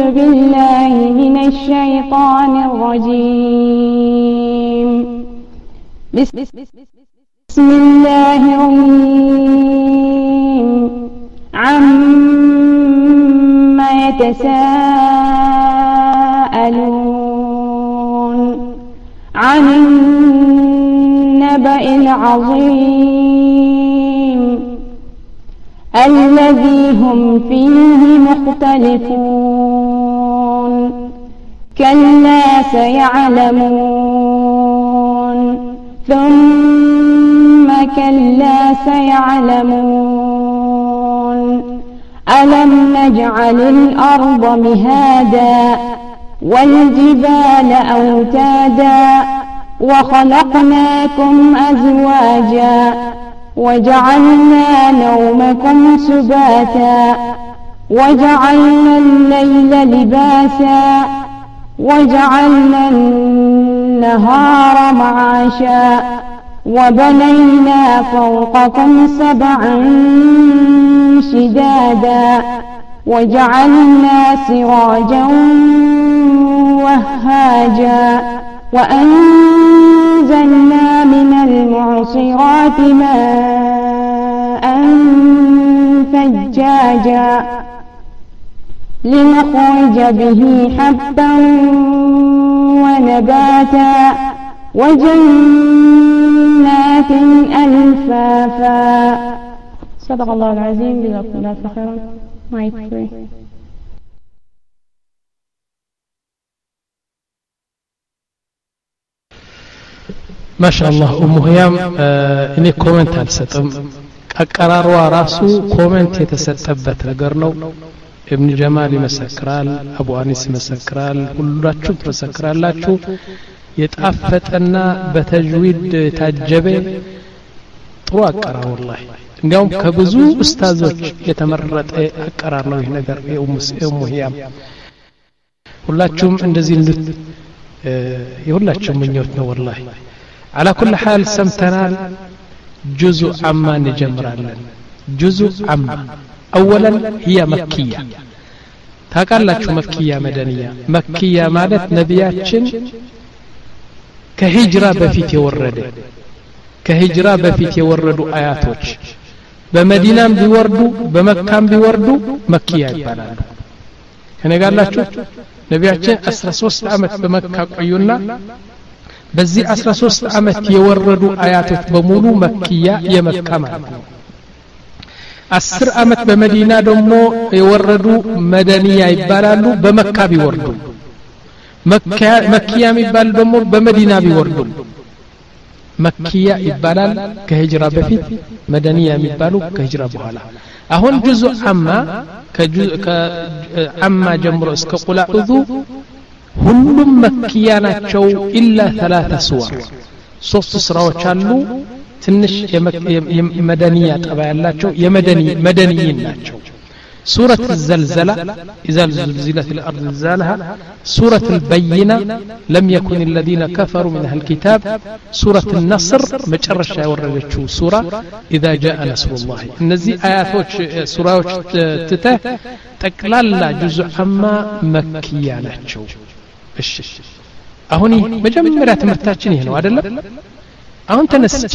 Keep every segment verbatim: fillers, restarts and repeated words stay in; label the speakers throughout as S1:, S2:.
S1: بالله من الشيطان الرجيم بسم الله الرحمن عما يتساءلون عن النبأ العظيم الذي هم فيه مختلفون كلا سيعلمون ثم كلا سيعلمون ألم نجعل الأرض مهادا والجبال أوتادا وخلقناكم أزواجا وجعلنا نومكم سباتا وجعلنا الليل لباسا وجعلنا النهار معاشا وبنينا فوقكم سبعا شدادا وجعلنا سراجا وهاجا وأنزلنا من المعصرات ماء ثجاجا لنخرج به حبا ونباتا وجنات ألفافا صدق الله العظيم جزاكم الله خيرا. Mic free.
S2: ما شاء الله أم هيام إني كومنت አልሰጥም አቀራሯ ራሱ ኮሜንት የተሰጠበት ነገር ነው ابن جمال ይመሰክራል አቡ አኒስ ይመሰክራል ሁላችሁ ትመሰክራላችሁ የጣፈጠና በተጅዊድ ታጀበ ጥሩ አቀራር والله እንዲያውም ከብዙ ኡስታዞች የተመረጠ አቀራር ነው ይሄ ነገር የኡሙ ህያም ሁላችሁም እንደዚህ እንድት የሁላችሁም ምኞት ነው والله على كل حال سمتنال جزء عما نجمرالا جزء عما اولا هي مكية ታውቃላችሁ መክያ መደንያ መክያ ማለት ነብያችን ከሂጅራ በፊት የወረደ ከሂጅራ በፊት የወረዱ አያቶች በመዲናም ቢወርዱ በመካም ቢወርዱ መክያ ይባላሉ ከነጋላችሁ ነብያችን አስራ ሶስት አመት በመካ ቆዩና በዚህ አስራ ሶስት አመት የወረዱ አያቶች በሙሉ መክያ የመካ ማለት ነው አስር አመት በመዲና ደግሞ የወረዱ መደንያ ይባላሉ በመካ ቢወርዱ መካ መክያ የሚባል ደግሞ በመዲና ቢወርዱ መክያ ይባላል ከሂጅራ በፊት መደንያ የሚባሉ ከሂጅራ በኋላ አሁን ጁዙ አማ ከጁዙ ከአማ ጀምሮ እስከ ቁል አዑዙ ሁሉም መክያ ናቸው ኢላ ثلاث ሱወር ሶስት ስራዎች አሉ ትንሽ የመደንያ ጠባ ያላቸው የመደኒ መደኒይን ናቸው سورة الزلزلة إذا زلزلت الأرض زلزالها سورة البينة لم يكن الذين كفروا من أهل الكتاب سورة النصر مجرش يورجتشو سورة إذا جاء نصر الله النزي آيات سورة تته تقلال جزء أما مكية نحشو እሺ አሁን መጀመሪያ ትምርታችን ይሄ ነው አይደል አሁን ተነስቼ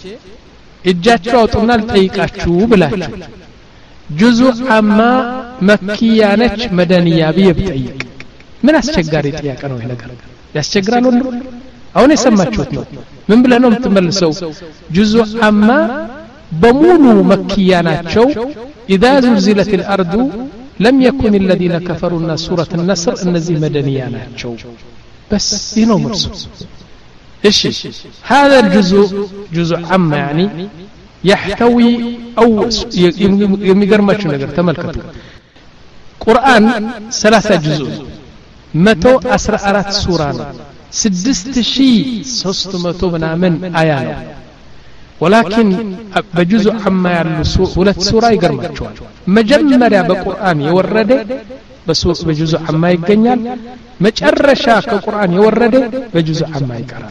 S2: እጃችሁ አውጡና ልጠይቃችሁ ብላችሁ ጁዙ አማ መክያ ነች መደንያ ቢብጠይቅ ምን አስቸጋሪ ጥያቄ ነው ይሄ ነገር ያስቸግራል ሁሉ አሁን የሰማችሁት ነው ምን ብለ ነው የምትመልሰው ጁዙ አማ በሙሉ መክያ ናቸው اذا زلزلت الارض لم يكن الذين كفروا الناس سورة النصر النزي مدنية ناتشو بس هنا مرسو إيش هذا الجزء جزء عام يعني يحتوي أو يمقرمش نقر تملكته قرآن ثلاثة جزء متو أسرع أرات سورة سدست شي سوست متو من آيانا ولكن بجزء عما يعلو ولت سورة يقرمشوان مجمرة بقرآن يورد بس بجزء عما يقنيال مجرشا كقرآن يورد بجزء عما يقرأ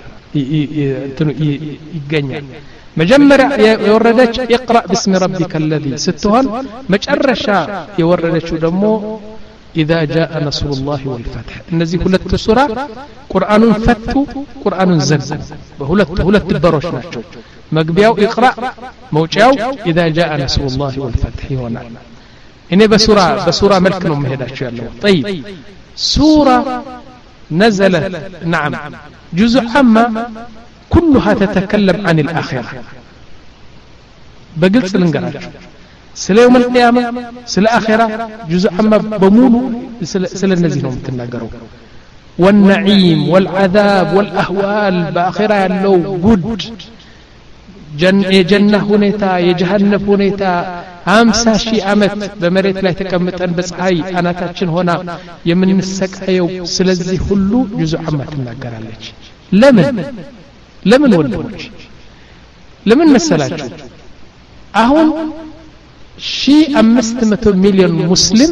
S2: يقنيال مجمرة يوردش اقرأ باسم ربك الذي ستهن مجرشا يوردش دمو إذا جاء نصر الله والفتح እነዚህ ሁለት ሱራ ቁርአኑን ፈቱ ቁርአኑን ዘጉ በሁለት ሁለት በሮች ናቸው መግቢያው اقرأ መውጫው إذا جاء نصر الله والفتح ይሆናል እኔ በሱራ በሱራ መልክ ነው መሄዳቸው ያለው طيب سورة نزلت نعم جزء عما كلها تتكلم عن الآخرة بقلت لنقراج سلا يوم القيامة سلا آخرة جزء عما بمولو سلا النزينهم تنقروا والنعيم والعذاب والأهوال بآخرة اللو قد جنة هنيتا يجهنم هنيتا አምሳ ሺህ ዓመት በመሬት ላይ ተቀምጠን በፀሐይ አናታችን ሆና የምንሰቃየው ስለዚህ ሁሉ ጁዙ አማ ትናገራለች ለምን ለምን ወንድሞች ለምን መሰላችሁ አሁን ሺህ አምስት መቶ ሚሊዮን ሙስሊም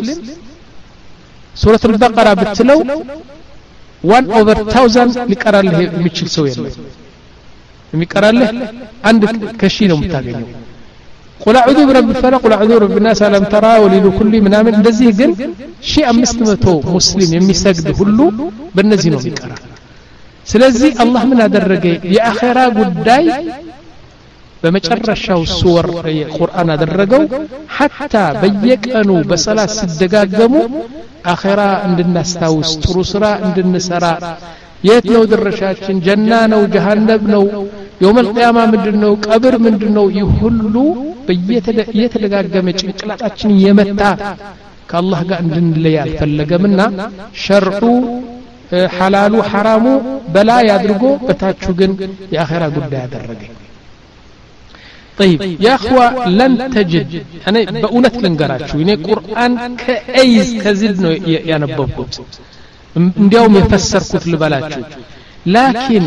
S2: ሱረቱ አልበቀራ ብትለው one over thousand ሊቀራልህ የሚችል ሰው የለም የሚቀራልህ አንድ ከሺ ነው የምታገኘው قل اعوذ برب الفلق قل اعوذ برب الناس الم ترى ولد كل ምናምን እንደዚህ ግን ሺህ አምስት መቶ ሙስሊም የሚሰግድ ሁሉ በእነዚህ ነው የሚቀራ ስለዚህ አላህ ምን አደረገ የአኺራ ጉዳይ በመጨረሻው ሱወር የቁርአን አደረገው hatta በየቀኑ በሰላት ሲደጋገሙ አኺራ እንድናስታውስ ጥሩ ስራ እንድንሰራ የት ነው ድረሻችን ጀና ነው ጀሃነም ነው يوم القيامة ምንድነው ቀብር ምንድነው ይሁሉ በየተደጋገመ ጭንቅላታችን የመታ ከአላህ ጋር እንድንለይ አልፈለገምና ሸርዑ ሐላሉ ሐራሙ በላይ አድርጎ በታቹ ግን የአኺራ ጉዳይ ያደረገ طيب يا اخوة لن تجد انا بأونت لنقراችሁ እኔ ቁርአን ከአይዝ ከዝድ ነው ያነበብኩት እንዲያውም የፈሰርኩት ልበላችሁ لكن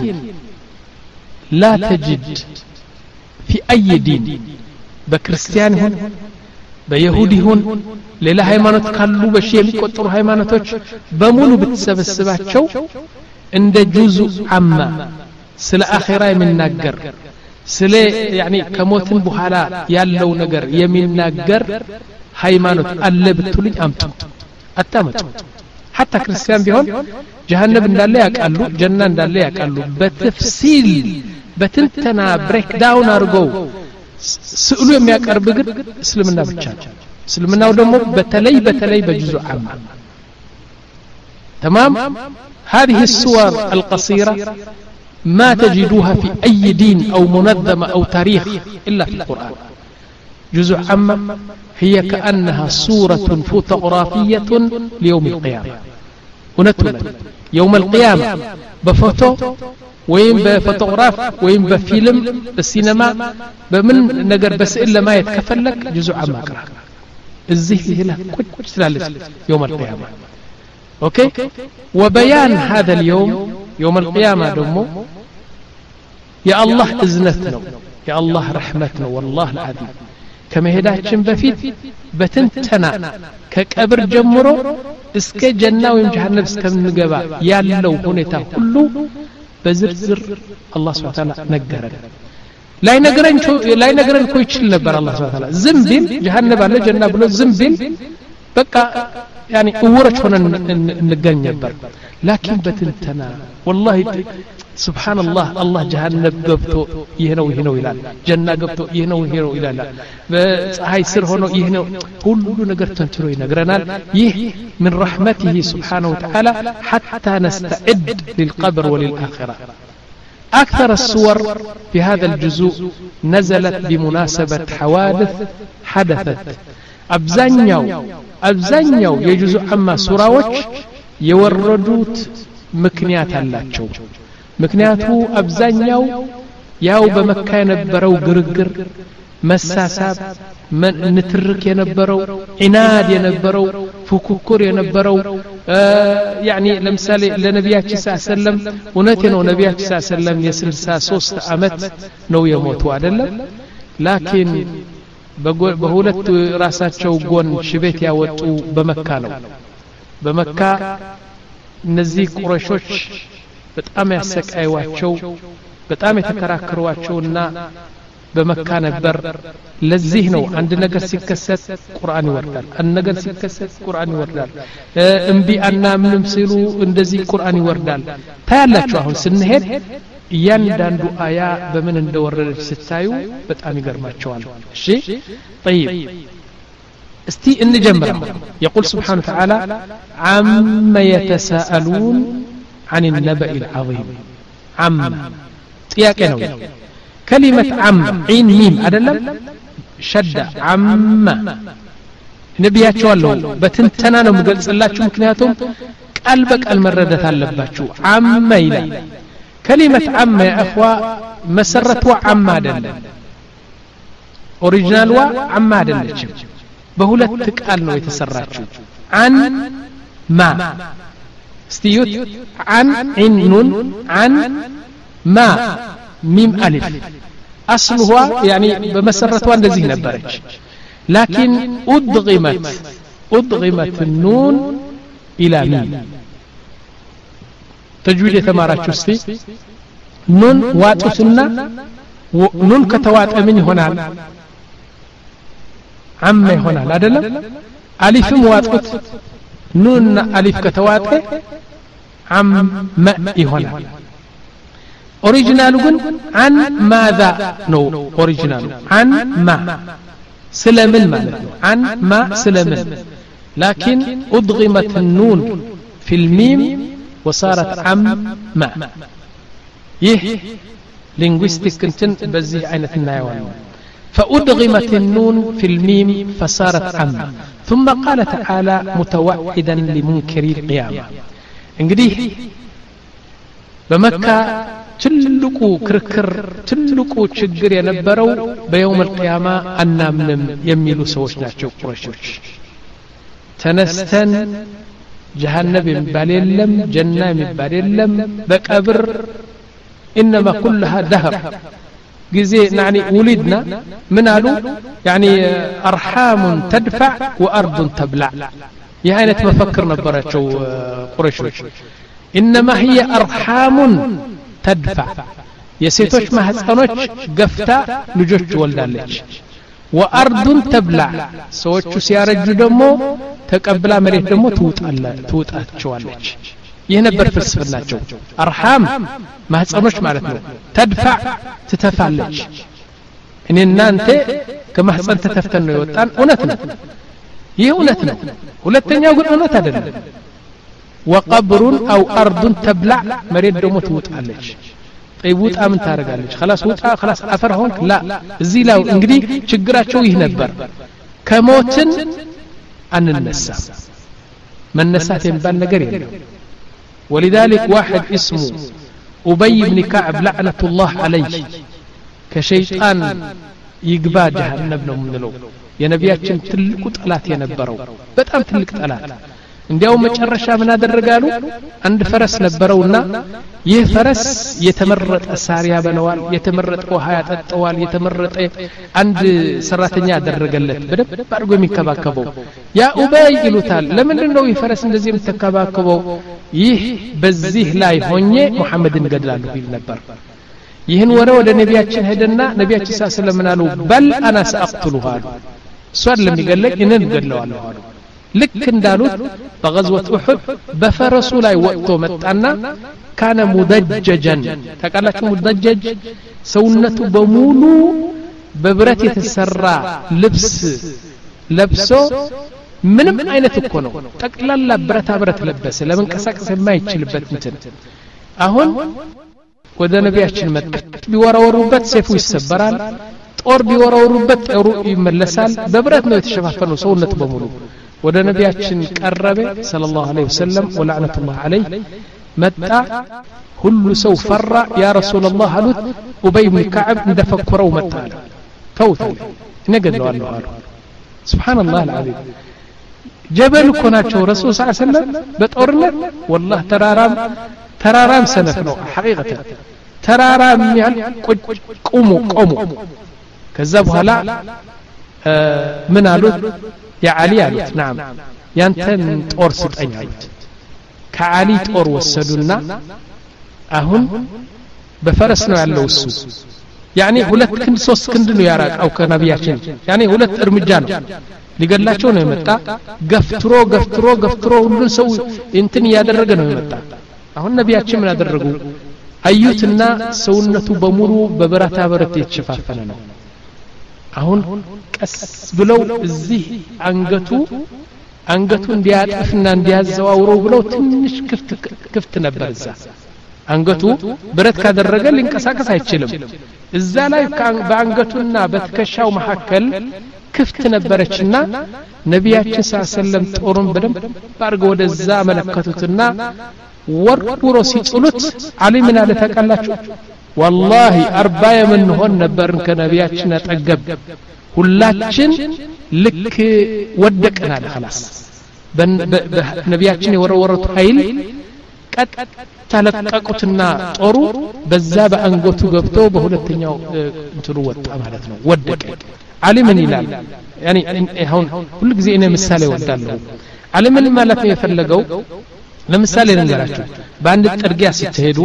S2: لا تجد في أي دين بكريستيان هون بيهودي هون ሌላ ሃይማኖት ካሉ በሺ የሚቆጠሩ ሃይማኖቶች በሙሉ ብትሰበስባቸው እንደ ጁዙ አማ ስለ አኺራ የሚናገር ስለ يعني ከሞትን በኋላ ያለው ነገር የሚናገር ሃይማኖት አለ ብትሉኝ አምጡ አታመጡ حتى ክርስቲያን ቢሆን جهنم እንዳለ ያቃሉ ጀና እንዳለ ያቃሉ በተፍሲል በትንተና ብሬክ ዳውን አርገው ስዕሉ የሚያቀርብ ግን እስልምና ብቻ ነው እስልምናው ደግሞ በተለይ በተለይ በጁዙ አማ تمام هذه الصور القصيرة ما تجدوها في أي دين أو منظمة أو تاريخ إلا في القرآن جزء عامة هي كأنها صورة فوتوغرافية ليوم القيامة ونتولى يوم القيامة بفوتو وين بفوتوغراف وين بفيلم بالسينما بمن نقر بس إلا ما يتكفل لك جزء عامة أقرأ الزيه له كل سلالس يوم القيامة أوكي وبيان هذا اليوم يوم القيامة دمو يا الله إذنتنا يا الله رحمتنا والله العظيم كما هداچن በፊት በትንተና ከቀብር ጀምሮ እስከ ጀና ወይም ጀሃነም እስከምንገባ ያለው ሁኔታ ሁሉ በዝርዝር አላህ Subhanahu Wa Ta'ala ነገረን ላይ ነገረን ላይ ነገረን እኮ ይችል ነበር አላህ Subhanahu Wa Ta'ala ዝም ቢል ጀሃነም አለ ጀና ብሎ ዝም ቢል በቃ يعني እውሮች ሆነን እንገኝ ነበር لكن በትንተና والله سبحان الله الله جهنم قبطو يهنو يهنو إلال جنة قبطو يهنو يهنو إلال بهاي سر هنو يهنو كل نقر تنترو ينقرنال يه من رحمته سبحانه وتعالى حتى نستعد للقبر وللآخرة أكثر الصور في هذا الجزء نزلت بمناسبة حوادث حدثت أبزانيو أبزانيو يجزء عما سراوش يوردوت مكنيات اللاتشو ምክንያቱ አብዛኛው ያው በመካ የነበረው ግርግር መሳሳብ ንትርክ የነበረው ኢናድ የነበረው ፉኩኩር የነበረው يعني ለምሳሌ ለነብያችን ሰለላሁ እውነቴ ነው ነብያችን ሰለላሁ የ63 አመት ነው የሞቱ አይደለም ላኪን በሁለት ራሳቸው ጎን ሽቤት ያወጡ በመካ ነው በመካ እነዚህ ቁረሾች በጣም ያሰቃዩዋቸው በጣም የተከራከሩዋቸውና በመካ ነበር ለዚህ ነው አንድ ነገር ሲከሰት ቁርአን ይወርዳል አንድ ነገር ሲከሰት ቁርአን ይወርዳል እንቢ አና ምንም ሲሉ እንደዚህ ቁርአን ይወርዳል ታያላችሁ አሁን ስንሄድ እያንዳንዱ አያ በምን እንደወረደች ስታዩ በጣም ይገርማቸዋል እሺ طيب استي እንጀምር يقول سبحانه وتعالى عما يتساءلون عن النبأ العظيم عما ጥያቄ ነው كلمة عم عين ميم አይደለም شد عم ነብያቸው አለው በትንተና ነው የምገልጽላችሁ ምክንያቱም ቃል በቃል መረዳት አለባችሁ عم ይላል كلمة عم يا اخوة مسرتوا عم አይደለም ኦሪጂናልዋ عم አይደለችም በሁለት ቃል ነው የተሰራችው عن ما استيوت عن عين نون عن ما ميم ألف أصلها يعني بمسرتها እንደዚህ ነበረች لكن أدغمت أدغمت النون إلى ميم تجويد የተማራችሁ እስቲ ኑን ዋጡትና ኑን ከተዋጠ ምን ይሆናል አም ይሆናል አይደለም አሊፍም ዋጡት ኑን አሊፍ ከተዋጠ አም ማ ይሆናል ኦሪጂናሉ ግን عن ماذا ነው ኦሪጂናሉ عن ما ስለምን ማለት ነው عن ما ስለምን لكن أدغمت النون في الميم وصارت عم ما ይህ linguistic እንትን በዚህ አይነት እናየዋለን فأدغمت النون في الميم فصارت عم ثم قال تعالى متوعدا لمنكر القيامة እንግዲህ በመካ ትልቁ ክርክር ትልቁ ችግር የነበረው በየውም القيامة አናምንም የሚሉ ሰዎች ናቸው ቁረይሾች ተነስተን جهنم የሚባል የለም ጀና የሚባል የለም በቀብር انما كلها دهر ጊዜ يعني ولدنا من قالوا يعني ارحام تدفع وارض تبلع ይህ አይነት መፈክር ነበራቸው ቁረይሾች انما هي ارحام تدفع የሴቶች ማህፀኖች ገፍታ ልጆች ወልዳለች وارض تبلع ሰዎቹ ሲያረጁ ደግሞ ተቀብላ መሬት ደግሞ ትውጣለ ትውጣቸዋለች ይህ ነበር ፍልስፍናቸው አርሃም ማህፀኖች ማለት ነው تدفع ትተፋለች እኔና አንተ ከማህፀን ተተፍተን ነው የወጣን እውነት ነው ይህ እውነት ነው ሁለተኛው ግን እውነት አይደለም وقبر او ارض تبلع መሬት ደግሞ ትውጣለች طيب ውጣ ምን ታረጋለች خلاص ውጣ خلاص አፈር ሆንክ لا እዚህ ላይ እንግዲህ ችግራቸው ይህ ነበር ከሞትን አንነሳ መነሳት የሚባል ነገር የለም ولذلك واحد اسمه أبي بن كعب لعنة الله عليه كشيطان يقبا جهنم ነው ምንለው የነቢያችን ትልቁ ጠላት የነበረው በጣም ትልቅ ጠላት እንዲያው መጨረሻ ምን አደረጋሉ አንድ ፈረስ ነበረውና ይህ ፈረስ የተመረጠ ሳር ያበለዋል የተመረጠ ውሃ ያጠጣዋል የተመረጠ አንድ ሰራተኛ ያደረገለት በደብ አድርጎ የሚከባከበው ያ ኡበይ ይሉታል ለምንድን ነው ይህ ፈረስ እንደዚህ የምትከባከበው ይህ በዚህ ላይ ሆኜ ሙሐመድን ገድላለሁ ይል ነበር ይህን ወረ ወደ ነቢያችን ሄደና ነቢያችን ሰለላሁ ዐለይሂ ወሰለም በል አና ሰአቅትሉሁ አሉ ሷል ለሚገለቅ እነን ገድለዋለሁ አሉ ልክ እንዳሉት በغزوة أحد በፈረሱ ላይ ወጥቶ መጣና ካነ ሙደጀጀን ተቃላችሁ ሙደጀጅ ሰውነቱ በሙሉ በብረት የተሰራ ልብስ ለብሶ ምንም አይነት እኮ ነው ጠቅላላ ብረታ ብረት ለበሰ ለመንቀሳቀስ የማይችልበት እንትን አሁን ወደ ነቢያችን መጣ ቢወራወሩበት ሰይፉ ይሰበራል ጦር ቢወራወሩበት ጦሩ ይመለሳል በብረት ነው የተሸፋፈነው ሰውነቱ በሙሉ ወደ ነቢያችን ቀረበ ሰለላሁ ዐለይሂ ወሰለም ወለዓነቱላህ ዐለይሂ መጣ ሁሉ ሰው ፈራ ያ ረሱላህ አሉት ኡበይ ብን ከዕብ እንደፈከረው መጣ ተውታል ነገደዋለሁ አሉ ሱብሃንአላህ አልዓዚም ጀበል እኮ ናቸው ረሱል ሰለላሁ ዐለይሂ ወሰለም በጦርነት والله ተራራም ተራራም ሰነፍ ነው ሐቂቀተ ተራራም ያህል ቆሙ ቆሙ ከዛ በኋላ ምን አሉት ያ አሊ አሉት نعم ያንተን ጦር ስጠኝ አሉት ከአሊ ጦር ወሰዱና አሁን በፈረስ ነው ያለው እሱ يعني ሁለት ክንድ ሶስት ክንድ ነው ያራቀው ከነቢያችን يعني ሁለት እርምጃ ነው ሊገላቸው ነው የመጣ ገፍትሮ ገፍትሮ ገፍትሮ ሁሉን ሰው እንትን ያደረገ ነው የመጣ አሁን ነቢያችን ምን አደረጉ አዩትና ሰውነቱ በሙሉ በብረታ ብረት የተሸፋፈነ ነው አሁን ቀስ ብለው እዚህ አንገቱ አንገቱ እንዲያጥፍና እንዲያዘዋውረው ብለው ትንሽ ክፍት ክፍት ነበር እዛ አንገቱ ብረት ካደረገ ሊንቀሳቀስ አይችልም እዛ ላይ በአንገቱና በትከሻው መሐከል ክፍት ነበረችና ነቢያችን ሰለላም ጦሩን በደንብ ባርገው ወደዛ መለከቱትና ወርውሮ ሲጥሉት አሊ ምን አለ ታውቃላችሁ والله አርባ የምንሆን ነበርን ከነቢያችን አጠገብ ሁላችን ልክ ወደቀናል خلاص በነቢያችን የወረወሩት ኃይል ቀጥ ተለቀቁትና ጦሩ በዛ በአንገቱ ገብቶ በሁለተኛው እንትሩ ወጣ ማለት ነው ወደቀ አሊ ምን ይላል يعني አሁን ሁሉ ጊዜ እኔ ምሳሌ ወዳለሁ አሊ ምን ማለት ነው የፈለገው ለምሳሌ ልንገራችሁ በአንድ ጥርጊያ ስትሄዱ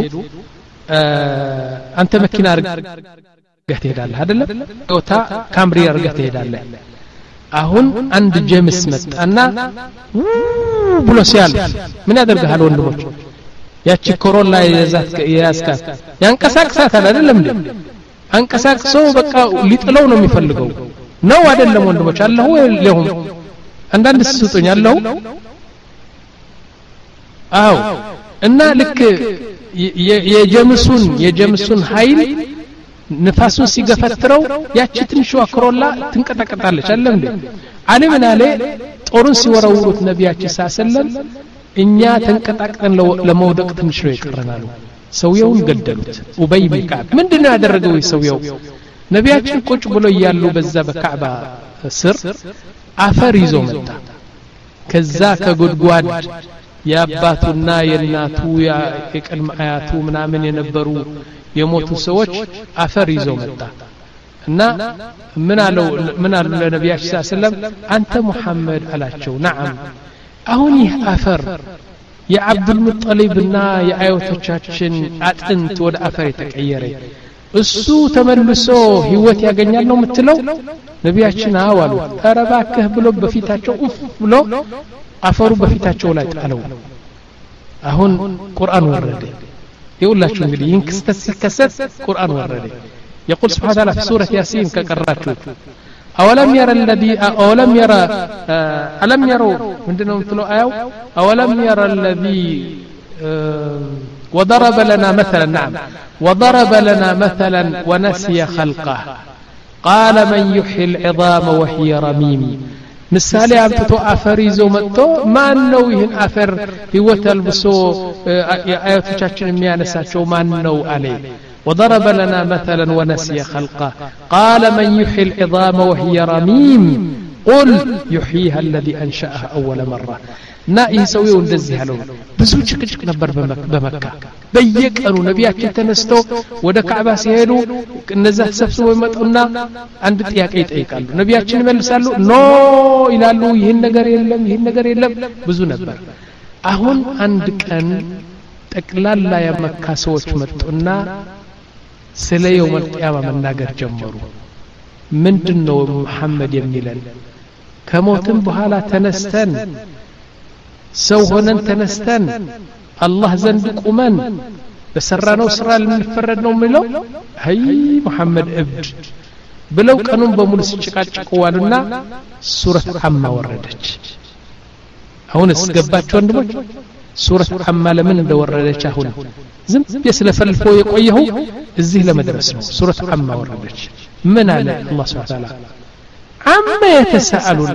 S2: አንተ መኪና አርገህ ትሄዳለህ አይደል ቶዮታ ካምሪ አርገህ ትሄዳለህ አሁን አንድ ጀምስ መጣና ብሎ ሲያልፍ ምን ያደርጋል ወንድሞች ያቺ ኮሮላ የዛት ያስካት ያንቀሳቅሳታል አይደለም እንዴ አንቀሳቅሶ በቃ ሊጥለው ነው የሚፈልገው ነው አይደለም ወንድሞች አላህ ለሁም አንዳንድ ስጡኝ አላህ አው እና ልክ የጀምሱን የጀምሱን ኃይል ንፋሱን ሲገፈትረው ያቺ ትንሿ ኮሮላ ትንቀጠቀጣለች አይደለም እንዴ አሊ ምን አለ ጦሩን ሲወረውሩት ነቢያችን ሰለላም እኛ ተንቀጣቀን ለመውደቅ ትንሽ ነው ይቀርናሉ ሰውየውን ገደሉት ኡበይ ብን ከዓብ ምንድነው ያደረገው ሰውየው ነቢያችን ቁጭ ብሎ ይያሉ በዛ በካዕባ ስር አፈር ይዞ መጣ ከዛ ከጉድጓድ ያባቱና የናቱ የቀድመ አያቱ ምናምን የነበሩ የሞቱ ሰዎች አፈር ይዞ መጣ እና ምን አለው ምን አለው ለነቢያችን ሰለላም አንተ ሙሐመድ አላቸው ነዓም አሁን ይህ አፈር የአብዱል ሙጠሊብና የአያቶቻችን አጥንት ወደ አፈር የተቀየረ እሱ ተመልሶ ህይወት ያገኛል ነው የምትለው ነቢያችን አዋሉ ተረባከህ ብሎ በፊታቸው ኡፍ ብሎ አፈሩ በፊታቸው ላይ ጣለው አሁን ቁርአን ወረደ ይውላችሁ እንግዲህ ይንክስተት ሲከሰት ቁርአን ወረደ يقول سبحانه وتعالى في سورة ياسين كقراتو أولم يرى الذي أولم يرى ألم يروا عندنا مثلوا آية أولم يرى الذي وضرب لنا مثلا نعم وضرب لنا مثلا ونسي خلقه قال من يحيي العظام وهي رميم ምሳሌ አምጥቶ አፈር ይዞ መጥቶ ማን ነው ይህን አፈር ህይወት አልብሶ አያቶቻችን የሚያነሳቸው ማን ነው አለ وضرب لنا مثلا ونسي خلقه قال من يحيي العظام وهي رميم قل يحييها الذي أنشأها أول مرة نا يسويው እንደዚህ ያለው ብዙ ጭቅጭቅ ነበር በመካ በየቀኑ ነቢያችን ተነስተው ወደ ካዕባ ሲሄዱ እነዛ ተሰብስበው ይመጡና አንድ ጥያቄ ይጠይቃሉ ነቢያችን ይመልሳሉ ኖ ይላሉ ይሄን ነገር የለም ይሄን ነገር የለም ብዙ ነበር አሁን አንድ ቀን ጠቅላላ የመካ ሰዎች መጡና ስለ يوم القيامة መናገር ጀመሩ ምንድነው መሐመድ የሚለን ከሞትም በኋላ ተነስተን ሰው ሆነን ተነስተን አላህ ዘንድ ቁመን በሰራነው ስራ ልንፈረድ ነው የሚለው አይ መሐመድ እብድ ብለው ቀኑን በሙሉ ሲጨቃጨቁዋልና ሱረት አማ ወረደች አሁን እስገባቸው ወንድሞች ሱረት አማ ለምን እንደወረደች አሁን ዝም በስለፈልፎ የቆየው እዚህ ለመድረስ ነው ሱረት አማ ወረደች ምን አለ አላህ Subhanahu Wa Ta'ala አማ የተሰአሉን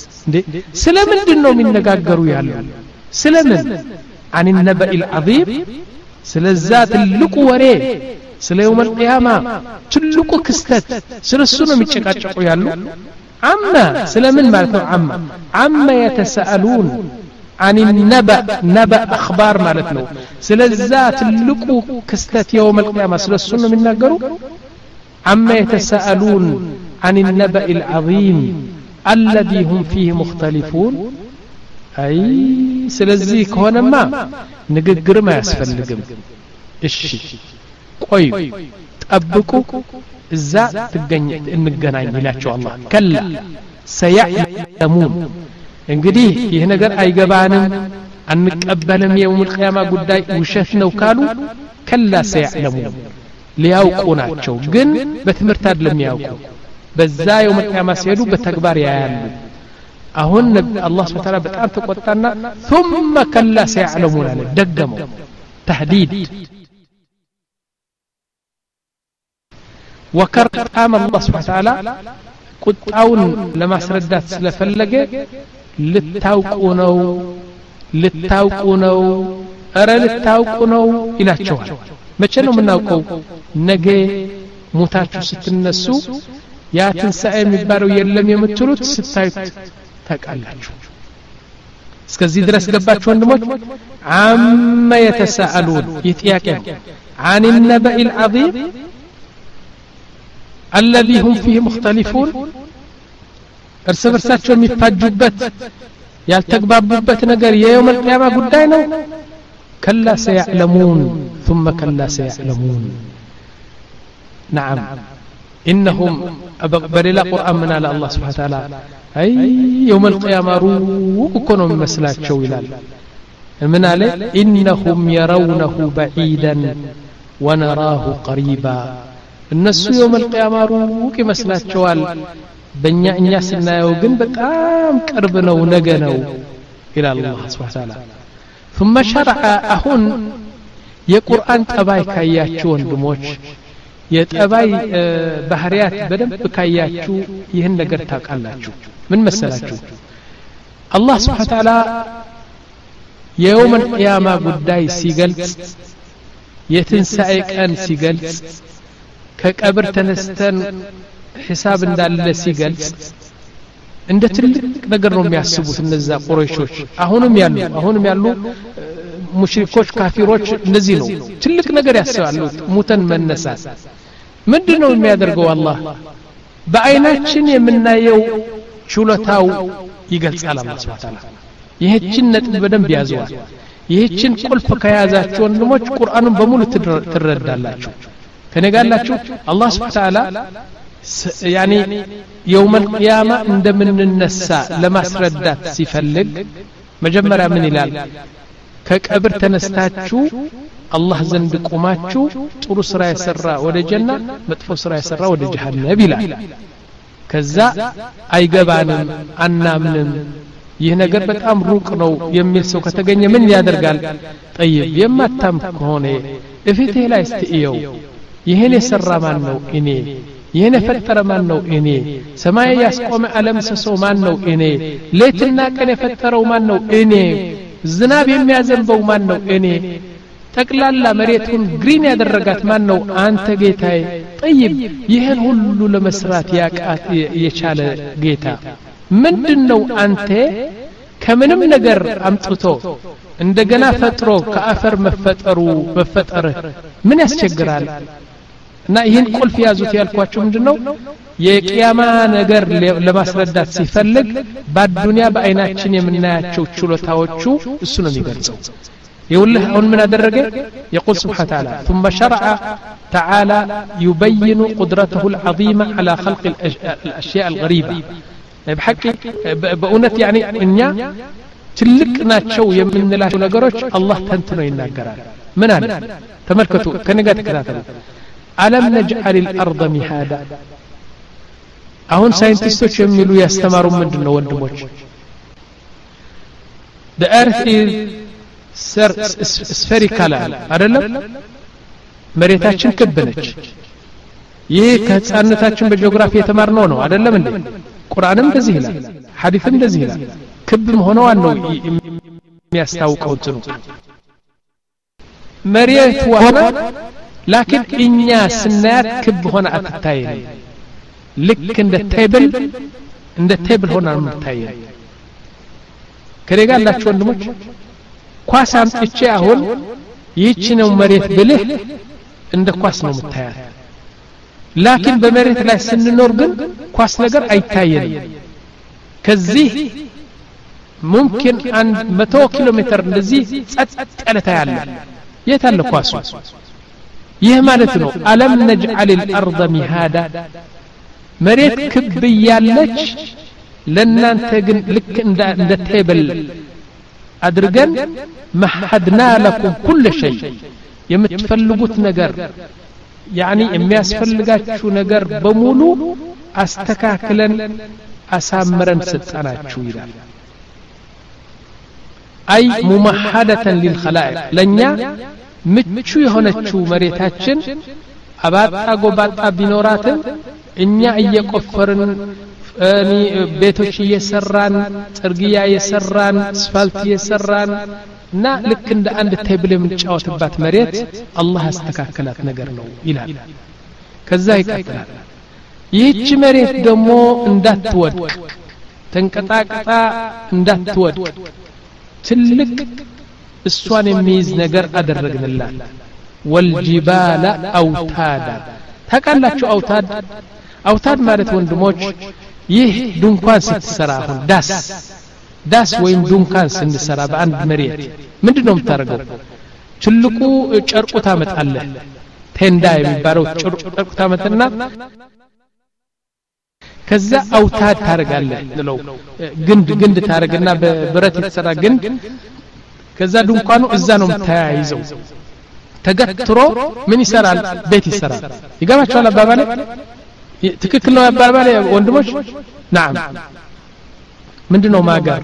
S2: ስለምንድን ነው የሚነጋገሩ ያለው ስለምን عن النبأ العظيم ስለዛ ትልቁ ወሬ ስለ يوم القيامة ትልቁ ክስተት ስለሱ ነው የሚጨቃጨቁ ያሉ አማ ስለምን ማለት ነው አማ አማ የተሰአሉን عن النبأ نبأ أخبار مالتنا سلزا تلقوا كستات يوم القيامة سلسلنا من ناقروا عما يتساءلون عن النبأ العظيم الذي هم فيه مختلفون أي سلزيك هنا ما نقر ما يسفل لكم إشي قوي تأبكوا እዛ ትገኝ እንገናኝ ይላቸው አላህ ከላ ሰያዕለሙን እንግዲህ ይህ ነገር አይገባንም አንቀበልም የውም القيامة ጉዳይ ውሸት ነው ካሉ ከላ ሰያዕለሙን ሊያውቁ ናቸው ግን በትምህርት አይደለም ያውቁ በዛ የውም القيامة ሲሄዱ በተግባር ያያሉ አሁን አላህ Subhanahu Wa Ta'ala በጣም ተቆጣና ثم كلا سيعلمون አለ ደገመው تهديد وكرم الله سبحانه وتعالى ቁጣውን ለማስረዳት ስለፈለገ ልታውቁ ነው ልታውቁ ነው አረ ልታውቁ ነው ይላቸዋል መቼ ነው የምናውቀው ነገ ሞታችሁ ስትነሱ ያ ትንሣኤ የሚባለው የለም የምትሉት ስታዩት ታውቃላችሁ እስከዚህ ድረስ ገባችሁ ወንድሞች አማ የተሳአሉን ይጥያቄ عن النبأ العظيم الذي هم فيه مختلفون እርስ በርሳቸው የሚፋጁበት ያልተግባቡበት ነገር የየውም القيامة ጉዳይ ነው كلا سيعلمون ثم كلا سيعلمون نعم إنهم بللا قرآن من على الله سبحانه وتعالى أي يوم القيامة روك كنوا مسلات شويلال من عليه إنهم يرونه بعيدا ونراه قريبا الناس يوم القيامة روك مسلات شوال بنيا إنيا سنايو جن بتام كربنا ونجنو إلى الله سبحانه وتعالى ثم شرع أهون የቁርአን ጠባይ ካያችሁ ወንድሞች የጠባይ ባህሪያት በደንብ ካያችሁ ይህን ነገር ታውቃላችሁ ምን መሰላችሁ አላህ Subhanahu Wa Ta'ala የየውም القيامة ጉዳይ ሲገልጽ የትንሣኤ ቀን ሲገልጽ ከቀብር ተነስተን ሒሳብ እንዳለ ሲገልጽ እንደ ትልቅ ነገር ነው የሚያስቡት እነዛ ቁረይሾች አሁንም ያሉ አሁንም ያሉ ሙሽሪኮች ካፊሮች እንደዚህ ነው ትልቅ ነገር ያስባሉ ሙተን መነሳት ምንድነው የሚያደርገው አላህ በአይናችን የምናየው ችሎታው ይገልጻል አላህ Subhanahu Wa Ta'ala ይህችን ነጥብ በደንብ ያዘዋል ይህችን ቁልፍ ከያዛችሁ ወንድሞች ቁርአኑን በሙሉ ትረዳላችሁ ከነጋላችሁ አላህ Subhanahu Wa Ta'ala يعني يوم القيامة እንደምንነሳ ለማስረዳት ሲፈልግ መጀመሪያ ምን ይላል ከቀብር ተነስታችሁ አላህ ዘንድ ቆማችሁ ጥሩ ስራ የሰራ ወደ ጀና መጥፎ ስራ የሰራ ወደ ጀሃነም ይላል ከዛ አይገባንም አናምንም ይህ ነገር በጣም ሩቅ ነው የሚል ሰው ከተገኘ ምን ያደርጋል طيب የማታም ከሆነ እፊቴ ላይ እስቲየው ይሄን የሰራ ማን ነው እኔ ይሄን የፈጠረ ማን ነው እኔ ሰማይ ያስቆመ ዓለም ሰሰው ማን ነው እኔ ሌትና ቀን የፈጠረው ማን ነው እኔ ዝናብ የሚያዘንበው ማን ነው እኔ ጠቅላላ መሬቱን ግሪን ያደረጋት ማን ነው አንተ ጌታዬ طيب ይሄን ሁሉ ለመስራት ያቃት የቻለ ጌታ ምንድነው አንተ ከምንም ነገር አምጥቶ እንደገና ፈጥሮ ከአፈር መፈጠሩ መፈጠር ምን ያስቸግራል እና ይሄን ቁልፍ ያዙት ያልኳችሁ ምንድነው የቂያማ ነገር ለማስረዳት ሲፈልግ በአዱንያ በአይናችን የምናያቸው ችሎታዎቹ እሱ ነው የሚገልጸው يقول هون من أدرجه يقول سبحانه وتعالى ثم شرع تعالى يبين قدرته العظيمة على خلق الأشياء الغريبة بحكي بأونت يعني إنيا تلقنا شو يمن الله نجارش الله تنتنو ينجران من هذا تملكتوا كنجات كذا ألم نجعل الأرض مهادا أهون ساينتستوش يميلوا يستمروا من دون وندموش the earth is spherical አይደለም መሬታችን ክብ ነች ይሄ ከህፃንነታችን በጂኦግራፊ የተማርነው ነው አይደለም እንዴ ቁርአንም እንደዚህ ይላል ሐዲስም እንደዚህ ይላል ክብ መሆኗን ነው የሚያስታውቀው እንትኑ መሬት ዋና لكن እኛ ስናያት ክብ ሆነ አትታየን ልክ እንደ ቴብል እንደ ቴብል ሆና ነው የምትታየን ከረጋላችሁ ወንድሞች ኳስ አምጥቼ አሁን ይህች ነው መሬት ብልህ እንደ ኳስ ነው የምታያት لكن በመሬት ላይ ስንኖር ግን ኳስ ነገር አይታየንም ከዚህ ممكن አንድ መቶ ኪሎ ሜትር እንደዚህ ጸጥ ያለ ታያለ የት አለ ኳሱ ይህ ማለት ነው አለም ነጅዐል الارض مهادا መሬት ክብ ያለች ለናንተ ግን ልክ እንደ ቴብል አድርገን መሐድና لكم كل شيء የምትፈልጉት ነገር يعني የሚያስፈልጋችሁ ነገር በሙሉ አስተካክለን አሳምረን ሰጣናችሁ ይላል أي ممهدة للخلائق لنيا ምቹ የሆነችው መሬታችን አባጣ ጎባጣ ቢኖራትን እኛ እየቆፈርን እኒ ቤቶች እየሰራን ጥርጊያ እየሰራን አስፋልት እየሰራን እና ልክ እንደ አንድ ቴብል የምንጫወትባት መሬት አላህ ያስተካከላት ነገር ነው ይላል ከዛ ይቀጥላል ይህች መሬት ደግሞ እንዳትወድቅ ተንቀጣቀጣ እንዳትወድቅ ትልቅ እሷን የሚይዝ ነገር አደረግንላት ወልጂባላ አውታዳ ታቃላችሁ አውታድ አውታድ ማለት ወንድሞች ይህ ድንኳን ስትሰራ አሁን ዳስ ዳስ ወይም ድንኳን ስንሰራ በአንድ መሬት ምንድነው የምታረገው ትልቁ ጨርቁ ታመጣለህ ቴንዳ የሚባለው ጨርቁ ታመጣና ከዛ አውታድ ታረጋለህ ነው ግንድ ግንድ ታረግና በብረት የተሰራ ግንድ ከዛ ድንኳኑ እዛ ነው የምታያይዘው ተገትሮ ምን ይሰራል ቤት ይሰራል ይገባችኋል አባባሌ ትክክል ነው አባባሌ ወንድሞች نعم ምንድነው ማጋር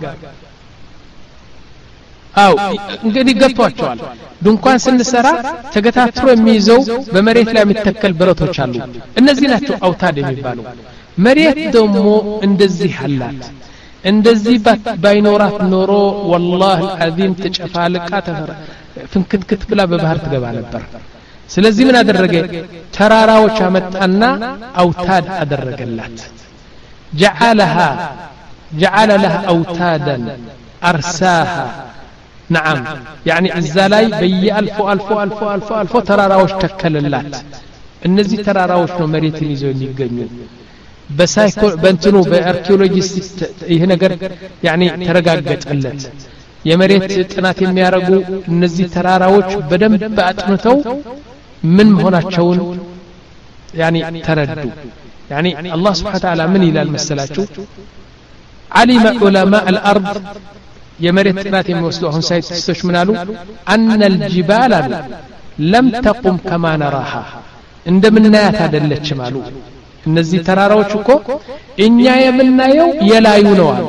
S2: አው እንግዲህ ገብቷቸዋል ድንኳን ስንሰራ ተገታትሮ የሚይዘው በመሬት ላይ የሚተከል ብረቶች አሉ እነዚህ ናቸው አውታድ የሚባሉ መሬት ደግሞ እንደዚህ አላት እንደዚህ ባይኖራት ኖሮ والله العظيم ተጨፋልቃ ተፈራ ፍንክትክት ብላ በባህር ትገባ ነበር ስለዚህ ምን አደረገ ተራራዎች አመጣና አውታድ አደረገላት جعلها جعل لها اوتادا ارساها نعم يعني الزلاي بي الف الف الف الف الف ተራራዎች ተከለላት እነዚህ ተራራዎች ነው መሬትን ይዘው የሚገኙ በሳይኮ በእንትኑ በአርኪኦሎጂስት ይሄ ነገር يعني ተረጋገጠለት የመሬት ጥናት የሚያረጉ እነዚህ ተራራዎች በደንብ አጥንተው ምን መሆናቸውን يعني ተረዱ يعني الله سبحانه وتعالى من الى المسلاچو علم علماء الارض የመሬት ጥናት የሚወስዱ አሁን ሳይንቲስቶች ምን አሉ ان الجبال لم تقم كما نراها እንደምናያት አይደለችም አሉ እነዚህ ተራራዎች እኮ እኛ የምናየው የላዩ ነው አሉ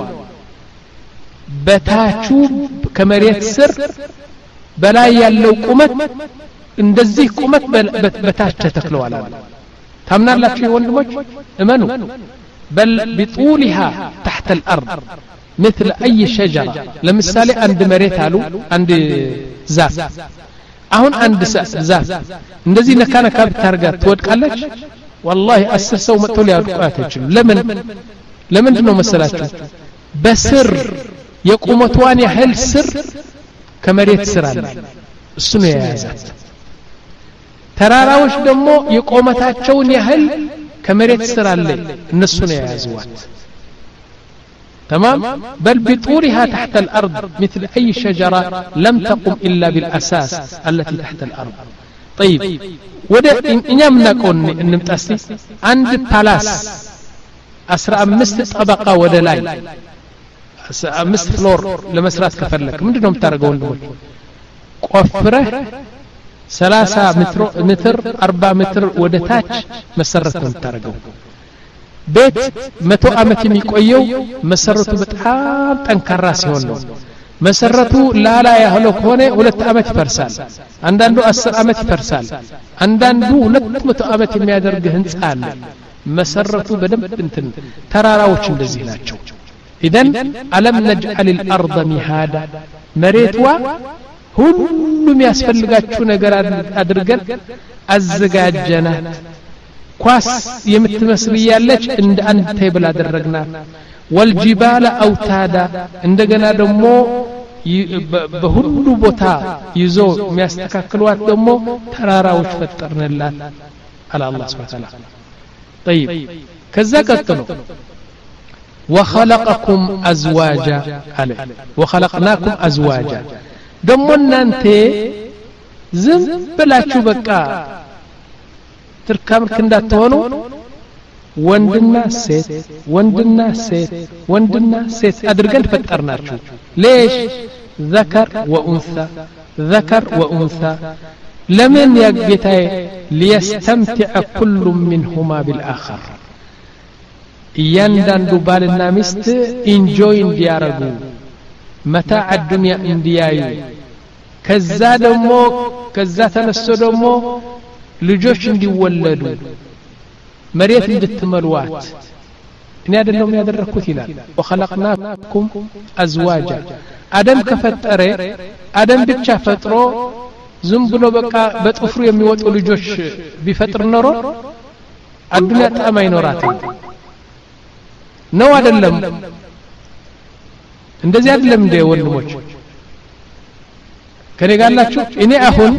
S2: በታቹ ከመሬት ስር በላይ ያለው ቁመት እንደዚህ ቁመት በታች ተተክለዋል አሉ ታምናላችሁ ወንድሞች እመኑ بل بطولها تحت الارض مثل اي شجره ለምሳሌ አንድ መሬት አሉ አንድ ዛፍ አሁን አንድ ዛፍ እንደዚህ ነካነካ ብታርጋት ትወድቃለች والله አስር ሰው መጥቶ ሊያድቋት አይችልም ለምን ለምን ነው መሰላችሁ በስር የቁመቷን ያህል ስር ከመሬት ስር አለ እሱ ነው የያዛት ተራራዎች ደግሞ የቆመታቸውን ያህል ከመሬት ስር አለ እነሱ ነው የያዙት تمام بل بطولها تحت الارض مثل اي شجره لم تقم الا بالاساس التي تحت الارض طيب وده እኛም እናቆን እንምጣስቲ አንድ ፓላስ አስራ አምስት طبقه ወደ ላይ አምስት ፍሎር ለመስራት ከፈለክ ምንድነው የምታደርገው ወንድሞች ቆፍረህ ሰላሳ ሜትር አርባ ሜትር ወደ ታች መሰረት ነው የምታደርገው ቤት መቶ አመት የሚቆየው መሰረቱ በጣም ጠንካራ ሲሆን ነው መሰረቱ ላላ ያህለው ከሆነ ሁለት አመት ይፈርሳል አንዳንዱ አስር አመት ይፈርሳል አንዳንዱ ሁለት መቶ አመት የሚያደርግ ህንጻ አለ መሰረቱ በደንብ እንትን ተራራዎች እንደዚህ ናቸው ኢደን አለም ነጅዐል الارض مهادا መሬትዋ ሁሉም ያስፈልጋችሁ ነገር አድርገን አዘጋጀናት ኳስ የምትመስል ያለች እንደ አንድ ቴብል አደረግናት والجبال اوتادا እንደገና ደግሞ በሁሉ ቦታ ይዞ የሚያስተካክሉት ደግሞ ተራራዎች ፈጠርንላት አለ አላህ Subhanahu Wa Ta'ala طيب ከዛ ቀጥሎ وخلقكم ازواجا አለ وخلقناكم ازواجا ደግሞ እናንተ ዝም ብላችሁ በቃ ትርካምርክ እንዳትሆኑ ወንድና ሴት ወንድና ሴት ወንድና ሴት አድርገን ፈጠርናችሁ ليش ذكر وانثى ذكر وانثى لمن يا ጌታዬ ليستمتع كل منهما بالاخر እያንዳንዱ ባልና ሚስት ኢንጆይ እንዲያረጉ መታዕ الدنيا እንዲያዩ ከዛ ደግሞ ከዛ ተነስቶ ደግሞ ልጆች እንዲወለዱ መሬት እንድትመልዋት እኔ አይደለም ያደረኩት ይላል وخلقناكم ازواجا አደም ከፈጠረ አደም ብቻ ፈጥሮ ዝም ብሎ በቃ በጥፍሩ የሚወጡ ልጆች ቢፈጥር ኖሮ አዱንያ ጣዕም አይኖራትም ነው አይደለም እንደዚህ አይደለም እንደ ወንድሞች ከኔ ጋላችሁ እኔ አሁን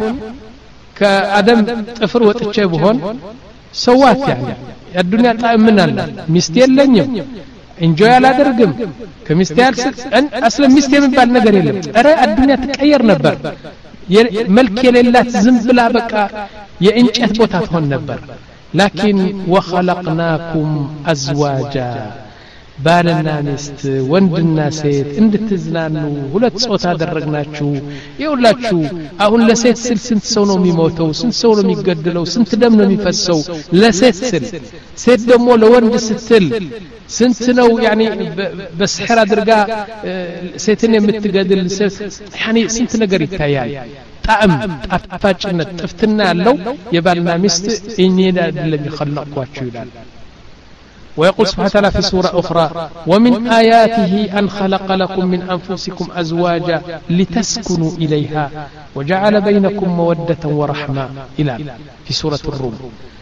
S2: ከአደም ጥፍር ወጥቼ ብሆን ሰዋት ያለ የዱንያ ጣዕም ምን አለ ሚስት የለኝም እንጆይ አላደርግም ከሚስት ያልስቅ አስለ ሚስት የሚባል ነገር የለም ኧረ አዱንያ ተቀየር ነበር መልክ የሌላት ዝም ብላ በቃ የእንጨት ቦታ ትሆን ነበር لكن وخلقناكم ازواجا ባልና ሚስት ወንድና ሴት እንድትዝናኑ ሁለት ጾታ አደረግናችሁ ይውላችሁ አሁን ለሴት ስል ስንት ሰው ነው የሚሞተው ስንት ሰው ነው የሚገደለው ስንት ደም ነው የሚፈሰው ለሴት ስል ሴት ደግሞ ለወንድ ስትል ስንት ነው يعني በስሕር አድርጋ ሴትን የምትገድል ሴት يعني ስንት ነገር ይታያል ጣዕም ጣፋጭነት ጥፍትና ያለው የባልና ሚስት እኔን አይደለም ይخلقኳችሁ ይላል ويقول سبحانه وتعالى في سورة أخرى ومن آياته أن خلق لكم من أنفسكم أزواجا لتسكنوا إليها وجعل بينكم مودة ورحمة إلى في سورة الروم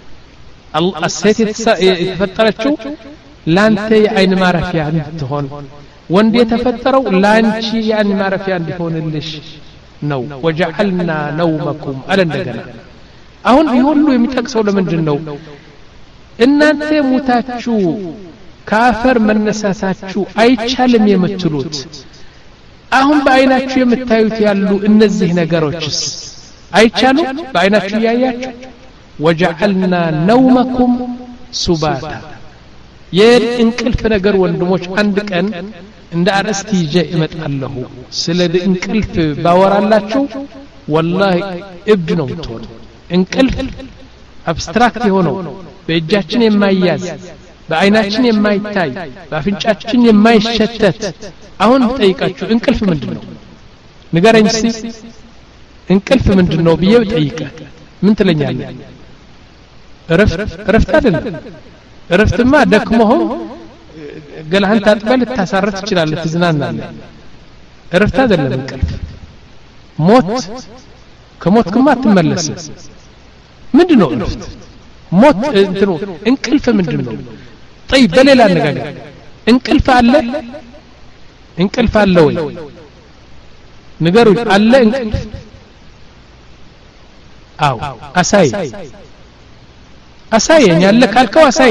S2: السيت يتفترشوا لانتي عين ما رفيا عندهون وندي يتفتروا لانتي يعني ما رفيا عندهون الليش نو وجعلنا نومكم ألا ندقنا أهون يقولوا يمتكسوا لمن جنو እናንተ ሙታችሁ ካፈር መነሳሳችሁ አይቻልም የምትሉት አሁን በአይናችሁ የምታዩት ያሉ እነዚህ ነገሮችስ አይቻሉ በአይናችሁ ያያችሁ وجعلنا نومكم سباتا የእንቅልፍ ነገር ወንድሞች አንድ ቀን እንደ አርስቲ ይዤ እመጣለሁ ስለ እንቅልፍ ባወራላችሁ والله እብድ ነው ትሆኑ እንቅልፍ አብስትራክት የሆነው በእጃችን የማይያዝ በአይናችን የማይታይ በአፍንጫችን የማይሸተት አሁን ጠይቃችሁ እንቅልፍ ምንድነው ንገረኝ እስቲ እንቅልፍ ምንድነው ብዬ ጠይቀ ምን ትለኛለህ እረፍት እረፍት አይደለም እረፍትማ ደክሞህ ገላህን ታጥበል ታሳረፍ ትችላለህ ትዝናናለህ እረፍት አይደለም እንቅልፍ ሞት ከሞትክማ አትመለስም ምንድነው እረፍት ሞት እንትኑ እንቅልፍ ምንድነው طيب በሌላ አነጋገር እንቅልፍ አለ እንቅልፍ አለ ወይ ንገሩ አለ እንቅልፍ አው አሳይ አሳየኝ አለ ካልከው አሳይ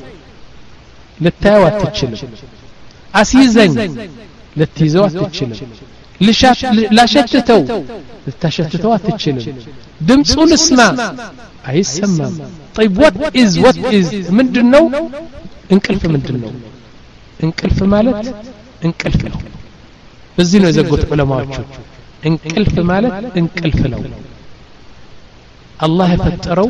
S2: ልታየው አትችልም አስይዘኝ ልትይዘው አትችልም ልሻት ላሸትተው ልታሸትተው አትችልም ድምጹን እስማ አይሰማም طيب what is what is ምንድነው እንቅልፍ ምንድነው እንቅልፍ ማለት እንቅልፍ ነው በዚህ ነው የዘጉት ዑለማዎቹ እንቅልፍ ማለት እንቅልፍ ነው አላህ የፈጠረው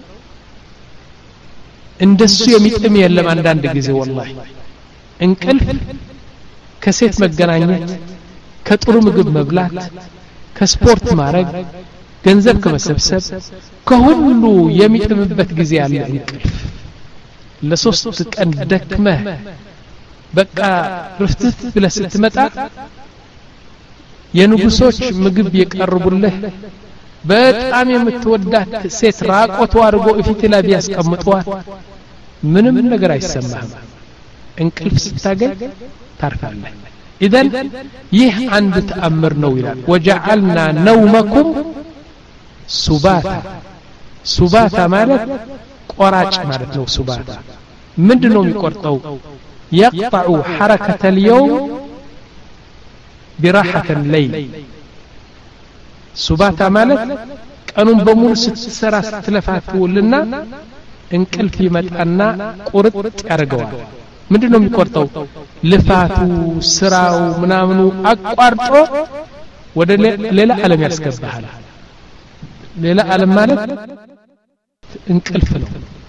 S2: እንደሱ የሚጥም የለም አንዳንድ ጊዜ والله እንቅልፍ ከሴት መገናኘት ከጥሩ ምግብ መብላት ከስፖርት ማድረግ ገንዘብ ከመሰብሰብ ከሁሉ የሚጥምበት ጊዜ ያለ እንቅልፍ ለሶስት ቀን ደክመህ በቃ ረፍትት ብለህ ስትመጣ የንጉሶች ምግብ የቀርቡልህ በጣም የምትወዳት ሴት ራቆቷ አድርጎ እፊት ላይ ቢያስቀምጧት ምንም ነገር አይሰማህም እንቅልፍ ስታገኝ ታርፋለህ إذن ይህ አንድ ተአምር ነው ይላል وجعلنا نومكم سباتا سباتا ማለት ቆራጭ ማለት ነው سباتا ምንድነው የሚቆርጠው يقطع حركة اليوم براحة الليل سباتا ማለት ቀኑን በሙሉ ስትሰራ ስትለፋትውልና እንቅልፍ ይመጣና ቁርጥ ያደርገዋል ምንድነው የሚቆርጠው ልፋቱ ስራው ምናምኑ አቋርጦ ወደ ሌላ ዓለም ያስገባሃል ሌላ ዓለም ማለት እንቅልፍ ነው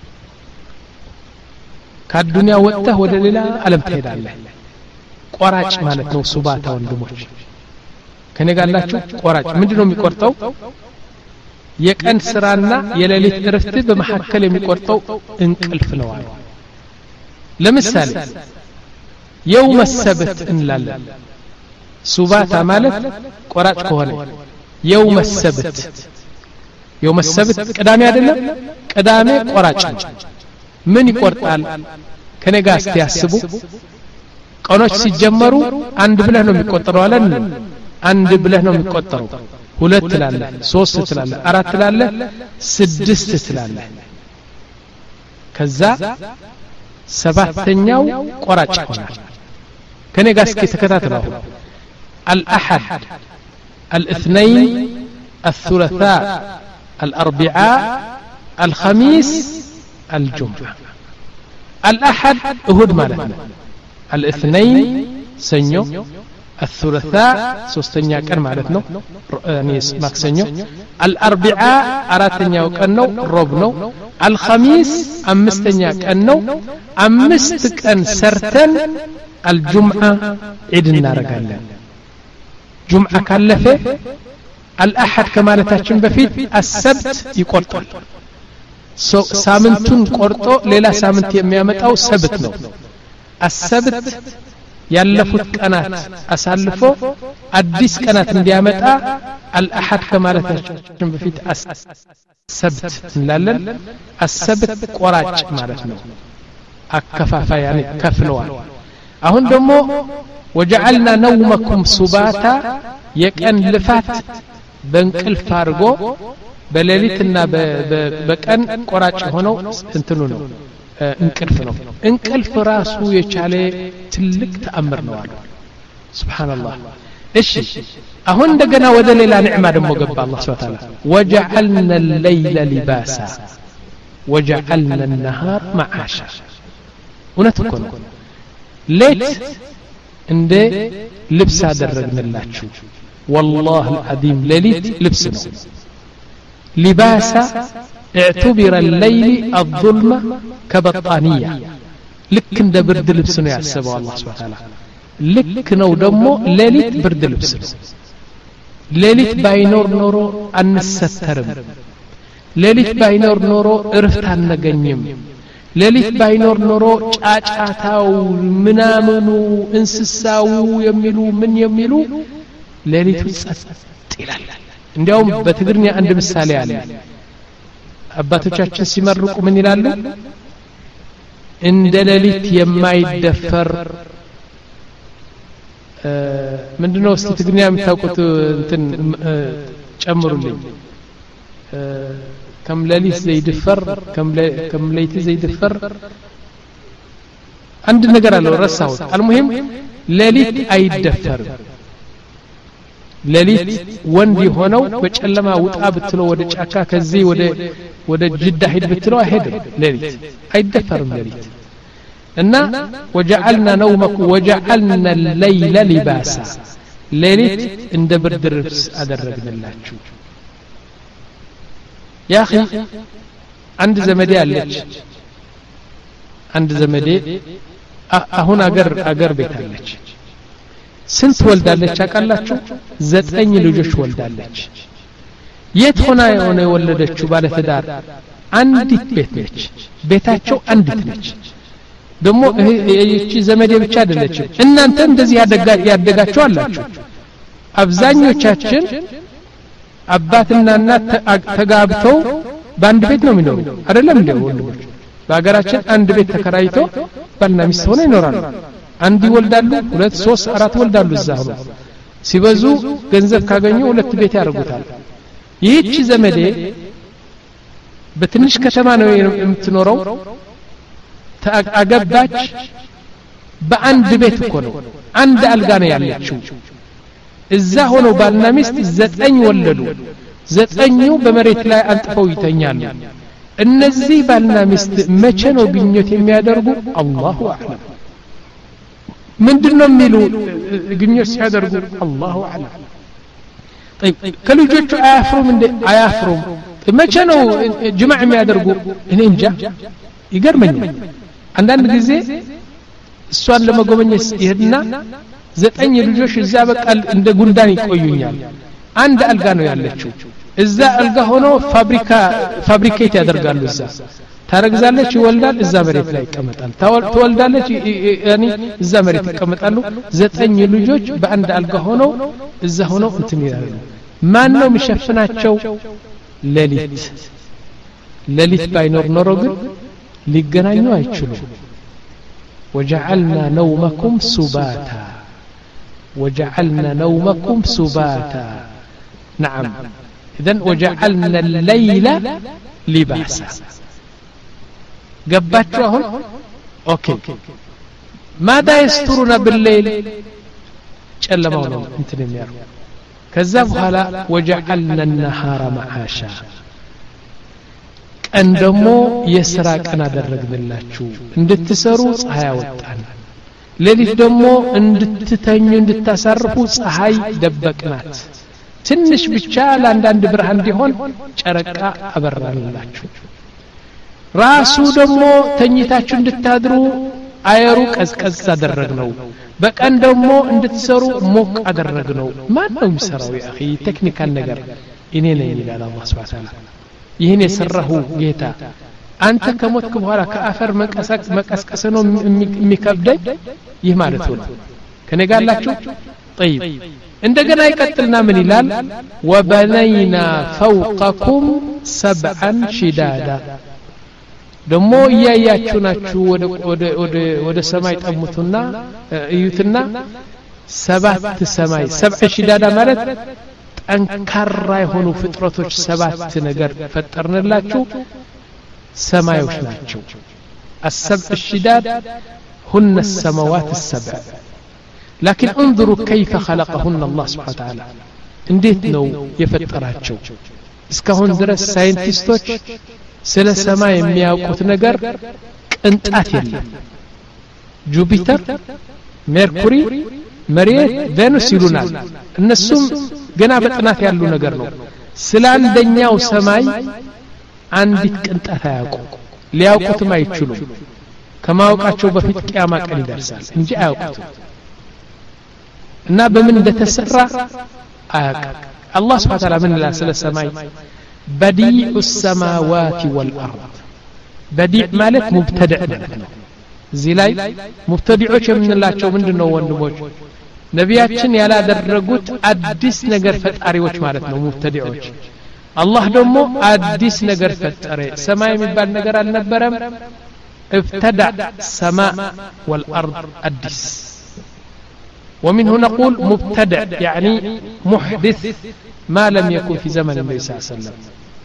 S2: ከዱንያ ወጥተህ ወደ ሌላ ዓለም ትሄዳለህ ቆራጭ ማለት ነው ሱባታ ወንድሞች ከኔ ጋላችሁ ቆራጭ ምንድነው የሚቆርጠው የቀን ስራና የሌሊት እረፍት በመሐከል የሚቆርጠው እንቅልፍ ነው አሉ ለምሳሌ يوم السبت እንላለን ሱባታ ማለት ቆራጭ ከሆነ يوم السبت يوم السبت ቅዳሜ አይደለም ቅዳሜ ቆራጭ ምን ይቆርጣል ከኔ ጋር እስቲ ያስቡ ቀኖች ሲጀመሩ አንድ ብለህ ነው የሚቆጠረው አለን አንድ ብለህ ነው የሚቆጠረው ሁለት ትላለህ ሶስት ትላለህ አራት ትላለህ ስድስት ትላለህ ከዛ ሰባተኛው ቆራጭ ይሆናል ከኔ ጋር እስኪ ተከታተሉ الأحد الاثنين الثلاثاء الأربعاء الخميس الجمعة الأحد أهد مالتنا الاثنين سنيو الثلاثاء سوستنيا كان مالتنا يعني ماكسنيو الأربعاء أراتنيا كانو ربنو الخميس أمستنيا كانو أمست كان سرتن الجمعة عيدنا رجالا جمعة كلفة الأحد كمالتاችን በፊት السبت ይቆርጣል ሳምንቱን ቆርጦ ሌላ ሳምንት የሚያመጣው ሰብት ነው السبت ያለፉት ቀናት አሳልፎ አዲስ ቀናት እንዲያመጣ الأحد ከማለታችን በፊት السبت እንላለን السبت ቆራጭ ማለት ነው አከፋፋ يعني ከፍለዋል አሁን ደግሞ وجعلنا نومكم سباتا የቀን ልፋት በእንቅልፍ አድርጎ በሌሊትና በቀን ቆራጭ ሆነው እንትኑ ነው እንቅልፍ ነው እንቅልፍ ራሱ የቻለ ትልቅ ተአምር ነው አሉ ሱብሃንአላህ እሺ አሁን እንደገና ወደ ሌላ ንዕማ ደግሞ ገባ አላህ Subhanahu Wa Ta'ala وجعلنا الليل لباسا وجعلنا النهار معاشا ونتكون ሌት እንደ ልብስ አደረግንላችሁ والله العظيم ليلت لبس ነው لباسا اعتبر الليل الظلمة كبطانية لك እንደ ብርድ ልብስ ነው ያሰበው አላህ Subhanahu Wa Ta'ala ልክ ነው ደግሞ ሌሊት ብርድ ልብስ ነው ሌሊት ባይኖር ኖሮ አንሰተርም ሌሊት ባይኖር ኖሮ እረፍት አናገኝም ሌሊት ባይኖር ኖሮ ጫጫታው ምናምኑ እንስሳው የሚሉ ምን የሚሉ ሌሊቱ ጸጥ ይላል እንዲያውም በትግርኛ አንድ ምሳሌ አለ አባቶቻችን ሲመርቁ ምን ይላሉ እንደ ሌሊት የማይደፈር ምንድነው እስቲ ትግርኛ የምታውቁት እንትን ጨምሩልኝ كم ليلة زي دفر كم كم ليلة زي دفر عند نجار له رساوت المهم ليلة أي دفر ليلة وندي هونو بتشلما وطا بتلو ودا ጫካ ከዚህ ወደ ወደ ጅዳ ሄድ بتلو ሄድ ليلة أي دفر ليلة እና وجعلنا نومكم وجعلنا الليل لباسا ليلة እንደ ብርድ ልብስ አደረግንላችሁ يا أخي عند زمدي አለች عند زمدي አሁን አገር አገር ቤት አለች ስንት ወልዳለች አቃላችሁ ዘጠኝ ልጆች ወልዳለች የት ሆና የሆነ የወለደችው ባለ ትዳር አንዲት ቤት ነች ቤታቸው አንዲት ነች ደግሞ እቺ ዘመዴ ብቻ አይደለችም እናንተ እንደዚህ ያደጋችሁ አላችሁ አብዛኞቻችን አባትና እናት ተጋብተው በአንድ ቤት ነው የሚኖሩ አይደለም እንዴ ወንድሞች በአገራችን አንድ ቤት ተከራይተው ባልና ሚስት ሆነው ይኖራሉ አንድ ይወልዳሉ ሁለት ሶስት አራት ይወልዳሉ እዛው ሲበዙ ገንዘብ ካገኙ ሁለት ቤት ያደርጉታል ይህች ዘመዴ በትንሽ ከተማ ነው የምትኖረው አገባች በአንድ ቤት እኮ ነው አንድ አልጋ ነው ያለችው እዛ ሆኖ ባልና ሚስት ዘጠኝ ወለዱ ዘጠኙ በመሬት ላይ አንጥፈው ይተኛሉ እነዚህ ባልና ሚስት መቼ ነው ግንኙነት የሚያደርጉ? አላሁ አዕለም። ምንድነው የሚሉ ግንኙነት ሲያደርጉ? አላሁ አዕለም። طيب ከልጆቹ አያፍሩም እንዴ? አያፍሩም። መቼ ነው ጅማዕ የሚያደርጉ? እኔ እንጃ። ይገርመኛል። አንዳንድ ጊዜ እሷን ለመጎበኘት ይሄድና ዘጠኝ ልጆች እዛ በቃል እንደ ጉንዳን ይቆዩኛል። አንድ አልጋ ነው ያለችው። እዛ አልጋ ሆኖ ፋብሪካ ፋብሪኬት ያደርጋሉ። እዛ ታረግዛለች፣ ይወልዳል፣ እዛ መሬት ላይ ይቀመጣል። ትወልዳለች፣ ያኒ እዛ መሬት ይቀመጣሉ። ዘጠኝ ልጆች በአንድ አልጋ ሆኖ እዛ ሆኖ እንትን ይላሉ። ማን ነው የሚሸፍናቸው? ሌሊት ሌሊት ባይኖር ኖሮ ግን ሊገናኙ አይችሉም። وجعلنا نومكم سباتا وجعلنا نومكم سباتا نعم إذن وجعلنا الليل لباسا قباتهم أوكي ماذا يسترون بالليل جلمونا انتني ميارو كذب هلا وجعلنا النهار معاشا እንደሞ የሥራ ቀን አደረግንላችሁ እንድትሰሩ ፀሐይ አወጣን ሌሊት ደግሞ እንድትተኙ እንድታሳርፉ ፀሐይ ደበቅናት ትንሽ ብቻ ለአንዳንድ ብርሃን እንዲሆን ጨረቃ አበራንላችሁ ራሱ ደግሞ ተኝታችሁ እንድታድሩ አየሩ ቀዝቀዝ አደረግነው በቀን ደግሞ እንድትሰሩ ሞቅ አደረግነው ማን ነው የሚሰራው ያ اخي ቴክኒካል ነገር እኔ ነኝ ይላል አላህ Subhanahu Wa Ta'ala ይሄን የሰራሁ ጌታ አንተ ከሞትክ በኋላ ከአፈር መቀሰቅ መቀስቀስ ነው የሚከብደኝ ይህ ማለት ነው ከኔ ጋር አላችሁ طيب እንደገና ይቀጥልና ምን ይላል ወበነይና فوقكم سبعا شدادا ደሞ ያያችሁ ናችሁ ወደ ወደ ወደ ወደ ሰማይ ጠሙቱና እዩትና ሰባት ሰማይ ሰብዕ ሽዳዳ ማለት ጠንካራ የሆኑ ፍጥረቶች ሰባት ነገር ፈጠርንላችሁ ሰማዮች ናቸው السبع الشداد هن السماوات السبع لكن انظروا كيف خلقهن الله سبحانه وتعالى እንዴት ነው የፈጠራቸው እስካሁን ድረስ ሳይንቲስቶች ስለ ሰማይ የሚያውቁት ነገር ቅንጣት የለም ጁፒተር ሜርኩሪ መሬት ቬኑስ ይሉናል እነሱም ገና በጥናት ያሉ ነገር ነው ስለ አንደኛው ሰማይ አንዲት ቅንጣት አያውቁ ሊያውቁትም አይችሉም ከማውቃቸው በፊት ቂያማ ቀን ይደርሳል እንጂ አያውቁትም እና በምን እንደተሰራ አያውቁ አላህ Subhanahu Wa Ta'ala ምን ይላል ስለ ሰማይ بديع السماوات والأرض بديع ማለት مبتدع ማለት ነው እዚህ ላይ ሙብተዲዖች የምንላቸው ምንድነው ወንድሞች ነቢያችን ያላደረጉት አዲስ ነገር ፈጣሪዎች ማለት ነው ሙብተዲዖች አላህ ደግሞ አዲስ ነገር ፈጠረ ሰማይ የሚባል ነገር አልነበረም ابتدع السماء والأرض أدس ومنه نقول مبتدع يعني محدث ما لم يكن في زمن النبي صلى الله عليه وسلم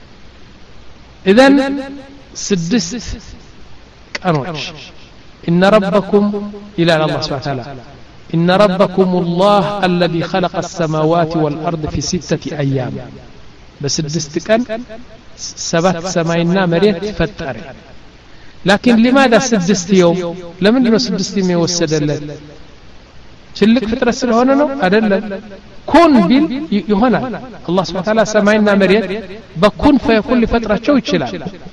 S2: إذن سدست كانوش إن ربكم إلى الله سبحانه وتعالى إن ربكم الله الذي خلق السماوات والأرض في ستة أيام بسدست كان سبت سماينا مريت فتاري لكن لماذا سدست يوم لمن لو سدست يوم يوسد الله تلك فترة سلهونا نو أدلل كون بيل يهونا الله سبحانه وتعالى سماينا مريت بكون فيكون لفترة شو يتشلال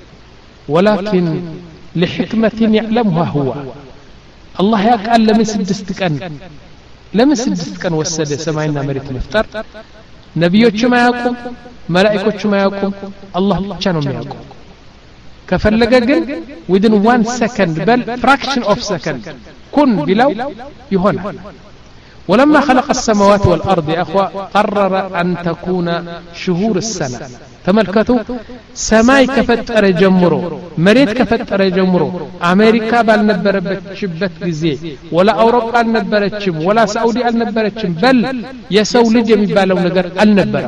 S2: ولكن لحكمة يعلمها هو الله يقال لمن سدست كان لمن سدست كان وسد سماينا مريت مفتر نبيوش ما يقوم ملائكوش ما يقوم الله كانوا ما يقوم كفلقا قل within one second بل fraction of second كن بلو يهونا ولما خلق السماوات والأرض يا أخوة قرر أن تكون شهور السنة تملكتوا سماي كفتر جمرو مريت كفتر جمرو أمريكا بالنبرة شبت بزي ولا أوروبا النبرة شم ولا سعودي النبرة شم بل يسول جمي بالو نجر النبرة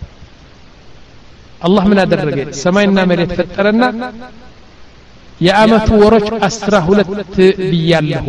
S2: الله من هذا الرجال سماينا مريت فترنا يا أمة ورج أسره لت بياله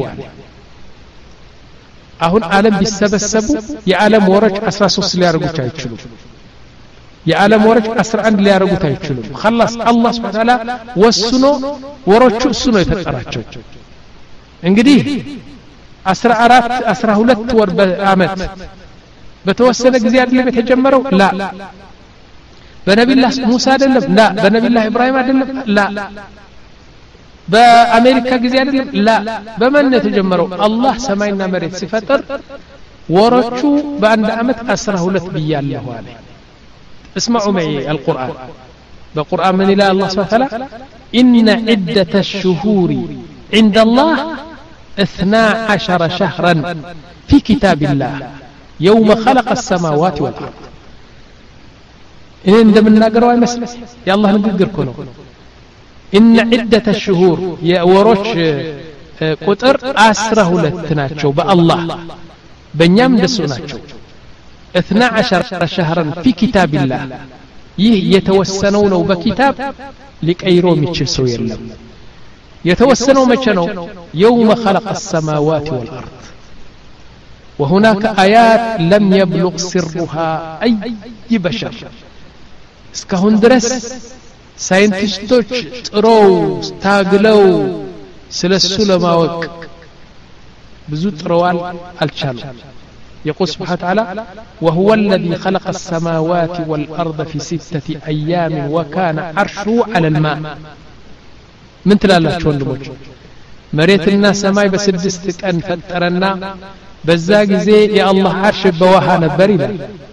S2: أهون عالم بالسبب السبب يا عالم ورج أسرة سوسيال رجوع يشلو የዓለም ወሮች አስራ አንድ ሊያረጉት አይችሉም خلاص አላህ Subhanahu Ta'ala ወስኖ ወሮቹ እሱ ነው የፈጠራቸው እንግዲህ አስራ አራት አስራ ሁለት ወር በአመት በተወሰነ ጊዜ አይደለም የተጀመረው ላ በነብዩላህ ሙሳ አይደለም ላ በነብዩላህ ኢብራሂም አይደለም ላ በአሜሪካ ጊዜ አይደለም ላ በማን ነው የተጀመረው አላህ ሰማይና መሬት ሲፈጥር ወሮቹ በአንድ አመት አስራ ሁለት ብያለሁ አለ اسمعوا معي القرآن بقرآن من الله الله سبحانه وتعالى إن عدة الشهور عند الله اثنا عشر شهرا في كتاب الله يوم خلق السماوات والأرض إن عندما نقرأ مثل يا الله نقدر كله إن عدة الشهور يا وروش قطر أسره لتناتشو بالله بنيام دسوناتشو اثنا عشر شهرا في كتاب الله يه يتوسنون بكتاب لكيرو ميتشل سو يلم يتوسنوا مچنو يوم خلق السماوات والأرض وهناك آيات لم يبلغ سرها أي بشر اسكهون درس ساينتستوች ጥረው ታግለው ስለሱ ለማወቅ ብዙ ጥረዋል አልቻሉም يقول سبحانه وتعالى وهو الذي خلق السماوات والأرض في ستة أيام وكان عرشه على الماء من تلالاش وندموش مريتنا سماي بسدست كأن فترنا بزاق زي يا الله عرش بواها نبريلا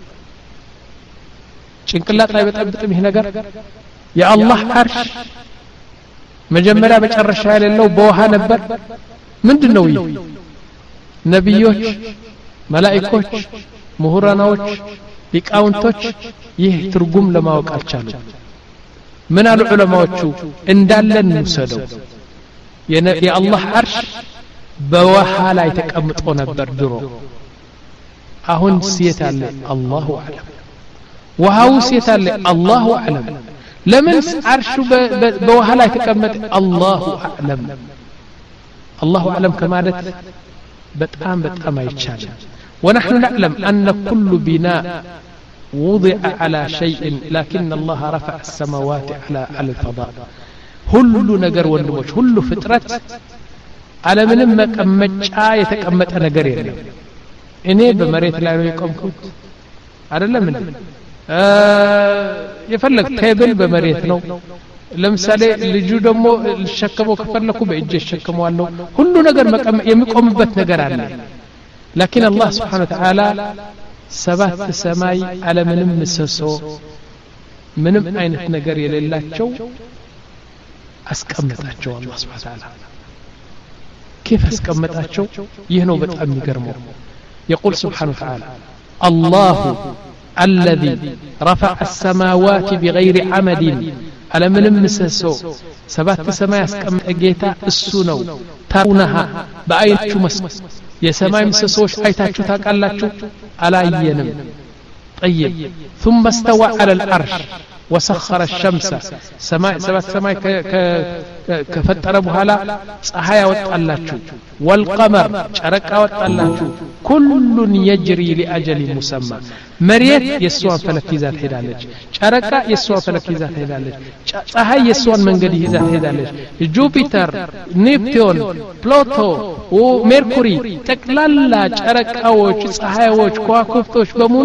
S2: شنكلات لا يبتعبت به نقر يا الله عرش مجمرا بشرشها لله بواها نبر من دنوي نبيوش ملائكوች ምሁራናዎች ሊቃውንቶች ይህ ትርጉም ለማወቅ አልቻሉም ምን አሉ ዑለማዎቹ እንዳለን እንሰደው የአላህ አርሽ በውሃ ላይ ተቀምጦ ነበር ድሮ አሁን ሲየት አለ አላሁ አለም ውሃው ሲየት አለ አላሁ አለም ለምን አርሹ በውሃ ላይ ተቀመጠ አላሁ አለም አላሁ አለም ከማለት በጣም በጣም አይቻልም ونحن نعلم أن كل بناء وضع على شيء لكن الله رفع السماوات على على الفضاء كل نجر والنموش كل فترة على من مكمجا يتكمت نجر يعني إني بمريت لا يقوم كنت على لمن آه يفلك تابل بمريت نو ለምሳሌ ልጁ ደግሞ ልሸከመው ከፈለኩ በእጄ ሸከመዋለሁ ሁሉ ነገር የሚቆምበት ነገር አለ لكن الله سبحانه وتعالى سبات سماي على منم مسسو منم አይነት ነገር የሌላቸው አስቀምጣቸው الله سبحانه وتعالى كيف አስቀምጣቸው ይህ ነው በጣም የሚገርመው يقول سبحانه وتعالى الله الذي رفع السماوات بغير عمد على منم مسسو سبات سماي አስቀምጠ ጌታ እሱ ነው ታሩነها በአይናችሁ መስመስ የሰማይ ምሰሶች አይታችሁ ታቃላችሁ አላየንም طيب ثم استوى على العرش وسخر الشمس سماء سبات سماء كفتر بحالا ፀሐይ ወጣላችሁ والقمر ጨረቃ ወጣላችሁ كل يجري لاجل مسمى مريت يسوان فلك ይዛት ሄዳለች ጨረቃ የሷን ፈለክ ይዛት ሄዳለች ፀሐይ የሷን መንገድ ይዛት ሄዳለች ጁፒተር ኔፕቲዩን ፕሉቶ ሜርኩሪ ጠቅላላ ጨረቃዎች ፀሐዮች ከዋክብቶች በሙሉ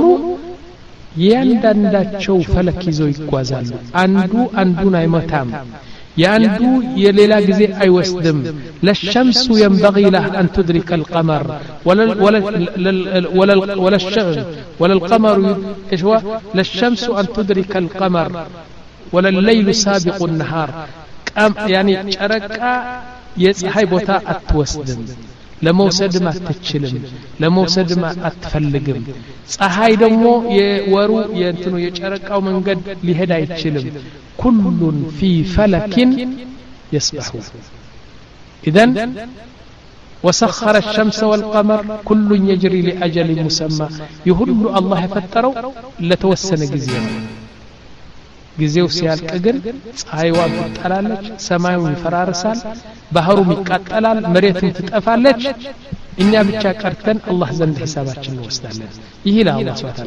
S2: ያንዳንዳቸው ፈለክ ይዘው ይጓዛሉ አንዱ አንዱን አይመታም ያንዱ የሌላ ጊዜ አይወስድም ለሸምሱ ينبغي له ان تدرك القمر ولا ولا ولا ولا الشمس ولا القمر ايش هو للشمس ان تدرك القمر ولا الليل سابق النهار يعني ጨረቃ የፀሐይ ቦታ አትወስድም ለመውሰድም አትችልም ለመውሰድም አትፈልግም ፀሐይ ደግሞ የወሩ የእንትኑ የጨረቃው መንገድ ሊሄድ አይችልም كل في فلك يسبحون اذن وسخر الشمس والقمر كل يجري لاجل مسمى يهل الله يفتروا لتوسن ጊዜው ጊዜው ሲያልቅ ግን ፀሐይዋ ትጠላለች ሰማዩ ይፈራርሳል ባህሩም ይቃጠላል መሬቱም ትጠፋለች እኛ ብቻ ቀርተን አላህ ዘንድ ሂሳባችን እንወስዳለን ይሄ ለአላህ Subhanahu Ta'ala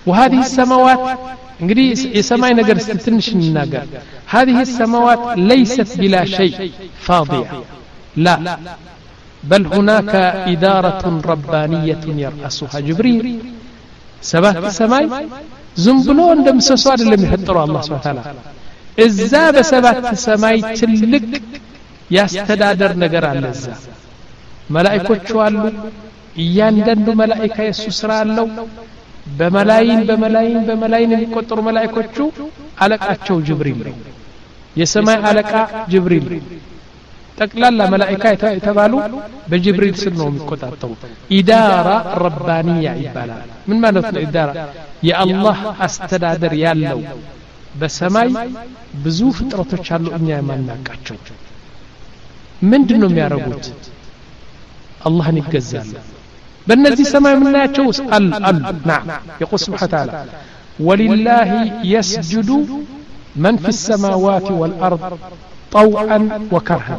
S2: وهذه السماوات እንግዲህ የሰማይ ነገር ትንሽ እንናገር هذه السماوات ليست بلا شيء فاضية لا بل هناك إدارة ربانية يرأسها جبريل سبات السماء زنبلو እንደምሰሶ አይደለም የሚፈጠረው አላህ Subhanahu Wa Ta'ala እዛ በሰባት ሰማይ ትልቅ ያስተዳደር ነገር አለ እዛ መላእክቶች አሉ እያንዳንዱ መላእክት የሱ ስራ አለው በመላእክት በመላእክት በመላእክት የሚቆጠሩ መላእክቶቹ አለቃቸው ጅብሪል ነው የሰማይ አለቃ ጅብሪል ጠቅላላ መላእክት የተባሉ በጅብሪል ስር ነው የሚቆጣጠሩ ኢዳራ ረባኒያ ይባላል ምን ማለት ነው ኢዳራ የአላህ አስተዳደር ያለው በሰማይ ብዙ ፍጥረቶች አሉ እኛ የማናቃቸው ምንድነው የሚያረጉት አላህን ይገዛሉ በእነዚህ ሰማይ ምናያቸው አል አል نعم يقول سبحانه وتعالى ولله يسجد من في السماوات والأرض طوعا وكرها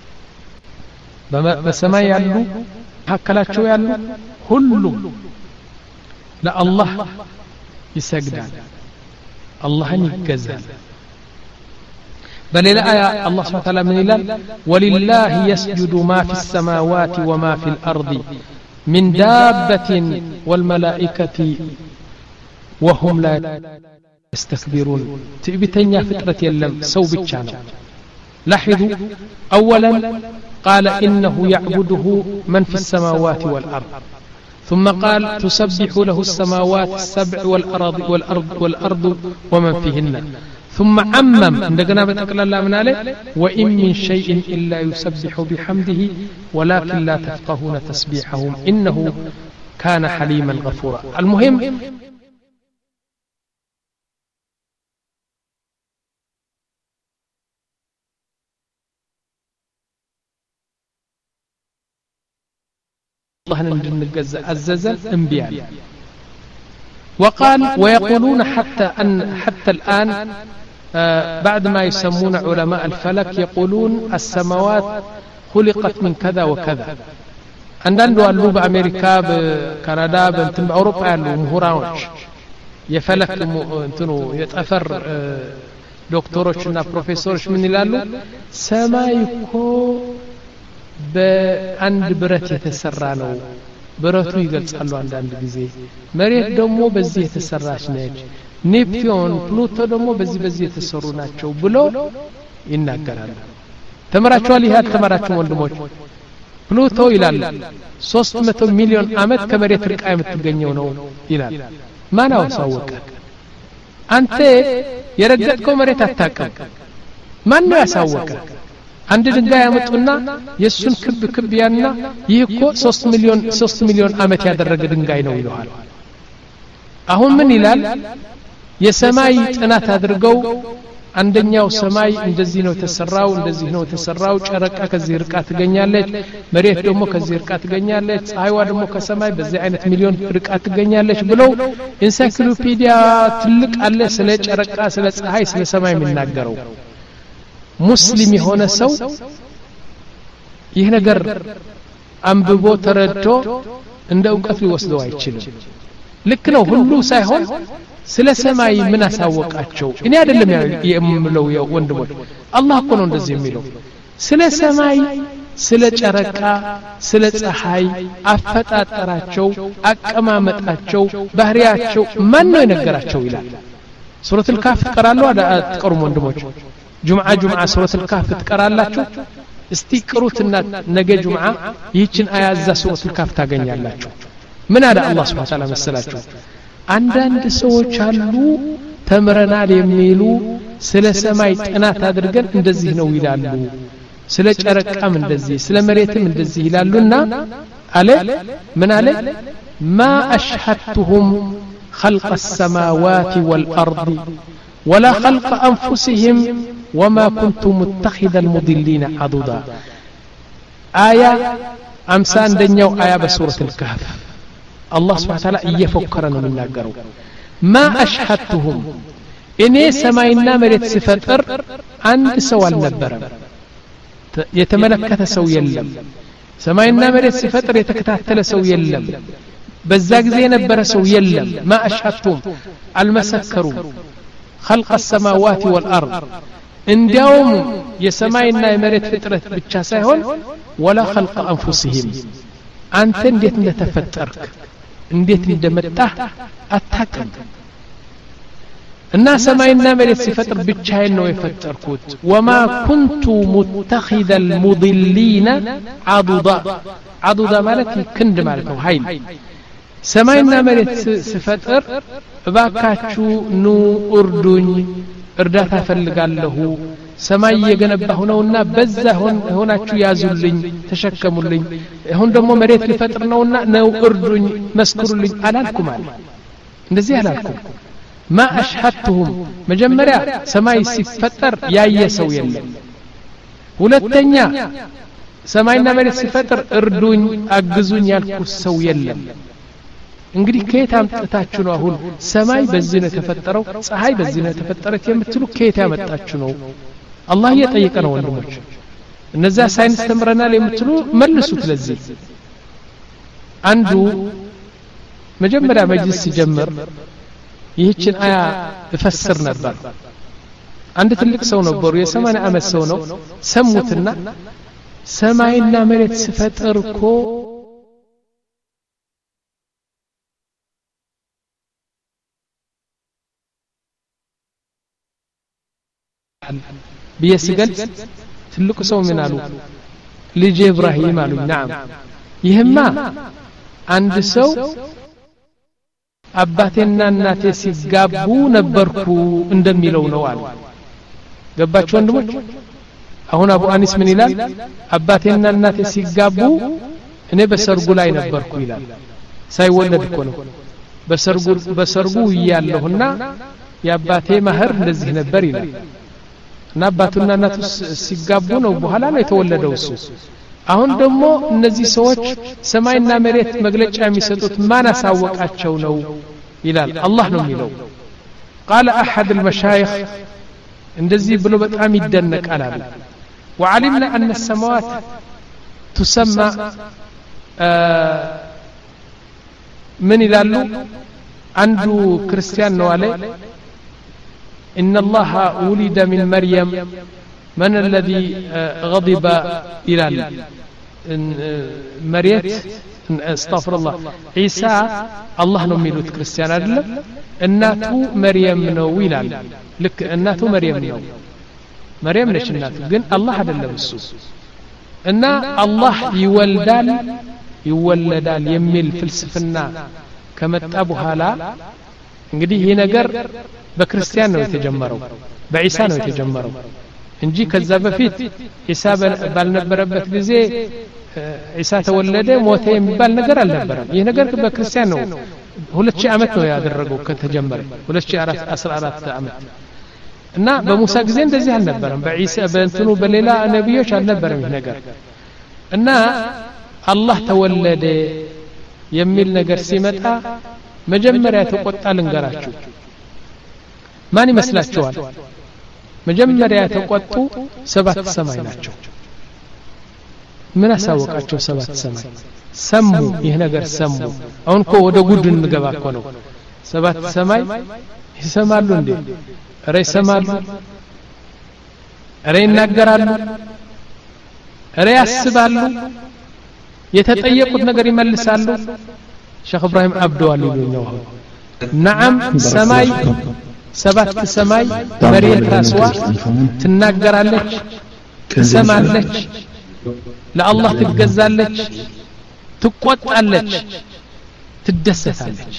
S2: በሰማይ ያሉ ሀከላቸው ያሉ ሁሉም ለአላህ ይሰግዳል አላህን ይገዛል በሌላ አያ አላህ Subhanahu Wa Ta'ala ምን ይላል ولله يسجد ما في السماوات وما في الأرض من دابة والملائكة وهم لا يستكبرون تبتنيا فطرة يلم سو بتشانو لاحظوا أولا قال إنه يعبده من في السماوات والأرض ثم قال تسبح له السماوات السبع والأرض والأرض والأرض ومن فيهن ثم عمم عندنا بتقل الله من عليه وإن من شيء إلا يسبح بحمده ولكن لا تفقهون تسبيحهم إنه كان حليما غفورا المهم الله ننجز عززا انبياء وقال ويقولون حتى أن حتى الآن آه بعد ما يسمون علماء الفلك يقولون السماوات خلقت من كذا وكذا عندنا قالوا بأمريكا بكندا بنتم بأوروبا قالوا مهراوش يفلك انتنو يتأثر آه دكتوروشنا بروفيسورش من يلالو سمايكو በአንድ ብረት የተሰራ ነው ብረቱ ይገልጻሉ አንዳንድ ጊዜ መሬት ደግሞ በዚህ የተሰራች ነች ኔፕቲዮን ፕሉቶ ደግሞ በዚህ በዚህ የተሰሩ ናቸው ብሎ ይናገራሉ ተመራቸዋል ይሄ ተመራቸው ወንድሞች ፕሉቶ ይላል ሶስት መቶ ሚሊዮን አመት ከመሬት ርቃ የምትገኘው ነው ይላል ማን አውሳወቀ አንተ የረገጥከው መሬት አታውቅም ማን ነው ያሳወቀ አንድ ድንጋይ ያመጡና የሱን ክብ ክብ ያና ይህ እኮ ሶስት ሚሊዮን ሶስት ሚሊዮን አመት ያደረገ ድንጋይ ነው ይላል አሁን ምን ይላል የሰማይ ጥናት አድርገው አንደኛው ሰማይ እንደዚህ ነው ተሰራው እንደዚህ ነው ተሰራው ጨረቃ ከዚህ ርቃ ትገኛለች መሬት ደግሞ ከዚህ ርቃ ትገኛለች ፀሐይዋ ደግሞ ከሰማይ በዚህ አይነት ሚሊዮን ርቃ ትገኛለች ብለው ኢንሳይክሎፒዲያ ትልቅ አለ ስለ ጨረቃ ስለ ፀሐይ ስለ ሰማይ የሚናገረው ሙስሊም የሆነ ሰው ይህ ነገር አንብቦ ተረድቶ እንደ ዕውቀት ሊወስደው አይችልም ልክ ነው ሁሉ ሳይሆን ስለ ሰማይ ምን አሳወቃቸው እኔ አይደለም የምለው ወንድሞች አላህ እኮ ነው እንደዚህ የሚለው ስለ ሰማይ ስለ ጨረቃ ስለ ፀሐይ አፈጣጠራቸው አቀማመጣቸው ባህሪያቸው ማን ነው የነገራቸው ይላል ሱረቱል ካፍ ተቀራሉ አትቀሩም ወንድሞች جمعة جمعة سورة الكهف تقرالاችሁ እስቲ ቅሩትና ነገ ጁምዓ ይህችን አያዛ ሱረቱ الكهف ታገኛላችሁ ምን አለ አላህ Subhanahu Wa Ta'ala መሰላችሁ አንዳንድ ሰዎች አሉ ተምረናል የሚሉ ስለ ሰማይ ጥናት አድርገን እንደዚህ ነው ይላሉ ስለ ጨረቃም እንደዚህ ስለ መሬትም እንደዚህ ይላሉና አለ ምን አለ ما أشهدتهم خلق السماوات والأرض ولا خلق أنفسهم وما كنت متخذ المضلين عضدا آية أمسان دنيو آية بسورة الكهف الله سبحانه وتعالى يفكرنا من ناقروا ما أشهدتهم إني سماينا مريت سفتر عند سوال نبرم يتملكت سو يلم سماينا مريت سفتر يتكتاتل سو يلم በዛ ጊዜ የነበረ ሰው የለም ما أشهدتم አልመሰከሩም خلق السماوات والأرض እንዲያውም የሰማይና የመሬት ፍጥረት ብቻ ሳይሆን ولا خلق أنفسهم አንተ እንዴት እንደተፈጠርክ እንዴት እንደመጣህ አታውቅም እና ሰማይና መሬት ሲፈጥር ብቻዬን ነው የፈጠርኩት وما كنت متخذ المضلين عضدا عضدا ማለት ክንድ ማለት ነው ኃይል ሰማይና መሬት ሲፈጥር እባካችሁ ኑ እርዱኝ እርዳታ ፈልጋለሁ ሰማይ የገነባሁ ነውና በዛ ሆናችሁ ያዙልኝ ተሸከሙልኝ አሁን ደግሞ መሬት ሊፈጥር ነውና ነው እርዱኝ መስክሩልኝ አላልኩም ማለት እንደዚህ አላልኩም ما أشهدتهم مجمريا سماي ሲፈጠር ያየ ሰው የለም ሁለተኛ ሰማይና መሬት ሲፈጠር እርዱኝ አግዙኝ ያልኩ ሰው የለም እንግዲህ ከየት አምጥታችሁ ነው አሁን ሰማይ በዚህ ነው ተፈጠረው ፀሐይ በዚህ ነው ተፈጠረች የምትሉ ከየት ያመጣችሁ ነው አላህ እየጠየቀ ነው ወንድሞች እነዛ ሳይንስ ተምረናል የምትሉ መልሱት ለዚህ አንዱ መጀመሪያ መጅልስ ሲጀምር ይህችን አያ እፈስር ነበር አንድ ትልቅ ሰው ነበሩ የሰማንያ ዓመት ሰው ነው ሰሙትና ሰማይና መሬት ሲፈጠር እኮ بيسجلت ትልቁ ሰው ምን አሉ ልጅ ኢብራሂም አሉ نعم ይህማ አንድ ሰው አባቴና እናቴ ሲጋቡ ነበርኩ እንደሚለው ነው አሉ ገባችሁ ወንድሞች አሁን አቡ አኒስ ምን ይላል አባቴና እናቴ ሲጋቡ እኔ በሰርጉ ላይ ነበርኩ ይላል ሳይወለድ እኮ ነው በሰርጉ በሰርጉ ይያለሁና ያባቴ ማህር እንደዚህ ነበር ይላል እና አባቱና እናቱ ሲጋቡ ነው በኋላ ነው የተወለደው እሱ አሁን ደግሞ እነዚህ ሰዎች ሰማይና መሬት መግለጫ የሚሰጡት ማን አሳወቃቸው ነው ይላል አላህ ነው የሚለው قال احد المشايخ እንደዚህ ብሎ በጣም ይደነቃል አለ وعلمنا ان السماوات تسمى من ይላሉ አንዱ ክርስቲያን ነው አለ ان الله ولد من مريم من الذي غضب الى مريت استغفر الله عيسى الله ነው የሚሉት ክርስቲያን አይደለም እናቱ መርየም ነው ይላል ልክ እናቱ መርየም ነው መርየም ነች እናቱ ግን አላህ አይደለም እሱ እና አላህ ይወልዳል ይወለዳል የሚል ፍልስፍና ከመጣ በኋላ እንግዲህ ይሄ ነገር በክርስቲያን ነው የተጀመረው በኢሳ ነው የተጀመረው እንጂ ከዛ በፊት ኢሳ ባልነበረበት ጊዜ ኢሳ ተወለደ ሞተ የሚባል ነገር አልነበረም ይሄ ነገር በክርስቲያን ነው ሁለት ሺህ ዓመት ነው ያደረገው ከተጀመረ ሁለት ሺህ አስራ አራት ዓመት እና በሙሳ ጊዜ እንደዚህ አልነበረም በኢሳ በእንትኑ በሌላ ነብዮች አልነበረም ይሄ ነገር እና አላህ ተወለደ የሚል ነገር ሲመጣ መጀመሪያ ተቆጣ ልንገራችሁ ማን ይመስላችኋል መጀመሪያ ተቆጡ ሰባት ሰማይ ናቸው ምን አሳወቃቸው ሰባት ሰማይ ሰሙ ይሄ ነገር ሰሙ አሁን እኮ ወደ ጉድ እንገባ እኮ ነው ሰባት ሰማይ ይሰማሉ እንዴ ኧረ ይሰማሉ ኧረ ይናገራሉ ኧረ ያስባሉ የተጠየቁት ነገር ይመልሳሉ ሼክ ኢብራሂም አብዱዋሊ ነው نعم ሰማይ ሰባት ሰማይ መሬት ራስዋ ትናገራለች ትሰማለች ለአላህ ትገዛለች ትቆጣለች ትደሰታለች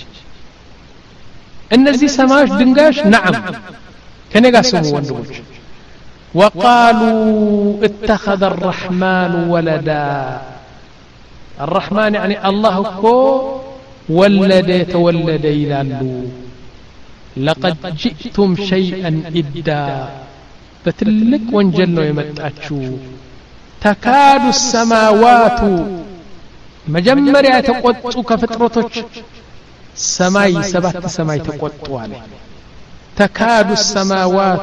S2: እነዚህ ሰማዮች ድንጋዮች نعم ከኔ ጋር ስሙ ወንድሞች وقالوا اتخذ الرحمن ولدا الرحمن يعني الله كو ولد تولد يلالو لقد جئتم شيئا إدا بتلك وانجل ነው የመጣችሁ تكاد السماوات መጀመሪያ ተቆጡ ከፍጥረቶች ሰማይ ሰባት ሰማይ ተቆጡ አለ تكاد السماوات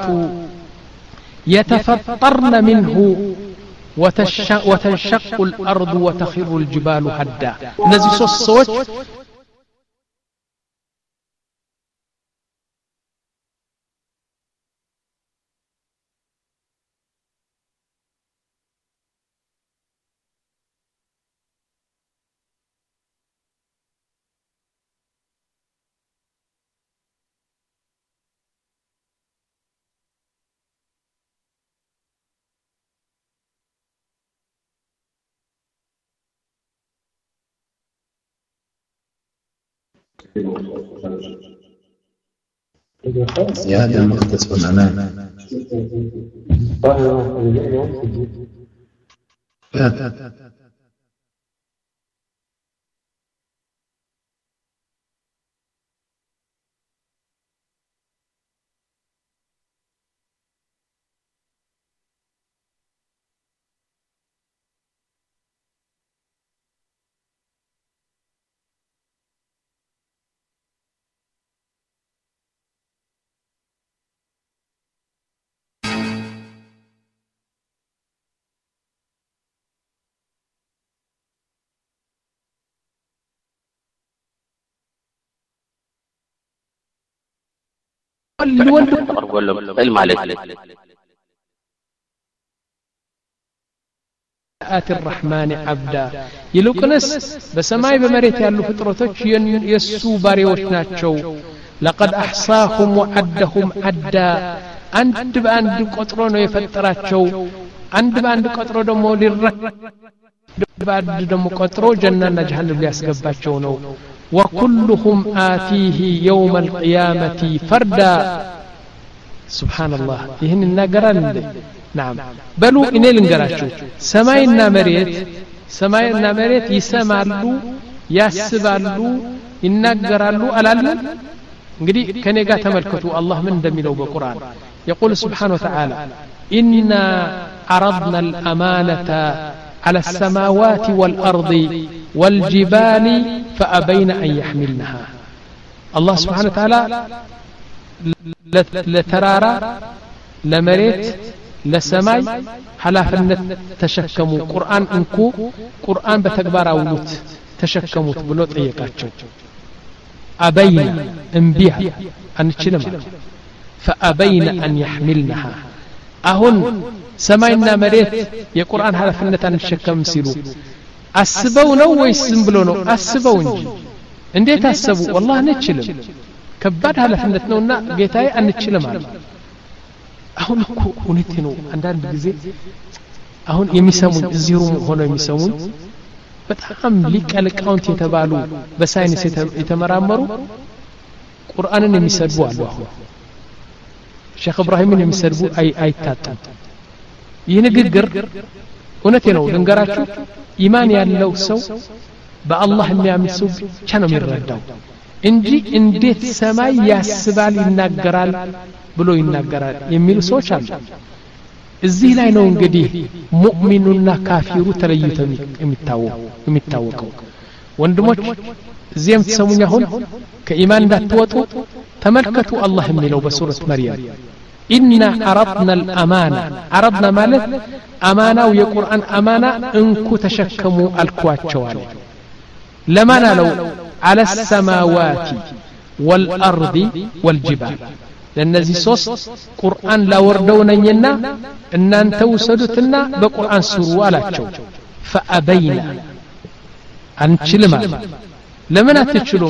S2: يتفطرن منه وتنشق الأرض وتخر الجبال هدا እነዚህ ሶስት ሰዎች
S3: زيادة مختص أمام
S2: الولد
S4: أقول لهم علم عليك
S2: آت الرحمن عبدا يلوكنس بسماي بمريت يالو فطرتوች የሱ ባሪያዎች ናቸው لقد احصاهم وعدهم عدا አንድ በአንድ ቆጥሮ ነው የፈጠራቸው አንድ በአንድ ቆጥሮ ደግሞ ሊረክ ባድ ደግሞ ቆጥሮ ጀነና ጀሃነም ሊያስገባቸው ነው وكلهم آتيه يوم القيامة فردا سبحان الله ይህን እናገራል እንዴ نعم بلو إني لنقراشو سماينا مريت سماينا مريت يسمالو ياسبالو ينقرالو ألالو انقدي كان يقا تملكتو الله من دميلو بقرآن يقول سبحانه وتعالى إنا عرضنا الأمانة على السماوات والأرض والجبال فأبين أن يحملنها الله سبحانه وتعالى لترارى لمريت لسماي حلافነት ተሸከሙ ቁርአን እንኩ ቁርአን በተግባር አውሉት ተሸከሙት ብሎ ጠየቃቸው አበይና እንቢያ አንችልም فأبين أن يحملنها አሁን ሰማይና መሬት የቁርአን ሐላፍነት አንሸከም ሲሉ አስበው ነው ወይስ ዝም ብሎ ነው አስበው እንጂ እንዴት አሰቡ والله አንችልም ከባድ ሐላፍነት ነውና ጌታዬ አንችልም አለ አሁን እኮ እውነቴ ነው አንዳንድ ጊዜ አሁን የሚሰሙኝ እዚሁ ሆነው የሚሰሙኝ በጣም ሊቀልቃውንት የተባሉ በሳይንስ የተመራመሩ ቁርአንን የሚሰድቡ አሉ አሁን ሼክ ኢብራሂምን የሚሰድቡ አይ አይታጡም ይህ ንግግር እውነቴ ነው ልንገራችሁ ኢማን ያለው ሰው በአላህ የሚያምን ሰው ብቻ ነው የሚረዳው እንጂ እንዴት ሰማይ ያስባል ይናገራል ብሎ ይናገራል የሚሉ ሰዎች አሉ እዚህ ላይ ነው እንግዲህ ሙእሚኑና ካፊሩ ተለይተው የሚታወቁ የሚታወቀው ወንድሞች እዚህም ተሰሙኝ አሁን ከኢማን እንዳትወጡ ተመልከቱ አላህ የሚለው በሱረት መርየም إنا عرضنا الأمانة عرضنا مالت أمانة ويقرآن أمانة إنكو تشكموا الكواتشوال لما نالو على السماوات والأرض والجبال لأن ذي صوص قرآن لا وردونا ينا إن أنت وسدتنا بقرآن سروالاتشو فأبينا أن تشلما لمن أتشلم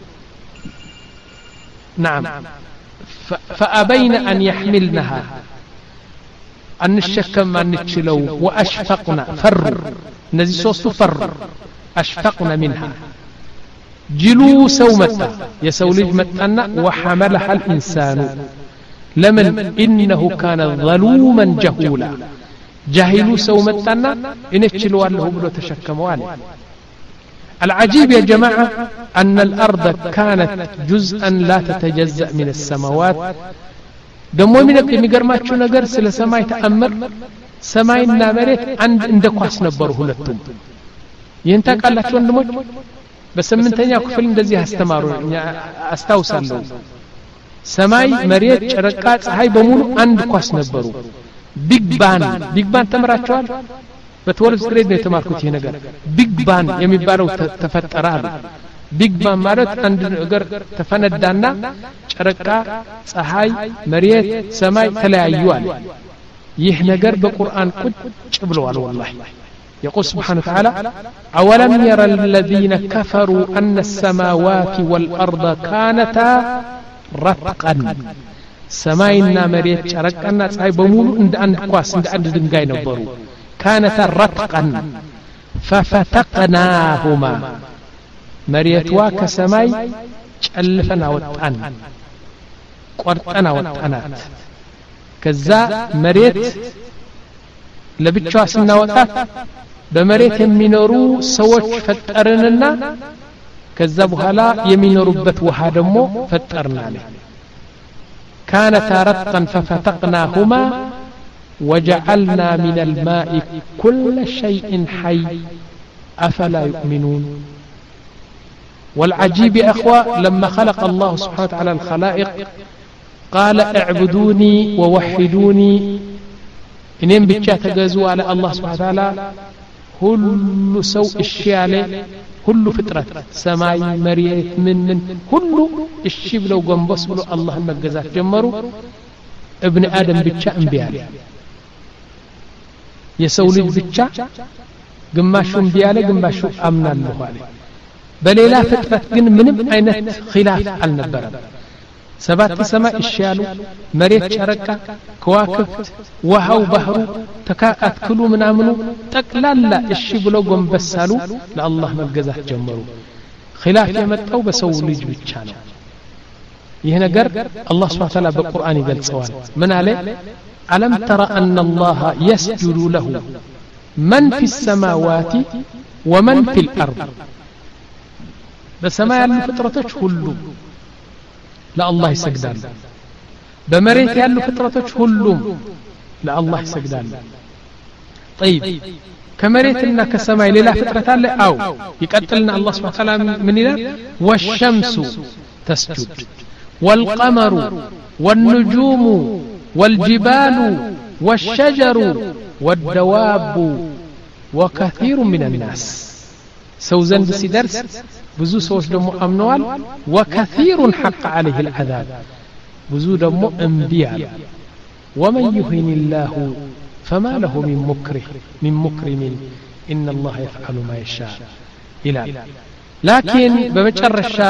S2: نعم فأبين أن يحملنها أن الشكم أن نتشلو وأشفقنا فر نزي صوص فر أشفقنا منها جلوس ومتى يسولج متأنا وحملها الإنسان لمن إنه كان ظلوما جهولا جاهلوا سومتنا إن اتشلوا له بلو تشكموا عليه العجيب يا جماعة أن الأرض كانت جزءا لا تتجزأ من السماوات دمو من المقرمات نقر سل سماي تأمر سماي النامريت عند اندكواس نبره لتم ينتاك الله شون دموج بس من تانيا كفل اندزي هستمارو استوصل له سماي مريت شركات هاي بمولو اندكواس نبرو بيج بان بيج بان تمراتشوال በትወልቭ ግሬድ ነው የተማርኩት ይሄ ነገር ቢግ ባን የሚባለው ተፈጠራል ቢግ ባን ማለት አንድ ነገር ተፈነዳና ጨረቃ ፀሐይ መሬት ሰማይ ተለያዩ አለ ይህ ነገር በቁርአን ቁጭ ብለዋል والله يقول سبحانه وتعالى أولم يرى الذين كفروا أن السماوات والأرض كانتا رتقا سماينا مريت ጨረቃና ፀሐይ በሙሉ እንደ አንድ ኳስ እንደ አንድ ድንጋይ ነበሩ كانت رتقا ففتقناهما مريتوا كسماي ጨልፈና ወጣን ቆርጠና ወጣናት ከዛ መሬት ለብቻዋ ስናወጣት በመሬት የሚኖሩ ሰዎች ፈጠርንና ከዛ በኋላ የሚኖሩበት ውሃ ደግሞ ፈጠርናል كانتا رتقا ففتقناهما وجعلنا من الماء كل شيء حي أفلا يؤمنون والعجيب يا أخوة لما خلق الله سبحانه وتعالى الخلائق قال اعبدوني ووحدوني إنين بيتشا تجازوا على الله سبحانه وتعالى كل سوء الشيء كل فترة سماي مريت من من كل الشيء لو جنبس بلو الله المجازات جمروا ابن آدم بيتشا انبيالي يسولي بيتشا قماشو انبيالي قماشو أمنا الله عليه بليلا فترة جن منم عينت خلاف النبرة سبات سماء الشالو مريت شركة كواكفت وهو بحرو تكاءت كلو من عملو تقلال الشي بلو قنبسالو لالله ملقزاه جمرو خلاف يمتعو بسوليج بيتشانو يهنقر الله سبحانه وتعالى بالقرآن قال سوال من عليه ألم ترى أن الله يسجد له من في السماوات ومن في الأرض بسماء الفطرة كله لا الله يسجدان بمريت يالو فطرتك كلهم لا الله يسجدان طيب كمريتنا كسماء لا فطرة لا أو يقتلنا الله سبحانه وتعالى من إله والشمس تسجد والقمر والنجوم والجبال والشجر والدواب وكثير من الناس سوزن بسي درس بزو سوش دمو أمنوال وكثير حق عليه العذاب بزو دمو انبياء ومن يهين الله فما له من مكره من مكرم إن الله يفعل ما يشاء إلى لكن بمجرشا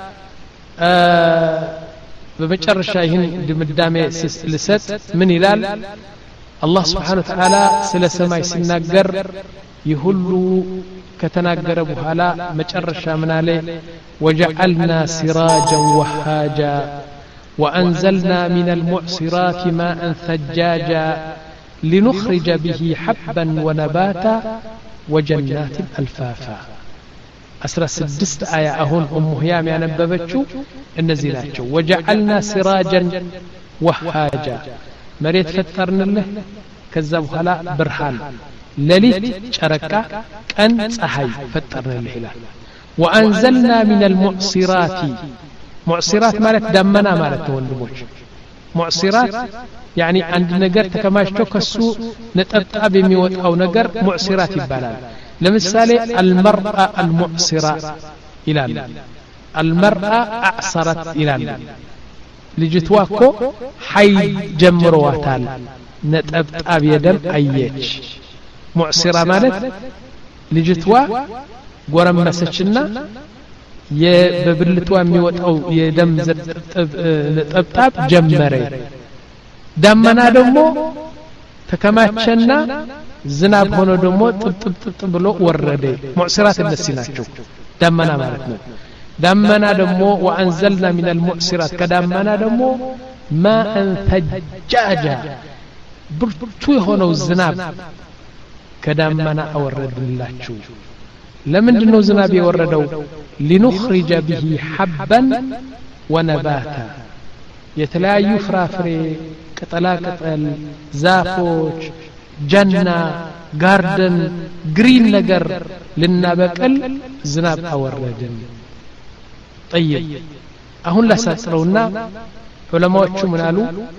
S2: آه بمجرشا هن دمدامي لست من إلال الله سبحانه وتعالى سلسما يسنقر يهلو كتناقر بحالا مجرشا من عليه وجعلنا سراجا وهاجا وأنزلنا من المعصرات ماء ثجاجا لنخرج به حبا ونباتا وجنات ألفافا أسرى سدست آية أهون أم هيام يعني نببتشو النزيلاتشو وجعلنا سراجا وهاجا مريت فترنا له كذب هلا برهان لليت شركة كان صحي فترنا الهلال وأنزلنا من المعصرات معصرات مالت دمنا مالت وندموش معصرات يعني عند نجر تكماشتو كسو نتبطب يميوت أو نجر معصرات يبالال لمثالي المرأة المعصرة إلى المرأة أعصرت إلى لجتواكو حي جمرواتال نتبطب يدم أيش معصرة مالت لجتوا قرم مسجنا يببلتوا ميوت أو يدم نتبطب جمري دمنا دمو تكماتشنا زناب هنا دمو طب طب طب بلو ورده معصرات النسيناتشو دمنا مالتنا دمنا دمو وأنزلنا من المعصرات كدمنا دمو ماء ثجاجا برتو هنا الزناب كدمنا أورد الله شو لمن دنو زناب يوردو لنخرج به حبا ونباتا يتلاقي فرافري قطلا قطل زافوች جنة ጋርደን ግሪን ነገር ልናበቀል ዝናብ አወረድን طيب አሁን ላሳጥረውና ዑለማዎቹ ምን አሉ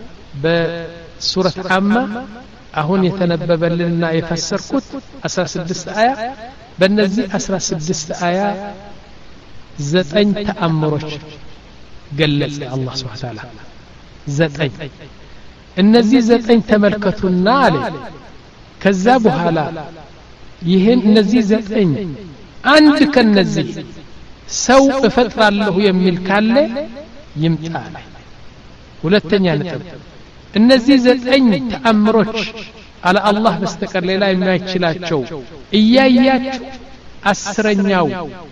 S2: በሱረት አማ አሁን የተነበበልንና የፈሰርኩት አስራ ስድስት አያ በእነዚህ አስራ ስድስት አያ ዘጠኝ ተአምሮች ገለጸ አላህ Subhanahu Wa Ta'ala ዘጠኝ እነዚህ ዘጠኝ ተመልከቱና አለ ከዛ በኋላ ይሄን እነዚህ ዘጠኝ አንድ ከነዚህ ሰው እፈጥራለሁ የሚል ካለ ይምጣ ሁለተኛ ነጥብ እነዚህ ዘጠኝ ተአምሮች አለ አላህ በስተቀር ሌላ የማይችላቸው እያያችሁ አስረኛው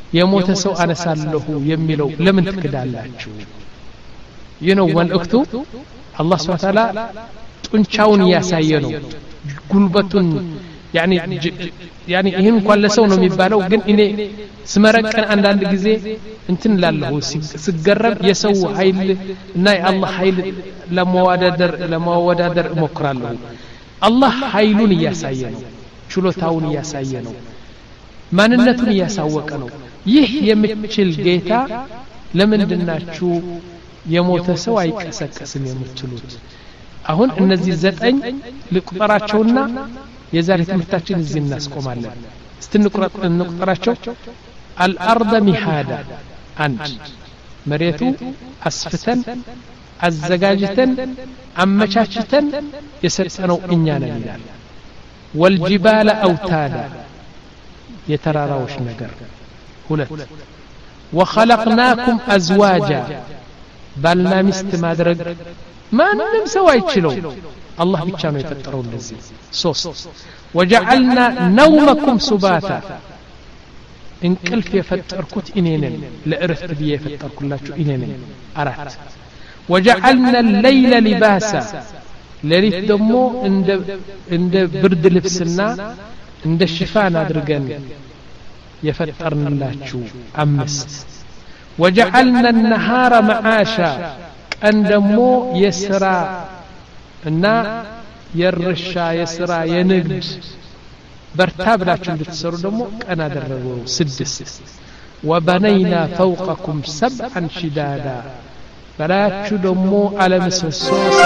S2: የሞተ ሰው አነሳለሁ የሚለው ለምን ትክዳላችሁ? ይነው ወልእክቱ አላህ Subhanahu Ta'ala ጡንቻውን ያሳየ ነው ጉልበቱን ያኒ ያኒ ይሄን እንኳን ለሰው ነው የሚባለው ግን እኔ ስመረቀን አንዳንድ ጊዜ እንትን ላለው ሲገረም የሰው ኃይል እና የአላህ ኃይል ለመዋዳደር ለመዋዳደር እሞክራለሁ አላህ ኃይሉን ያሳየ ነው ችሎታውን ያሳየ ነው ማንነቱን ያሳወቀ ነው ይህ የሚችል ጌታ ለምንድናችሁ የሞተ ሰው አይቀሰቀስም የምትሉት አሁን እነዚህ ዘጠኝ ልቁጠራቸውና የዛሬ ትምህርታችን እዚህ እናስቆማለን استنقرأ النقطراቸው الأرض مهادا አንድ መሬቱ አስፍተን አዘጋጅተን አመቻችተን የሰጠነው እኛ ነን ይላል والجبال أوتادا የተራራዎች ነገር ሁለት وخلقناكم أزواجا ባልና ሚስት ማድረግ ማንም ሰው አይችለው አላህ ብቻ ነው የፈጠረው እንደዚህ ሶስት وجعلنا نومكم سباتا እንቅልፍ የፈጠርኩት እኔ ነኝ ለእረፍት ብዬ የፈጠርኩላችሁ እኔ ነኝ አራት وجعلنا الليل لباسا ለሊት ደግሞ እንደ እንደ ብርድ ልብስና እንደ ሽፋን አድርገን የፈጠርንላችሁ አምስት وجعلنا النهار معاشا ቀን ደግሞ የሥራ እና የርሻ የሥራ የንግድ በርታ ብላችሁ እንድትሰሩ ደግሞ ቀን አደረገው ስድስት وبنينا فوقكم سبعا شدادا በላያችሁ ደግሞ አለምሰሶ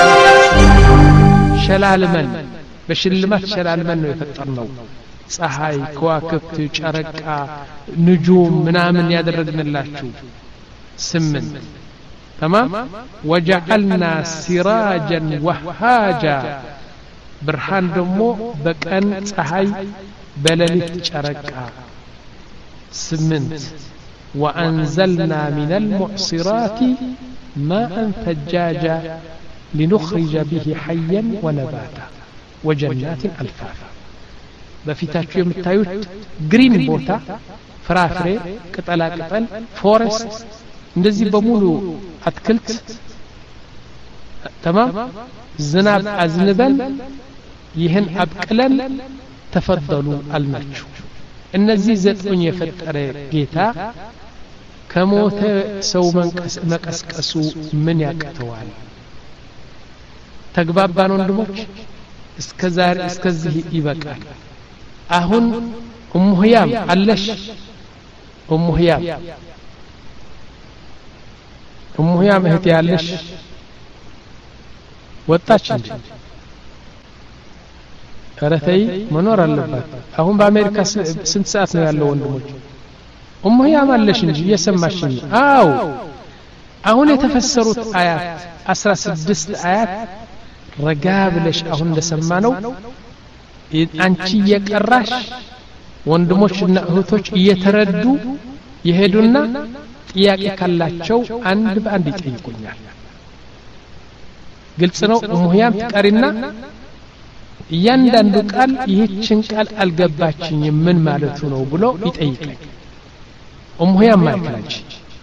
S2: ሸላልመን በሽልማት ሸላልመን ነው የፈጠርነው ፀሐይ ከዋክብት ጨረቃ ንጁም ምናምን ያደረግንላችሁ ስምንት تمام وجعلنا سراجا وهاجا برهان دمو بقن ፀሐይ በሌሊት ጨረቃ ስምንት وأنزلنا من المعصرات ماء ثجاجا لنخرج به حيا ونباتا وجنات ألفافا በፊታችሁ የምታዩት ግሪን ቦታ ፍራፍሬ ቅጠላ ቅጠል ፎረስት እንደዚህ በሙሉ አትክልት تمام ዝናብ አዝንበን ይህን አብቅለን ተፈضሉ አልናችሁ እነዚህ ዘጠኝ የፈጠረ ጌታ ከሞተ ሰው መቀስቀሱ ምን ያቀተዋል ተግባባን ወንድሞች እስከዛሬ እስከዚህ ይበቃል አሁን ኡሙ ህያም አለሽ ኡሙ ህያም ኡሙ ህያም እህት ያለሽ ወጣች እንጂ ከረተይ መኖር አለባት አሁን በአሜሪካ ስንት ሰዓት ነው ያለው ወንድሞች ኡሙ ህያም አለሽ እንጂ እየሰማሽኝ አው አሁን የተፈሰሩት አያት አስራ ስድስት አያት ረጋ ብለሽ አሁን እንደሰማነው አንቺ የቀራሽ ወንድሞችና እህቶች እየተረዱ ይሄዱና ጥያቄ ካላቸው አንድ በአንድ ይጠይቁኛል ግልጽ ነው ኡሙ ህያም ትቀሪና እያንዳንዱ ቃል ይህችን ቃል አልገባችኝም ምን ማለቱ ነው ብሎ ይጠይቃል ኡሙ ህያም ማይክላች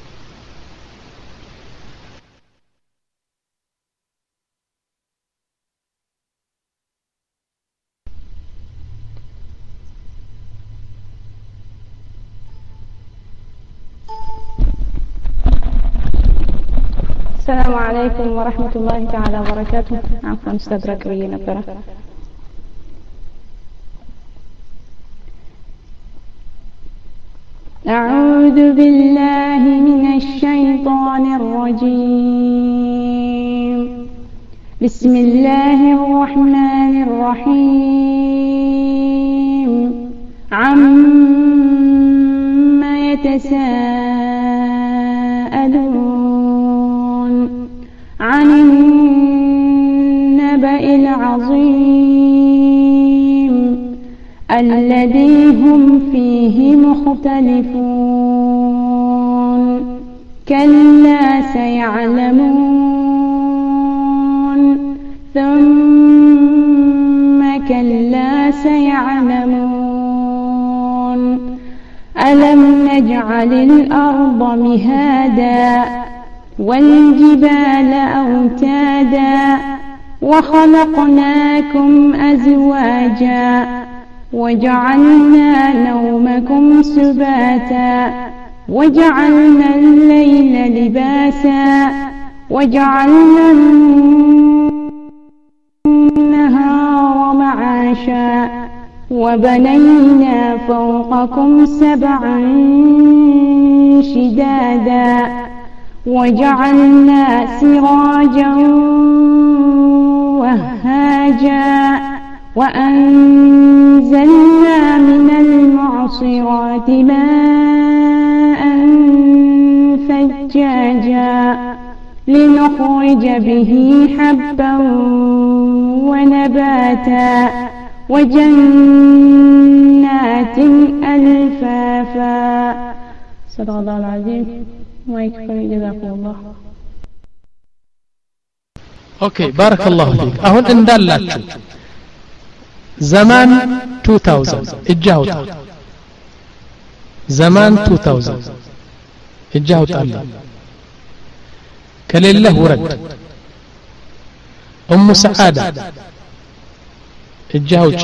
S1: السلام عليكم ورحمة الله تعالى وبركاته عفوا استدرك بي نبرة أعوذ بالله من الشيطان الرجيم بسم الله الرحمن الرحيم عما يتساءلون عن النبأ العظيم الذي هم فيه مختلفون كلا سيعلمون ثم كلا سيعلمون ألم نجعل الأرض مهادا والجبال أوتادا وخلقناكم أزواجا وجعلنا نومكم سباتا وجعلنا الليل لباسا وجعلنا النهار معاشا وبنينا فوقكم سبعا شدادا وجعلنا سراجا وهاجا وأنزلنا من المعصرات ماء ثجاجا لنخرج به حبا ونباتا وجنات ألفافا. صدق الله العظيم. ما يكفي. جزاكم الله.
S2: اوكي بارك الله فيك. አሁን እንዳላችሁ زمان ألفين እጃውታ زمان ألفين እጃውታ አለ ከሌለህ ውረድ ام سعاده እጃውጭ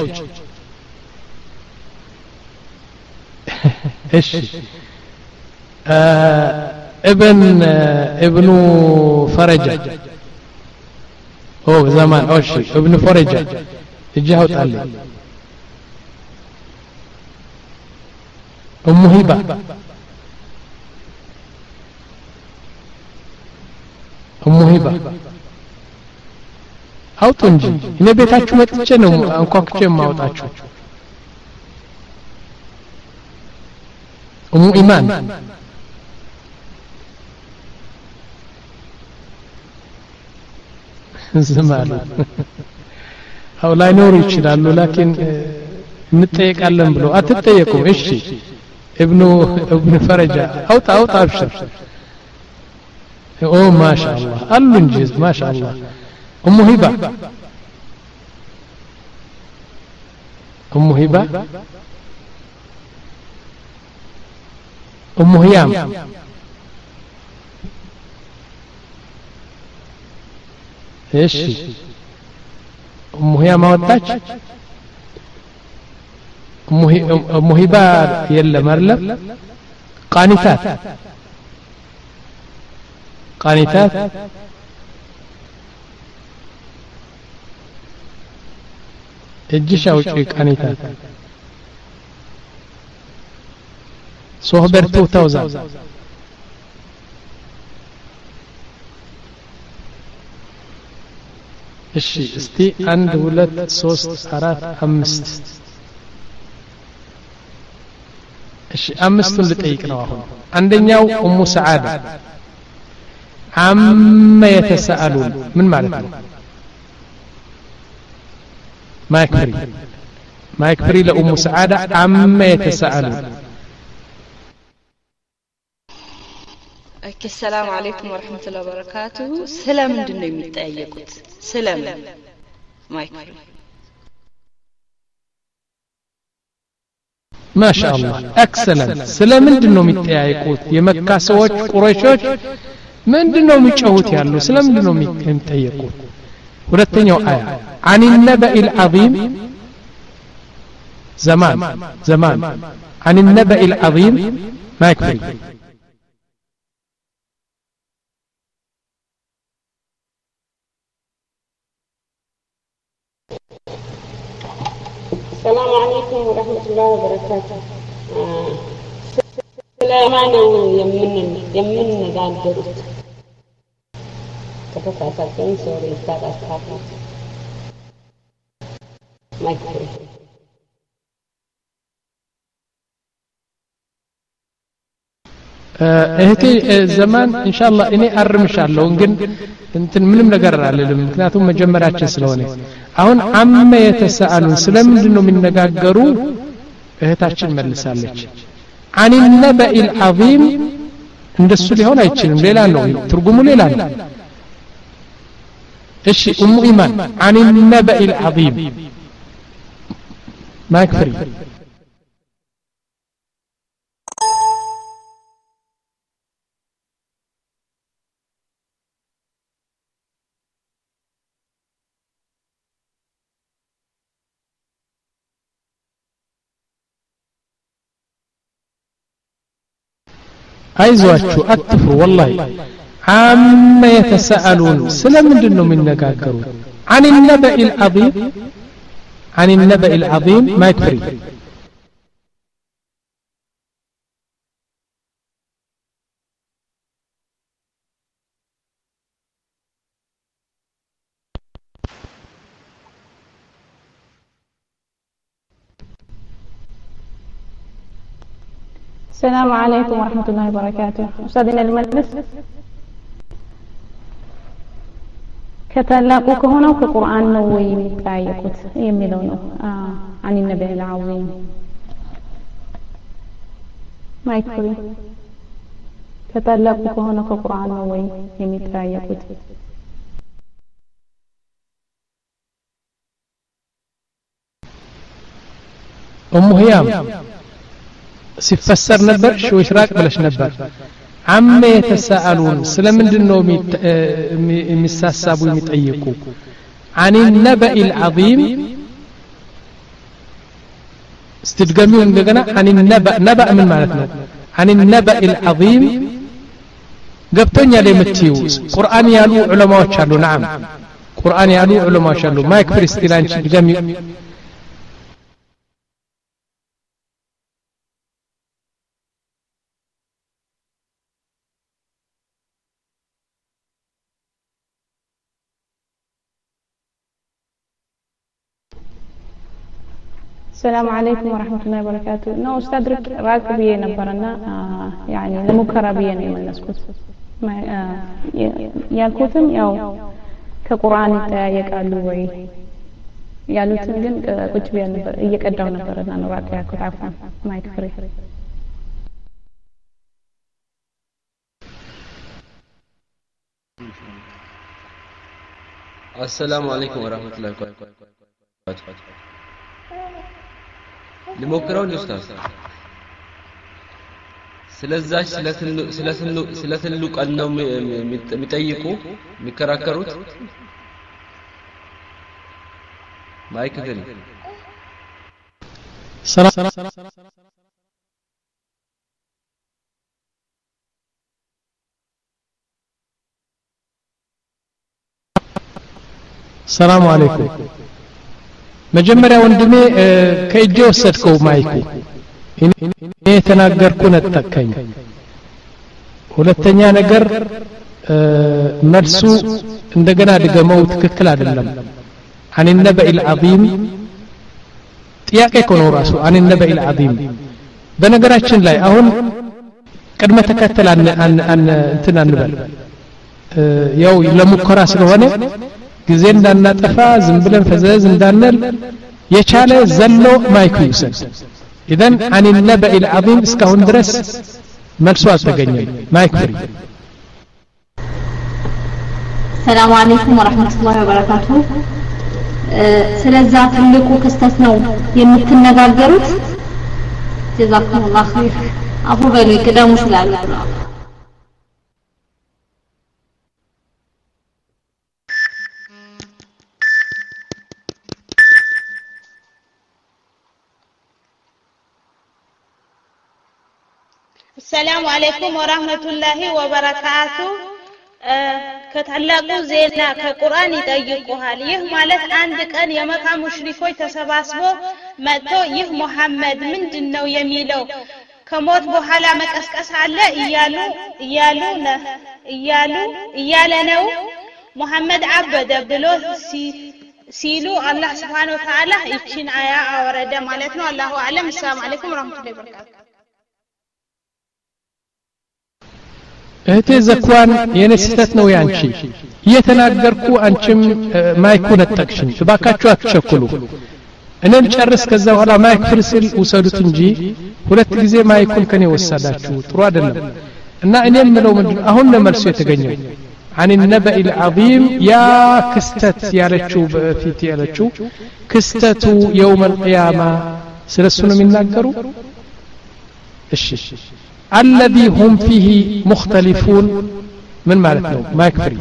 S2: እሺ ابن ابن فرجة هو زمان اوشي ابن فرجة الجهة تعلي ام هبة ام هبة አውጡ እንጂ እኔ ቤታችሁ መጥቼ ነው አንኳኩቼ ማውጣችሁ ام ኢማን زمان አው ላይ ኖር ይችላል ላኪን እንጠየቃለን ብሎ አትጠየቁም እሺ ابن ابن فرجة አውጣ አውጣ አብሽር ኦ ማሻአላህ አሉ እንጂ ማሻአላህ ام هبة ام هبة ام هيام ايش ام هيام وطاች ام هبة يلا مرلب قانتات قانتات እጅሽ አውጪ ቃኒታት ሶህበር ሁለት ሺህ እሺ እስቲ አንድ ሁለት ሶስት አራት አምስት እሺ አምስቱን ልጠይቅ ነው አሁን አንደኛው ኡሙ ሰዓዳ አመ የተሰአሉን ምን ማለት ነው ما يكفري ما يكفري لأم سعادة عما يتساءلون.
S4: السلام عليكم ورحمة الله وبركاته. سلام دنيا متأيّقت سلام ما يكفري.
S2: ما شاء الله excellent. سلام دنيا متأيّقت يمكّا سوّاج قريشوج من دنيا متشوّت يالله سلام دنيا متأيّقت. ሁለተኛው አያ عن النبأ العظيم زمان زمان عن النبأ العظيم ما يكفي.
S5: السلام عليكم ورحمة الله وبركاته. سليمان يمن يمن قال درت ተከታታይን ሶሪ ታጣጣ ማይክሮ
S2: እህቴ ዘማን ኢንሻአላህ እኔ አርምሻለሁ ግን እንትን ምንም ነገር አልልም ምክንያቱም መጀመሪያችን ስለሆነ አሁን አመ የተሰአሉን ስለምንድን ነው የሚነጋገሩ እህታችን መልሳለች عن النبأ العظيم እንደሱ ሊሆን አይችልም ሌላ ነው ትርጉሙ ሌላ ነው ايش ام ايمان عن النبأ العظيم ما يكفي አይዟችሁ አትፍሩ والله عما يتساءلون ስለምንድን ነው የሚነጋገሩት عن النبأ العظيم عن النبأ العظيم ما يكفي
S1: السلام عليكم ورحمة الله وبركاته. أستاذنا المجلس كتلاقوك هنا في القرآن نوي متعيقت يميلونه آه عن النبي العظيم ما يكفي كتلاقوك هنا في القرآن نوي متعيقت
S2: أم هيام ሲፈሰር ነበር شو إشراك بلاش ነበር عما يتساءلون ስለምንድነው የሚሳሳቡ የሚጠይቁ عن النبأ العظيم استدغموا እንደገና عن النبأ نبأ من ማለት ነው عن النبأ العظيم ገብቶኛል የምትዩ ቁርአን ያሉ ዑለማዎች አሉ نعم ቁርአን ያሉ ዑለማዎች አሉ ማይክ ፍሪስቲላንች ድገሚ
S1: السلام عليكم ورحمة الله وبركاته. نو استدرك راكبية نبرنا آه يعني لمكربية من نسكت ما آه يالكوتم ياو كقرآن تايك علوي يالوتم جن كتبيا نبر يكداو نبرنا نراكي كنت عفوا ما يكفري.
S6: السلام عليكم ورحمة الله وبركاته. لمكرون أستاذ ስለዛች ስለትሉ ስለትሉ ቀን ነው የሚጠይቁ የሚከራከሩት ማይክ ፍሪ
S2: ሰላም አለይኩም መጀመሪያ ወንድሜ ከእጄ ወሰድከው ማይኩ እኔ ተናገርኩ ነጠቀኝ ሁለተኛ ነገር መልሱ እንደገና ድገመው ትክክል አይደለም عن النبأ العظيم ጥያቄ ነው ራሱ عن النبأ العظيم በነገራችን ላይ አሁን ቅድመ ተከተል አን እንትን አንበል ያው ለሙከራ ስለሆነ ጊዜ እንዳናጠፋ ዝም ብለን ፈዘዝ እንዳንል የቻለ ዘሎ ማይክ ይውሰድ اذا عن النبأ العظيم እስካሁን ድረስ መልሱ አልተገኘም ማይክ ፍሪ
S7: السلام عليكم ورحمة الله وبركاته ስለዛ ትልቁ ክስተት ነው የምትነጋገሩት جزاكم الله خير አፉ በሉ ይቀደሙ ስላሉ
S8: السلام عليكم ورحمة الله وبركاته ከታላቁ ዜና ከቁርአን ይጠይቁሃል ይህ ማለት አንድ ቀን የመካ ሙሽሪኮች ተሰባስበው መጥተው ይህ መሐመድ ምንድነው የሚለው ከሞት በኋላ መቀስቀስ አለ እያሉ እያሉ እያሉ እያለ ነው መሐመድ አበደ ብሎ ሲሉ አላህ Subhanahu Wa Ta'ala ይችን አያ አወረደ ማለት ነው አላሁ አለም ሰላም አለይኩም ወራህመቱላሂ ወበረካቱ እህቴ ዘኳን የኔ ስህተት ነው ያንቺ እየተናገርኩ አንቺም ማይኩን ነጠቅሽኝ እባካችሁ አትቸኩሉ እኔን ጨርስ ከዛ በኋላ ማይክ ፍርስል ውሰዱት እንጂ ሁለት ጊዜ ማይኩን ከኔ ወሰዳችሁ ጥሩ አይደለም እና እኔም ምለው ምንድን አሁን ነው መልሱ የተገኘው عن النبأ العظيم يا كستت ያለችው በፊት ያለችው ክስተቱ يوم القيامة ስለሱ ነው የሚናገሩ እሺ الذي هم فيه مختلفون من معناته ما يكفي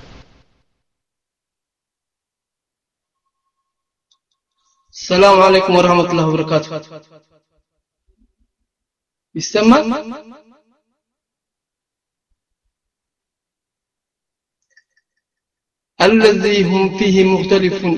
S9: السلام عليكم ورحمة الله وبركاته يسمع الذي هم فيه مختلفون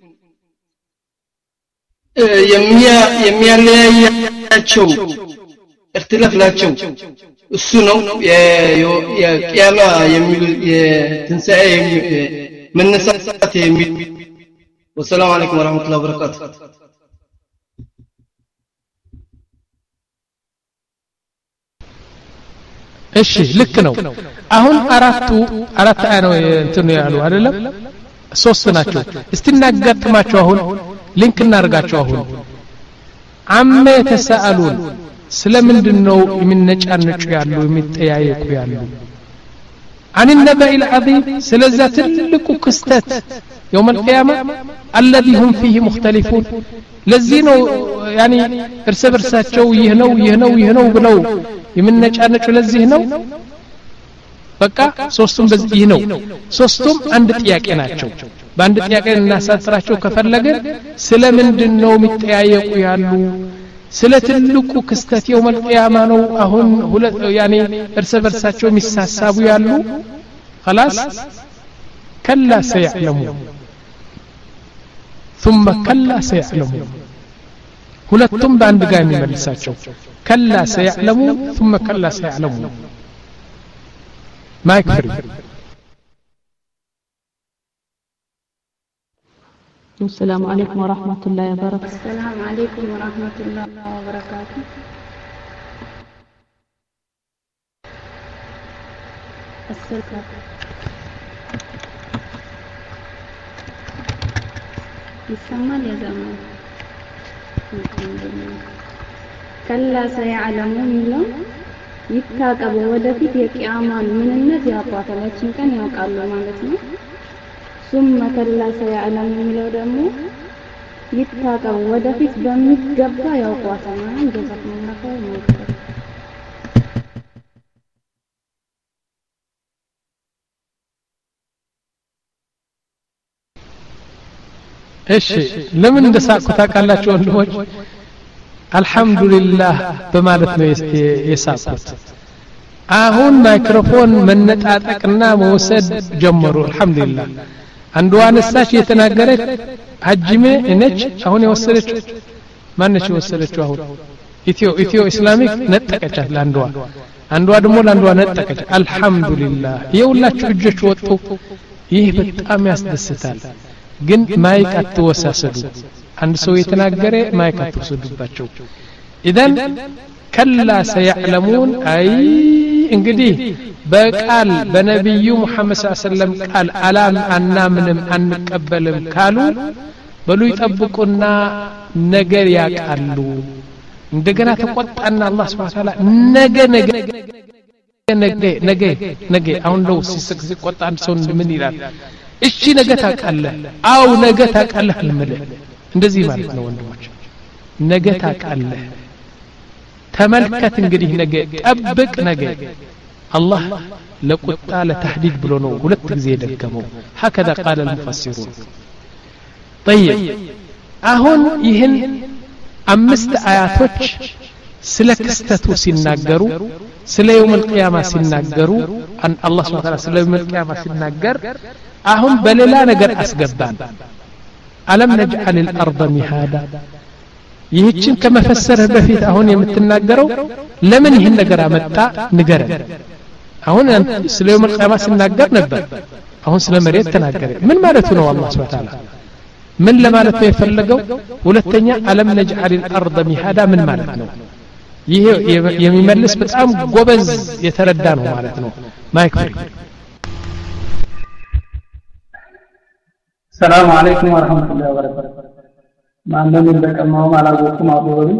S9: የሚያለያያቸው اختلاف ላቸው እሱ ነው የቂያማ የሚሉ የትንሣኤ መነሳት የሚል والسلام عليكم ورحمة الله وبركاته
S8: እሺ ልክ ነው አሁን አራቱ አራት አያ ነው እንትን ያሉ አይደለም ሶስት ናቸው እስቲ እናጋጥማቸው አሁን ሊንክ እናርጋቸው አሁን አመ ተሰአሉን ስለምንድነው የሚነጫነጩ ያሉ የሚጠያየቁ ያሉ عن النبأ العظيم سلازا تلقوا كستات يوم القيامة الذي هم فيه مختلفون لزينو يعني ارس برساتشو يهنو يهنو يهنو بلو يمنጫነጩ ለዚህ ነው በቃ ሶስቱም በዚህ ነው ሶስቱም አንድ ጥያቄ ናቸው በአንድ ጥያቄ እናሳጥራቸው ከፈለገን ስለምንድነው የሚጠያየቁ ያሉ ስለ ትልቁ ክስተት የውመል ቂያማ ነው አሁን ሁለት ያኔ እርስ በርሳቸው የሚሳሳቡ ያሉ خلاص كلا سيعلمون ثم كلا سيعلمون ሁለቱም በአንድ ጋር የሚመልሳቸው كلا سيعلمون ثم كلا سيعلمون ما يكفر
S10: السلام عليكم ورحمة الله وبركاته
S1: السلام عليكم ورحمة الله وبركاته السلام يسمى يا زمان كلا سيعلمون له ይታቀቡ ወደፊት የቂያማን ምንነት ያቋታላችን ቀን ያውቃሉ ማለት ነው ثم كلا سيعلمون የሚለው ደግሞ ይታቀቡ ወደፊት በሚገባ ያውቋታል እንደዛው ነው
S8: እሺ ለምን እንደሳቁ ታውቃላችሁ ወንድሞች አልহামዱሊላህ በማለት ነው የሳቁት አሁን ማይክሮፎን መነጣጠቅና መውሰድ ጀመሩ አልহামዱሊላህ አንዱ አነሳች የተናገረች ሐጅሜ እነች አሁን የወሰደችው ማነች የወሰደችው አሁን ኢትዮ ኢትዮ ኢስላሚክ ነጠቀቻት ለአንዷ አንዷ ደግሞ ለአንዷ ነጠቀች አልহামዱሊላህ የሁላችሁ እጆች ወጡ ይህ በጣም ያስደስታል ግን ማይክ አትወሳሰዱ አንድ ሰው የተናገረ ማይክ አትወስዱባቸው ኢዳን ከላ ሰيعلمون አይ እንግዲህ በቃል በነብዩ መሐመድ ሰለላሁ ዐለይሂ ወሰለም ቃል አላም አናምንም አንቀበልም ካሉ በሉ ይጠብቁና ነገር ያቃሉ እንደገና ተቆጣና አላህ Subhanahu Wa Ta'ala ነገ ነገ ነገ ነገ ነገ አሁን ነው ሲስቅ ሲቆጣ አንድ ሰው ምን ይላል እሺ ነገ ታቃለህ አው ነገ ታቃለህ ልምልህ እንደዚህ ማለት ነው ወንድሞች ነገ ታቃለህ ተመልከት እንግዲህ ነገ ጠብቅ ነገ አላህ ለቁጣ ለተህዲድ ብሎ ነው ሁለት ጊዜ ደገመው هكذا قال المفسرون طيب አሁን ይህን አምስት አያቶች ስለ ክስተቱ ሲናገሩ ስለ يوم القيامه ሲናገሩ አን አላህ Subhanahu Wa Ta'ala ስለ يوم القيامه ሲናገር አሁን በሌላ ነገር አስገባን አለም ነጅዐል الارض مهادا ይህችን ከመፈሰረ በፊት አሁን የምትናገረው ለምን ይህን ነገር አመጣ ንገረን አሁን ስለ يوم القيامه ሲናገር ነበር አሁን ስለ መሬት ተናገረ ምን ማለት ነው አላህ Subhanahu Wa Ta'ala ምን ለማለት ነው የፈለገው ሁለተኛ አለም ነጅዐል الارض مهادا ምን ማለት ነው ይሄ የሚመልስ በጣም ጎበዝ የተረዳ ነው ማለት ነው ማይክ ፍሪ
S11: السلام عليكم ورحمة الله وبركاته ما عندنا من ذكرناهم على وقتكم عبوري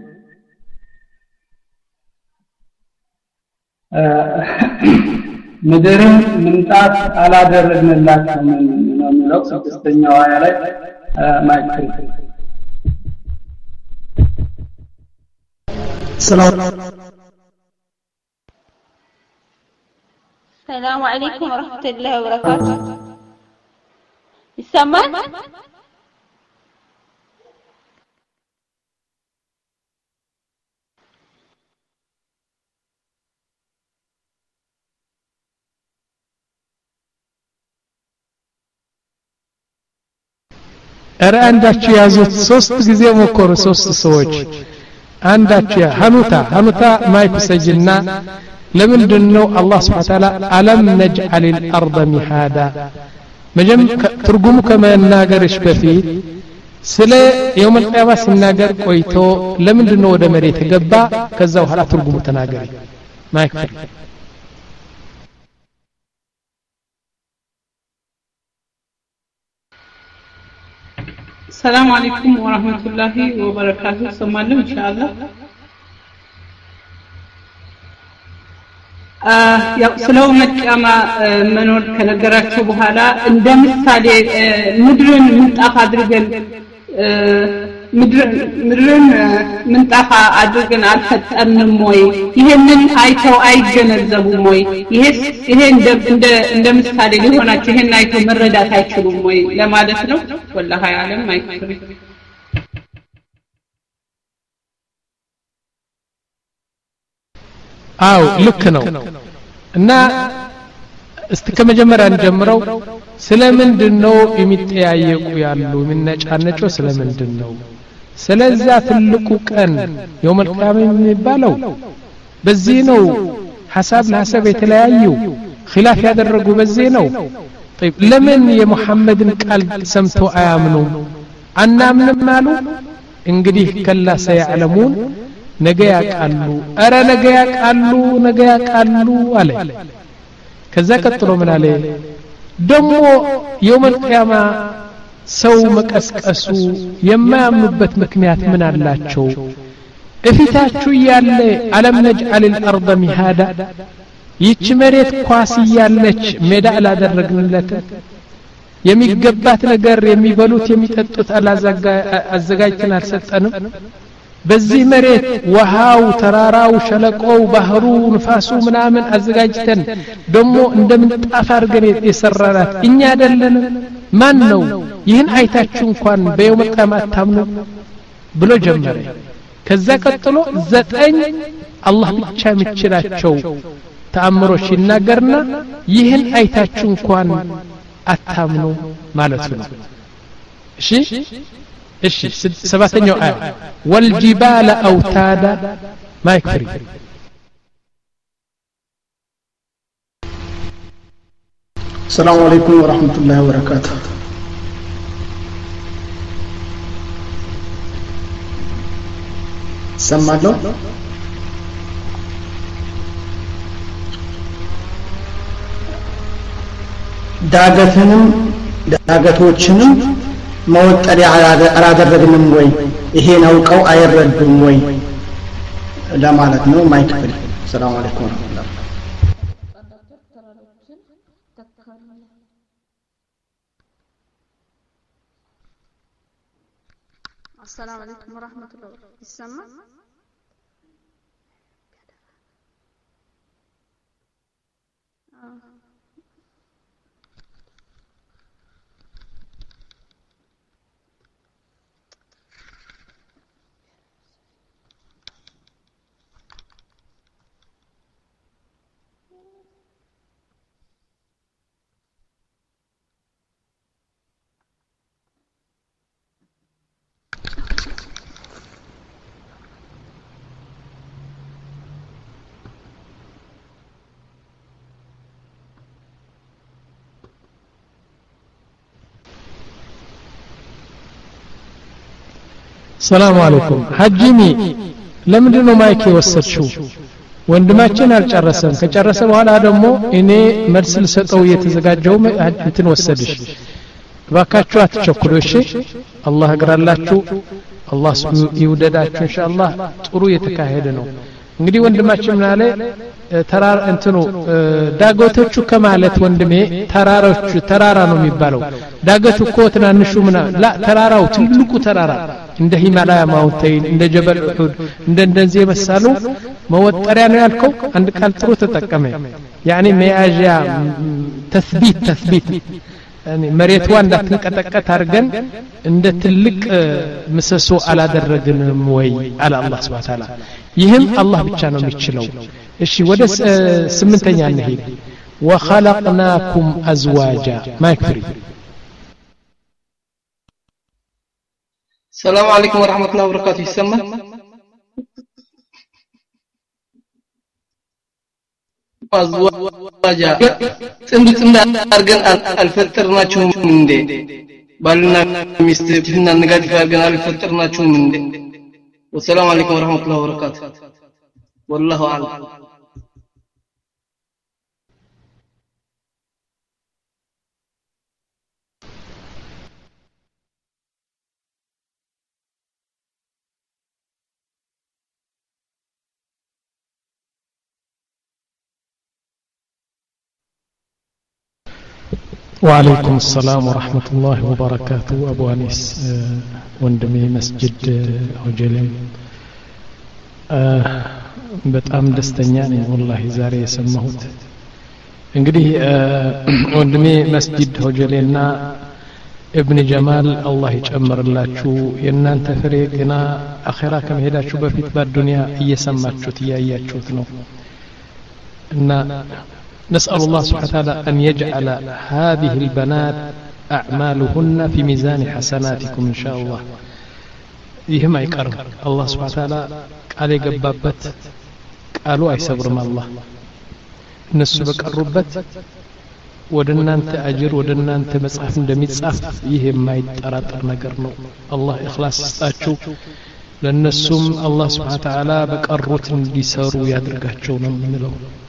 S11: مدرم من تاس على درجنا الله من من لو سبستني وعيالي ما يكفي
S12: السلام
S7: السلام عليكم ورحمة الله وبركاته يسمع
S8: እረ አንዳችሁ ያዙት ሶስት ጊዜ ሞከሩ ሶስት ሰዎች አንዳችሁ ሐኑታ ሐኑታ ማይክ ሰጅና ለምንድነው አላህ Subhanahu Ta'ala አለም ነጅዐል الارض مهادا መጀም ትርጉሙ ከመናገርሽ በፊት ስለ የውም القيامة ሲናገር ቆይቶ ለምንድነው ወደ መሬት ገባ ከዛ በኋላ ትርጉሙ ተናገሪ ማይክ
S11: السلام عليكم ورحمة الله وبركاته سمعنا إن شاء الله ያው ስለው መቀማ መኖር ከነገራችሁ በኋላ እንደ ምሳሌ ምድርን ምንጣፍ አድርገን ምድርን ምንጣፍ አድርገን አልፈጠርንም ወይ ይሄንን አይተው አይገነዘቡም ወይ ይሄ ይሄ እንደ እንደ ምሳሌ ሊሆናቸው ይሄን አይተው መረዳት አይችሉም ወይ ለማለት ነው ወላሂ ዓለም አይክሪ
S8: አው ልክ ነው እና እስቲ ከመጀመሪያ እንጀምረው ስለምንድነው የሚጠያየቁ ያሉ የሚነጫነጨው ስለምንድነው ስለዛ ትልቁ ቀን የውም القيامة የሚባለው በዚህ ነው ሐሳብ ለሐሳብ የተለያዩ ኺላፍ ያደረጉ በዚህ ነው طيب ለምን የሙሐመድን ቃል ሰምቶ አያምኑ አናምንም አሉ እንግዲህ ከላ ሰያዕለሙን ነገ ያቃሉ አረ ነገ ያቃሉ ነገ ያቃሉ አለ ከዛ ቀጥሎ ምን አለ ደሞ የውም القيامة ሰው መቀስቀሱ የማያምኑበት ምክንያት ምን አላቸው እፊታችሁ ያለ አለም ነጅዐል الارض مهادا ይች መሬት ኳስ ያለች ሜዳ አላደረግንለት የሚገባት ነገር የሚበሉት የሚጠጡት አዘጋጅተን አልሰጠንም በዚህ መሬት ውሃው ተራራው ሸለቆው ባህሩ ንፋሱ ምናምን አዘጋጅተን ደሞ እንደምንጣፍ አድርገን የሰራናት እኛ አይደለን ማን ነው ይህን አይታችሁ እንኳን በየውም القيامة ታምኑ ብሎ ጀመረ ከዛ ቀጥሎ ዘጠኝ አላህ ብቻ የሚችላቸው ተአምሮች ይናገርና ይህን አይታችሁ እንኳን አታምኑ ማለት ነው እሺ እሺ ሰባተኛው አያ ወልጂባለ አውታዳ ማይክሪ
S12: السلام عليكم ورحمة الله وبركاته سمعتوا ዳገትንም ዳገቶችንም መወጠሪያ አላደረግንም ወይ ይሄን አውቀው አይረዱም ወይ ለማለት ነው ማይክል ሰላም አለይኩም ወራህመቱላህ
S13: السلام عليكم ورحمة الله يسمع
S8: ሰላም አለይኩም ሐጂሚ ለምንድነው ማይክ የወሰድሽው ወንድማችን አልጨረሰም ከጨረሰ በኋላ ደግሞ እኔ መልስ ልሰጠው እየተዘጋጀው እንትን ወሰድሽ ባካችሁ አትቸኩሉ እሺ አላህ እግራላችሁ አላህ ይውደዳችሁ ኢንሻአላህ ጥሩ የተካሄደ ነው እንግዲህ ወንድማችን ምን አለ ተራራ እንትኑ ዳገቶቹ ከማለት ወንድሜ ተራራዎቹ ተራራ ነው የሚባለው ዳገቱ እኮ ትናንሹ ምና ላ ተራራው ትልቁ ተራራ እንደ ሂማላያ ማውንቴን እንደ ጀበል ኡሁድ እንደ እንደዚህ የመሳሉ መወጠሪያ ነው ያልከው አንድ ቃል ጥሩ ተጠቀመ ያኒ መያዣ ተስቢት ተስቢት ያኒ መሬቷ እንዳትንቀጠቀጥ አድርገን እንደ ትልቅ ምሰሶ አላደረግንም ወይ አለ አላህ Subhanahu Wa Ta'ala ይህም አላህ ብቻ ነው የሚችለው እሺ ወደ ስምንተኛ እንሄድ وخلقناكم ازواجا ما يكفي
S9: السلام عليكم ورحمة الله وبركاته يسمى أزواجا تند تند أرجن الفتر ناتشوم من دي بالنا مستفيدنا نقدر أرجن الفتر ناتشوم من دي والسلام عليكم ورحمة الله وبركاته والله أعلم
S2: وعليكم السلام ورحمة الله وبركاته أبو أنيس وندمي مسجد وجلم በጣም ደስተኛ ነኝ والله ዛሬ የሰማሁት እንግዲህ ወንድሜ መስጂድ ሆጀሌና ابن جمال الله ይጨምርላችሁ የእናንተ ፍሬ ግና አኺራ ከመሄዳችሁ በፊት በዱንያ እየሰማችሁት ያያችሁት ነው እና نسأل الله سبحانه وتعالى أن يجعل هذه البنات أعمالهن في ميزان حسناتكم إن شاء الله يهم يقرب الله سبحانه وتعالى قال يقبابت قالوا أي صبر ما الله الناس بقربت ودنا أنت أجر ودنا أنت مصحف اندمي تصاف يهم ما يتطرطر ነገር ነው الله إخلاص ይስጣችሁ ለነሱም الله سبحانه وتعالى በቀሩት እንዲሰሩ ያድርጋቸው ነው የምንለው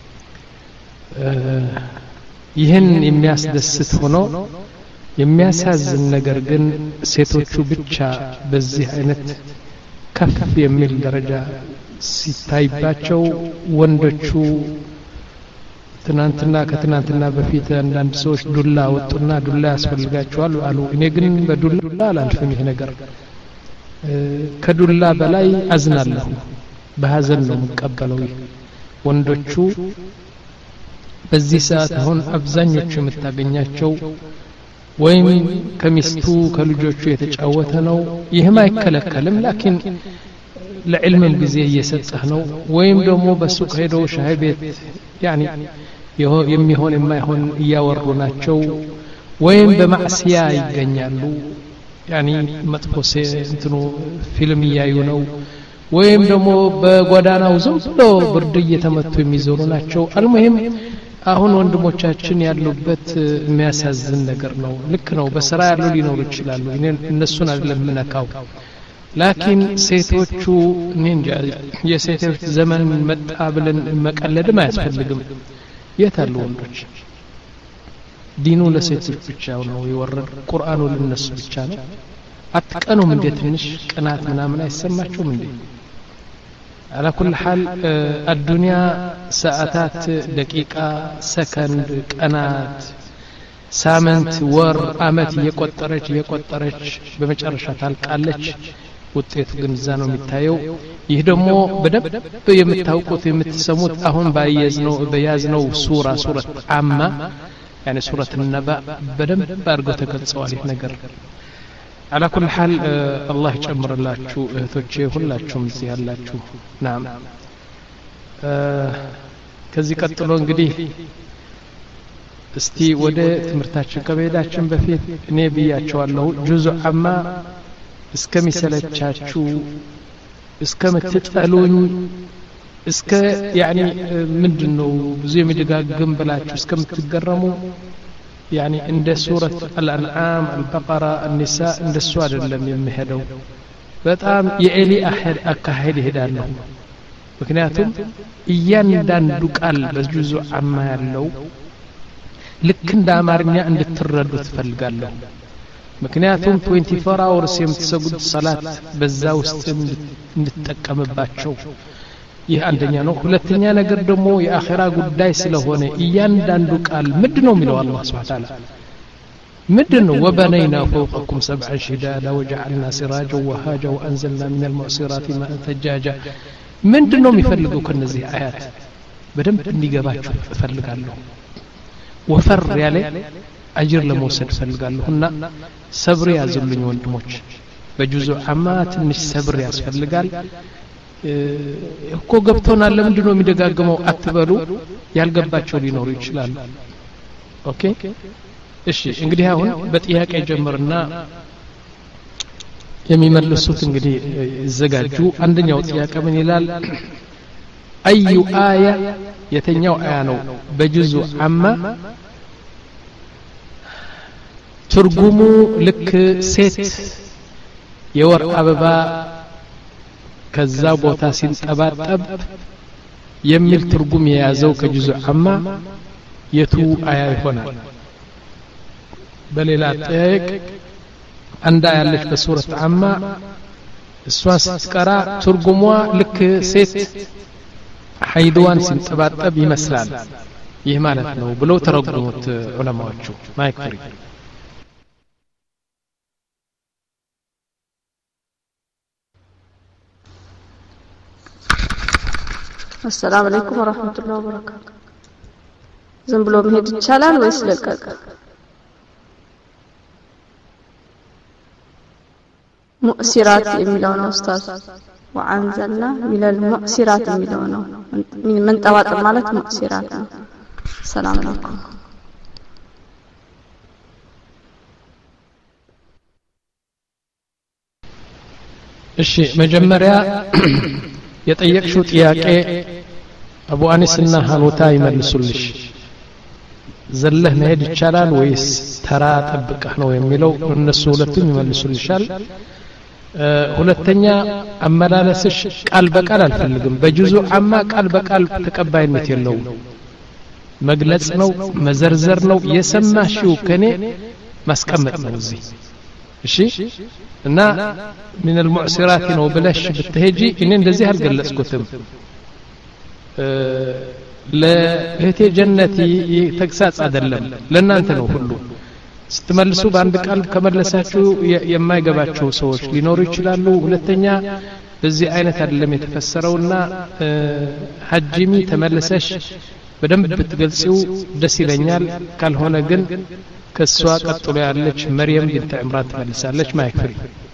S2: ይህን የሚያስደስት ሆኖ የሚያሳዝን ነገር ግን ሴቶቹ ብቻ በዚህ አይነት ከፍ የሚል ደረጃ ሲታይባቸው ወንዶቹ ትናንትና ከትናንትና በፊት አንዳንድ ሰዎች ዱላ ወጡና ዱላ ያስፈልጋቸዋል አሉ እኔ ግን በዱላ አላልፍም ይሄ ነገር ከዱላ በላይ አዝናለሁ በሐዘን ነው መቀበለው ወንዶቹ በዚህ ሰዓት አሁን አብዛኞቹ የምታገኛቸው ወይም ከሚስቱ ከልጆቹ የተጫወተ ነው ይህም አይከለከልም ላኪን ለዕልምም ጊዜ እየሰጠህ ነው ወይም ደግሞ በሱቅ ሄደው ሻይ ቤት ያኒ የሚሆን የማይሆን እያወሩ ናቸው ወይም በማዕሲያ ይገኛሉ ያኒ መጥፎ እንትኑ ፊልም እያዩ ነው ወይም ደግሞ በጓዳናው ዝም ብሎ ብርድ እየተመቱ የሚዞሩ ናቸው አልሙሂም አሁን ወንድሞቻችን ያሉበት የሚያሳዝን ነገር ነው ልክ ነው በስራ ያሉ ሊኖሩ ይችላሉ እነሱን አይደለም ምንካው ላኪን ሴቶቹ እንጃ የሴቶች ዘመን መጣ ብለን መቀለድም አያስፈልግም የታሉ ወንዶች ዲኑ ለሴቶች ብቻ ነው የወረደ ቁርአኑ ለነሱ ብቻ ነው አትቀኑም እንደ ትንሽ ቅናት ምናምን አይሰማችሁም እንዴ على كل حال الدنيا ساعات دقيقة سكند قنات سامنت ور አመት የቆጠረች የቆጠረች በመጨረሻ ታልቃለች ውጤቱ ግን እዛ ነው የሚታየው ይህ ደግሞ በደንብ የምታውቁት የምትሰሙት አሁን ባየዝነው በያዝነው ሱራ ሱረት አማ يعني سورة النبأ በደንብ አድርጎ ተገልጸዋል ይህ ነገር على كل حال آه الله يجمر الله شو እህቶቼ ሁላችሁም እዚህ ያላችሁ نعم ከዚህ ቀጥሎ እንግዲህ እስቲ ወደ ትምርታችን ከመሄዳችን በፊት እኔ ብያቸዋለሁ ጁዙ አማ እስከሚሰለቻችሁ እስከምትጠሉኝ እስከ يعني ምንድነው ብዙ የሚደጋግም ብላችሁ እስከምትገረሙ يعني عند سورة الأنعام البقرة النساء عند السؤال لم يمهدوا በጣም የኤሊ አህድ አካሄድ ይሄዳሉ ምክንያቱም እያንዳንዱ ቃል በጁዙ አማ ያለው ልክ እንደ አማርኛ እንድትረዱት ፈልጋለሁ ምክንያቱም twenty-four hours የምትሰጉት ሰላት በዛ ውስጥ እንድትጠቀምባቸው ይህ አንደኛ ነው ሁለተኛ ነገር ደግሞ የአኺራ ጉዳይ ስለሆነ እያንዳንዱ ቃል ምንድነው የሚለው አላህ Subhanahu Wa Ta'ala ምንድነው ወበነይና فوقكم سبعا شدادا وجعلنا سراجا وهاجا وانزلنا من المعصرات ماء ثجاجا ምንድነው የሚፈልገው ከነዚህ አያት በደንብ እንዲገባችሁ ፈልጋለሁ ወፈር ያለ አጅር ለመውሰድ ፈልጋለሁና ሰብር ያዙልኝ ወንድሞች በጁዙ አማ ትንሽ ሰብር ያስፈልጋል እኮ ገብቶናል ለምንድነው የሚደጋግመው አትበሉ ያልገባቸው ሊኖሩ ይችላል ኦኬ እሺ እንግዲህ አሁን በጥያቄ ጀምርና የሚመልሱት እንግዲህ ይዘጋጁ አንደኛው ጥያቄ ምን ይላል አዩ አያ የተኛው አያ ነው በጁዙ አማ ትርጉሙ ልክ ሴት የወር አበባ ከዛ ቦታ ሲንጠባጠብ የሚል ትርጉም የያዘው ከጁዙ አማ የቱ አያ ይሆናል በሌላ ጠይቅ አንዳ ያለች በሱረት አማ እሷ ስትቀራ ትርጉሟ ልክ ሴት ሐይድዋን ሲንጠባጠብ ይመስላል ይህ ማለት ነው ብለው ተረጉሙት ዑለማዎቹ ማይክሪ
S10: السلام عليكم ورحمة الله وبركاته ዝም ብሎ መሄድ ይቻላል ወይስ ለቀቅ مؤسرات የሚለው ነው ኡስታዝ وعنزلنا من المؤسرات የሚለው ነው من ጠዋጥ ማለት مؤسرات ነው ሰላም አለይኩም
S2: እሺ መጀመሪያ የጠየቅሽው ጥያቄ አቡ አኒስና ሐኑታ ይመልሱልሽ ዘለህ መሄድ ይቻላል ወይስ ተራ ጠብቀህ ነው የሚለው እነሱ ሁለቱም ይመልሱልሻል ሁለተኛ አመላለስሽ ቃል በቃል አልፈልግም በጁዙ አማ ቃል በቃል ተቀባይነት የለውም መግለጽ ነው መዘርዘር ነው የሰማሽው ከኔ ማስቀመጥ ነው እዚህ እሺ እና من المعسرات ነው ብለሽ ብትሄጂ እኔ እንደዚህ አልገለጽኩትም ለእህቴ ጀነቲ ተግሳጽ አይደለም ለእናንተ ነው ሁሉ ስትመልሱ በአንድ ቃል ከመለሳችሁ የማይገባቸው ሰዎች ሊኖሩ ይችላሉ ሁለተኛ በዚህ አይነት አይደለም የተፈሰረውና ሐጂሚ ተመለሰሽ በደንብ ብትገልጽው ደስ ይለኛል ካልሆነ ግን ከሷ ቀጥሎ ያለች መርየም ቢንት ዕምራን ትመልሳለች ማይክሪ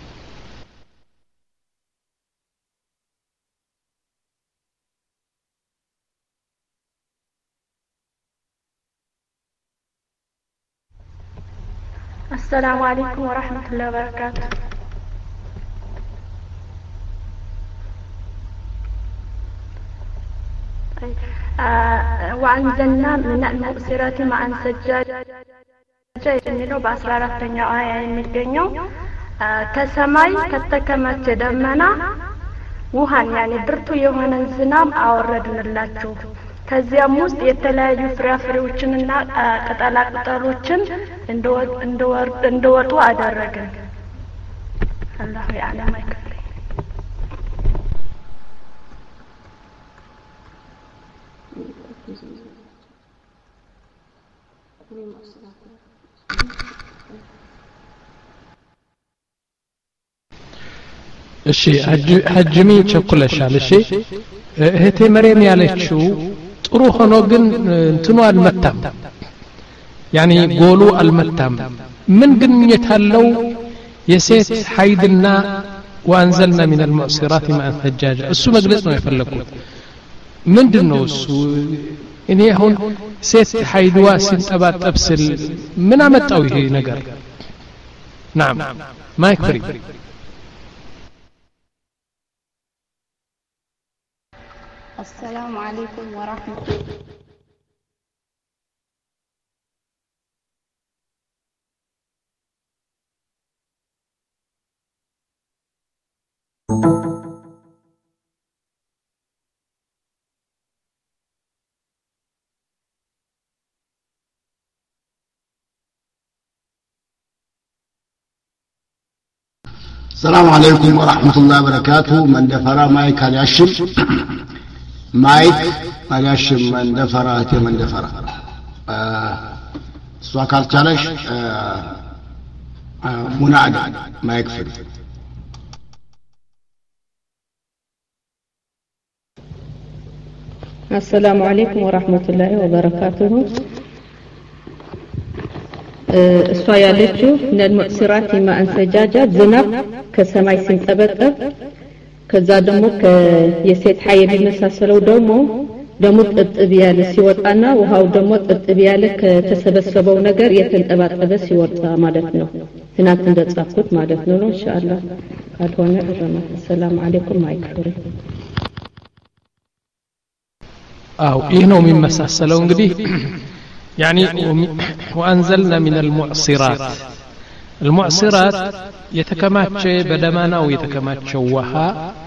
S13: السلام عليكم ورحمة الله وبركاته وأنزلنا من المؤسرات معا سجاجا የሚለው በአስራ አራተኛው አያ የሚገኘው ከሰማይ ከተከማቸ ደመና ውሃን ያኔ ብርቱ የሆነን ዝናብ አወረድንላችሁ ከዚያም ውስጥ የተለያዩ ፍራፍሬዎችንና ቅጠላ ቅጠሎችን እንደወጡ አደረግን አላሁ ያዕለም አይከል
S2: እሺ ሐጅሚ ቸኩለሻል እሺ እህቴ መርየም ያለችው ጥሩ ሆኖ ግን እንትኑ አልመታም ያኒ ጎሉ አልመታም ምን ግንኙነት አለው የሴት ሐይድና وانزلنا من المعصرات ماء ثجاجا እሱ መግለጽ ነው የፈለኩት ምንድነው እሱ እኔ አሁን ሴት ሐይድዋ ሲንጠባጠብ ስል ምን አመጣው ይሄ ነገር نعم ማይክ ፍሪ
S14: السلام عليكم ورحمة الله
S12: السلام عليكم ورحمة الله وبركاته من دفرا مايك هل يشم مايك هل يشم من دفرا هتي من دفرا سواكال تالش منعد مايك فري
S10: السلام عليكم ورحمة الله وبركاته እሷ ያለችው ለልሙዕሲራት ማአን ሰጃጃ ዝናብ ከሰማይ ሲንጠበጠብ ከዛ ደግሞ የሴት ሐይል የሚመሳሰለው ደግሞ
S15: ደግሞ ጥጥብ ያለ ሲወጣና ውሃው ደግሞ ጥጥብ ያለ ከተሰበሰበው ነገር የተንጠባጠበ ሲወጣ ማለት ነው። ትናንት እንደጻፍኩት ማለት ነው። ኢንሻአላህ ካልሆነ እረመት። ሰላም አለይኩም አይክብር።
S2: አው ይህ ነው የሚመሳሰለው እንግዲህ يعني وأنزلنا من المعصرات المعصرات يتكماتش بدماناو يتكماتش وها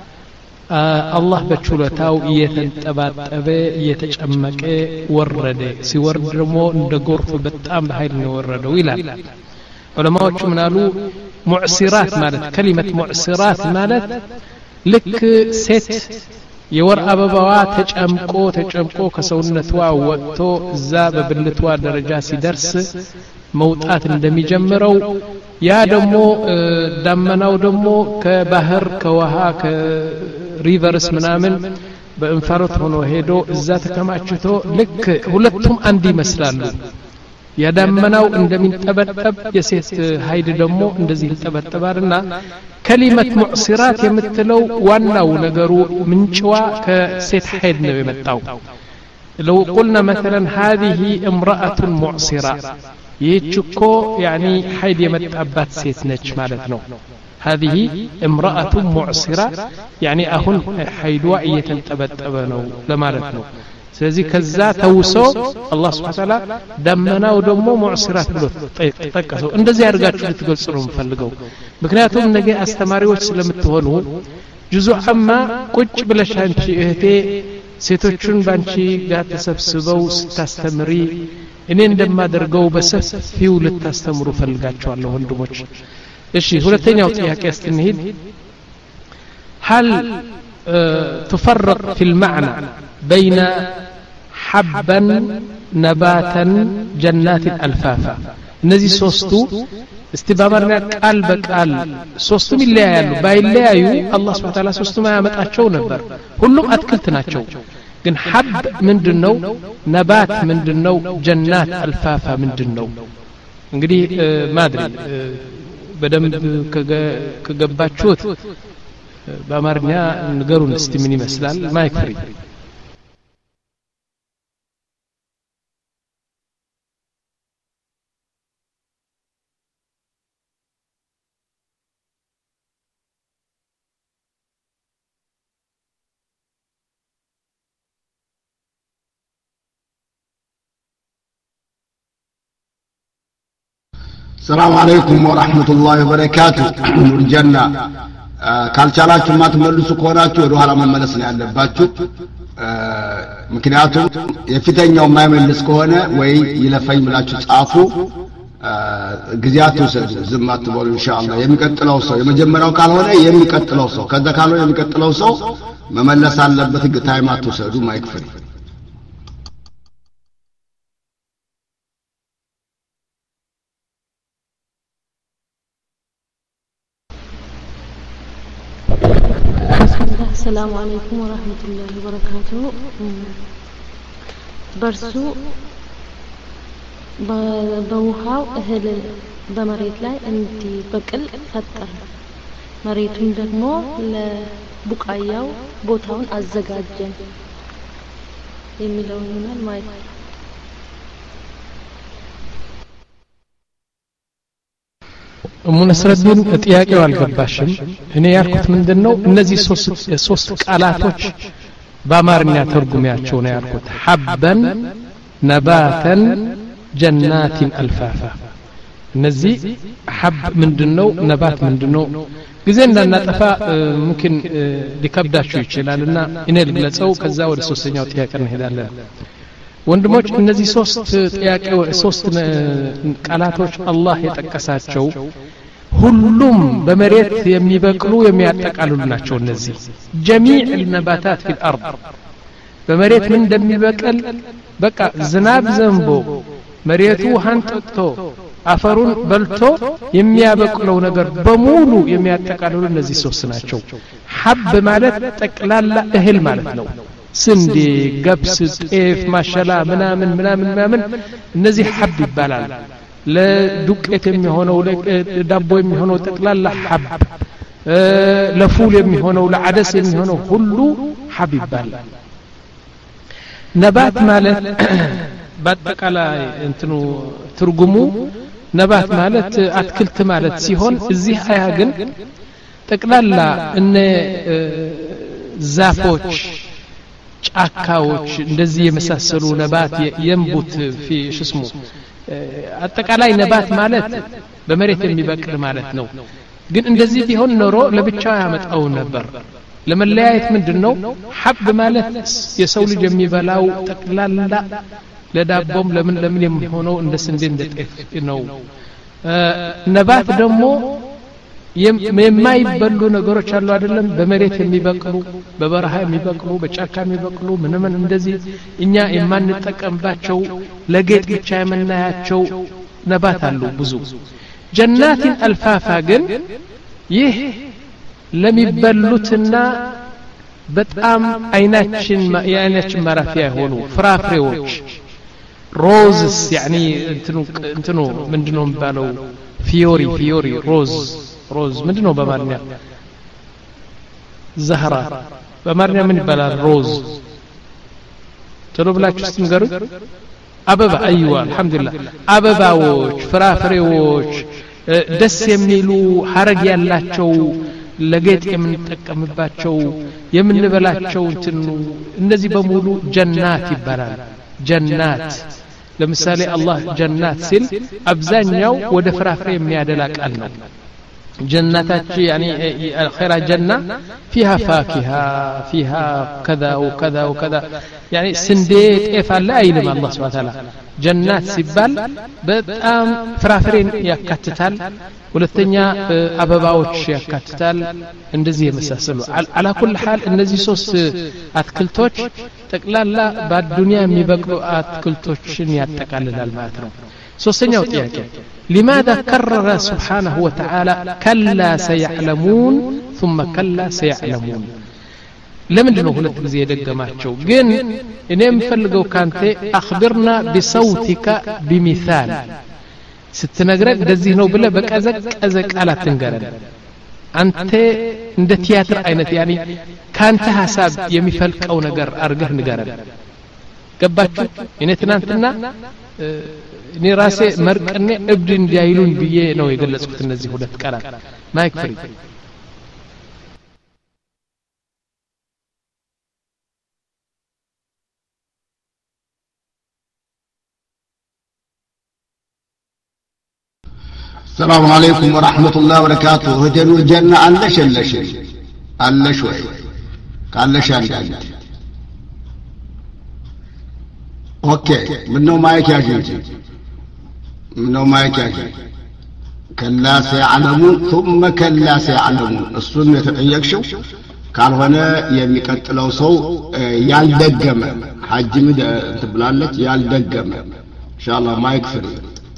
S2: الله بچولتاو يتنطبطب يتጨመቀ ወረደ ሲወርድ ደግሞ እንደ ጎርፍ በጣም በኃይል ነው ወረደው ይላል ዑለማዎቹ ምን አሉ ሙዕሲራት ማለት ከሊመት ሙዕሲራት ማለት ልክ ሴት የወር አበባዋ ተጨምቆ ተጨምቆ ከሰውነቷ ወጥቶ እዛ በብልቷ ደረጃ ሲደርስ መውጣት እንደሚጀምረው ያ ደግሞ ዳመናው ደግሞ ከባህር ከውሃ ከሪቨርስ ምናምን በእንፋሎት ሆኖ ሄዶ እዛ ተከማችቶ ልክ ሁለቱም አንድ ይመስላሉ ያዳመናው እንደሚንጠበጠብ የሴት ኃይል ደግሞ እንደዚህ ይንጠበጠባልና ከሊመት ሙዕሲራት የምትለው ዋናው ነገሩ ምንጭዋ ከሴት ኃይል ነው የመጣው لو قلنا مثلا هذه امرأة معصرة يجكو يعني حيد يمتأبات ሴት ነች ማለት ነው هذه امرأة معصرة يعني أهن حيدوا እየተንጠበጠበ ነው ለማለት ነው ስለዚህ ከዛ ተውሶ አላህ Subhanahu Ta'ala ደመናው ደግሞ ሙዕሲራት ብሎ ተጠቀሰው እንደዚህ አድርጋችሁ ልትገልጹ ነው የምፈልገው ምክንያቱም ነገ አስተማሪዎች ስለምትሆኑ ጁዙአማ ቁጭ ብለሽ አንቺ እህቴ ሴቶቹን ባንቺ ጋር ተሰብስበው ስታስተምሪ እኔ እንደማደርገው በሰፊው ልታስተምሩ ፈልጋቸዋለሁ ወንድሞች እሺ ሁለተኛው ጥያቄ አስተንሂድ هل تفرق في المعنى بين حبا نباتا جنات الفافا እነዚህ ሶስቱ استبابرنا ቃል በቃል ሶስቱም ይለያያሉ ባይለያዩ አላህ Subhanahu Wa Ta'ala ሶስቱም ያመጣቸው ነበር ሁሉም አትክልት ናቸው ግን ሐብ ምንድነው ነባት ምንድነው ጀናት አልፋፋ ምንድነው እንግዲህ ማድሪ በደንብ ከገባችሁት በአማርኛ ንገሩን እስቲ ምን ይመስላል ማይክ ፍሪ
S12: السلام عليكم ورحمة الله وبركاته نور الجنة ካልቻላችሁ ማትመልሱ ከሆናችሁ ወደ ኋላ መመለስ ነው ያለባችሁ ምክንያቱም የፊተኛው ማይመልስ ከሆነ ወይ ይለፈኝ ብላችሁ ጻፉ ግዚያቱ ዝም አትበሉ ኢንሻአላህ የሚቀጥለው ሰው የመጀመሪያው ካልሆነ የሚቀጥለው ሰው ከዛ ካልሆነ የሚቀጥለው ሰው መመለስ አለበት ግታይም አትወሰዱ ማይክፈል
S15: السلام عليكم ورحمة الله وبركاته برسو بوهاو እህል በመሬት ላይ እንዲበቅል ፈጠረ መሬቱን ደግሞ ለቡቃያው ቦታውን አዘጋጀ የሚለው ይሆናል ማለት ነው
S2: ሙነስረዲን ጥያቄው አልገባሽም እኔ ያልኩት ምንድነው እነዚህ ሶስት ሶስት ቃላቶች በአማርኛ ተርጉሚያቸው ነው ያልኩት ሐበን ነባተን ጀናቲን አልፋፋ እነዚህ ሐብ ምንድነው ነባት ምንድነው ጊዜ እንዳናጠፋ ሙምኪን ሊከብዳችሁ ይችላልና እኔ ልግለጸው ከዛ ወደ ሶስተኛው ጥያቄ እንሄዳለን ወንድሞች እነዚህ ሶስት ጥያቄ ሶስት ቃላቶች አላህ የጠቀሳቸው ሁሉም በመሬት የሚበቅሉ የሚያጠቃልሉ ናቸው እነዚህ جميع النباتات في الارض በመሬት ምን እንደሚበቅል በቃ ዝናብ ዘንቦ መሬቱ ውሃን ጠጥቶ አፈሩን በልቶ የሚያበቅለው ነገር በሙሉ የሚያጠቃልሉ እነዚህ ሶስት ናቸው ሐብ ማለት ጠቅላላ እህል ማለት ነው ስንዴ ገብስ ጤፍ ማሸላ ምናምን ምናምን ምናምን እነዚህ ሐብ ይባላል ለዱቄት የሚሆነው ለዳቦ የሚሆነው ጠቅላላ ሐብ ለፉል የሚሆነው ለዓደስ የሚሆነው ሁሉ ሐብ ይባላል ነባት ማለት በአጠቃላይ እንትኑ ትርጉሙ ነባት ማለት አትክልት ማለት ሲሆን እዚህ አያ ግን ጠቅላላ እነ ዛፎች ጫካዎች እንደዚህ የመሳሰሉ ነባት የንቡት في ሽስሙ አጠቃላይ ነባት ማለት በመሬት የሚበቅል ማለት ነው ግን እንደዚህ ቢሆን ኖሮ ለብቻው ያመጣው ነበር ለመለያየት ምንድነው ሐብ ማለት የሰው ልጅ የሚበላው ጠቅላላ ለዳቦም ለምን ለምን የሚሆነው እንደ ስንዴ እንደ ጤፍ ነው ነባት ደግሞ የማይበሉ ነገሮች አሉ አይደለም በመሬት የሚበቅሉ በበረሃ የሚበቅሉ በጫካ የሚበቅሉ ምንም እንደዚህ እኛ የማንጠቀምባቸው ለጌጥ ብቻ የምናያቸው ነባት አሉ ብዙ ጀናትን አልፋፋ ግን ይህ ለሚበሉትና በጣም አይናችን የአይናችን ማራፊያ ሆኑ ፍራፍሬዎች ሮዝስ يعني እንትኑ እንትኑ ምንድነው የሚባለው ፊዮሪ ፊዮሪ ሮዝ ሮዝ ምንድነው በአማርኛ ዘህራ በአማርኛ ምን ይባላል ሮዝ ተለብላችሁ ስትንገሩ አበባ አይዋ አልহামዱሊላህ አበባዎች ፍራፍሬዎች ደስ የሚሉ ሐረግ ያላቸው ለጌጥ የምንጠቀምባቸው የምንበላቸው እንትኑ እነዚህ በሙሉ ጀናት ይባላል ጀናት ለምሳሌ አላህ ጀናት ሲል አብዛኛው ወደ ፍራፍሬ የሚያደላ ቃል ነው جناتك يعني الخير جنة فيها فاكهة فيها كذا وكذا وكذا يعني سنديت إفعل لا يلم الله سبحانه وتعالى جنات سبال بتأم فرافرين يكتتال ولتنيا أباباوش يكتتال اندزي مساسلو على كل حال اندزي صوص أتكلتوش لا لا بعد الدنيا ميبقلو أتكلتوش يتقلل الماترو سوسنيا وطياكي لماذا كرر سبحانه وتعالى كلا سيعلمون ثم كلا سيعلمون لمن هلت ጊዜ ደገማቸው ግን እኔም ፈልገው ካንተ አخبرنا بصوتك بمثال ስትነግረን እንደዚህ ነው ብለ በቀዘቀዘ ቃላት ትንገረን አንተ እንደ ቲያትር አይነት ያኒ ካንተ ሐሳብ የሚፈልቀው ነገር አርገህ ንገረን ገባችሁ እኔ ትናንትና እኔ ራሴ መርቀኔ እብድ እንዲያይሉን ብዬ ነው የገለጽኩት እነዚህ ሁለት ቃላት ማይክ ፍሪ
S12: السلام عليكم ورحمة الله وبركاته هدن الجنة علش اللش علش وي علش عندك اوكي منو مايك يا جيجي منو مايك يا جيجي كلا سيعلمون ثم كلا سيعلمون السنة تطيقشو قال هنا የሚቀጥለው ሰው ያልደገመ ሐጅም ትብላለች ያልደገመ ኢንሻአላህ ማይክ ፍሪ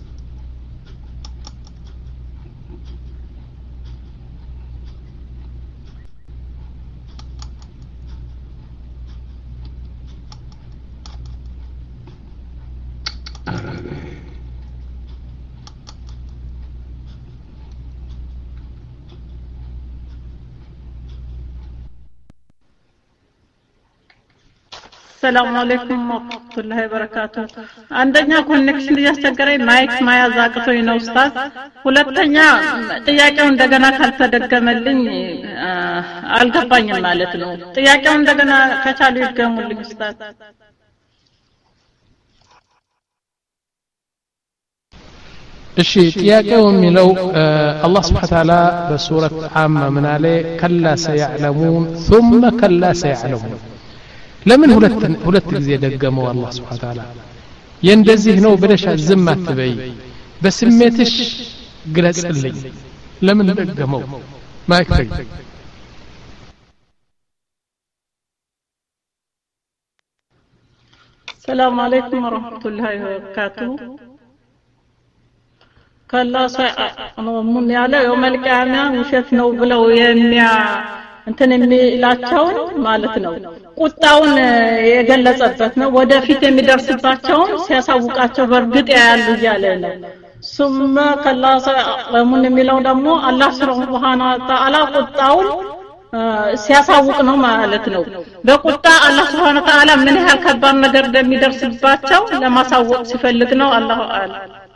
S11: السلام عليكم ورحمة الله وبركاته عندنا ኮኔክሽን እያስቸገረኝ ማይክ ማያዝ አቅቶኝ ነው ኡስታዝ ሁለተኛ ጥያቄው እንደገና ካልተደገመልኝ አልገባኝም ማለት ነው ጥያቄው እንደገና ከቻሉ ይደገሙልኝ ኡስታዝ
S2: እሺ ጥያቄው የሚለው አላህ Subhanahu Wa Ta'ala በሱረት አማ ምን አለ ከላ ሰያዕለሙን ثم كلا سيعلمون ለምን ሁለት ሁለት ጊዜ ደገመው አላህ Subhanahu Wa Ta'ala የእንደዚህ ነው ብለሽ ዝም አትበይ በስሜትሽ ግለጽልኝ ለምን ደገመው ማይክ ፍሪ
S11: السلام عليكم ورحمة الله وبركاته كلا سيعلمون ያለው يوم القيامة ውሸት ነው ብለው የሚያ እንትን የሚላቸውን ማለት ነው ቁጣውን የገለጸበት ነው ወደፊት የሚደርስባቸው ሲያሳውቃቸው በርግጥ ያያሉ ይያለ ነው ثم كلا سيعلمون የሚለው ደግሞ አላህ Subhanahu Wa Ta'ala ቁጣውን ሲያሳውቅ ነው ማለት ነው በቁጣ አላህ Subhanahu Wa Ta'ala ምን ያህል ከባድ ነገር እንደሚደርስባቸው ለማሳወቅ ሲፈልግ ነው አላህ አለ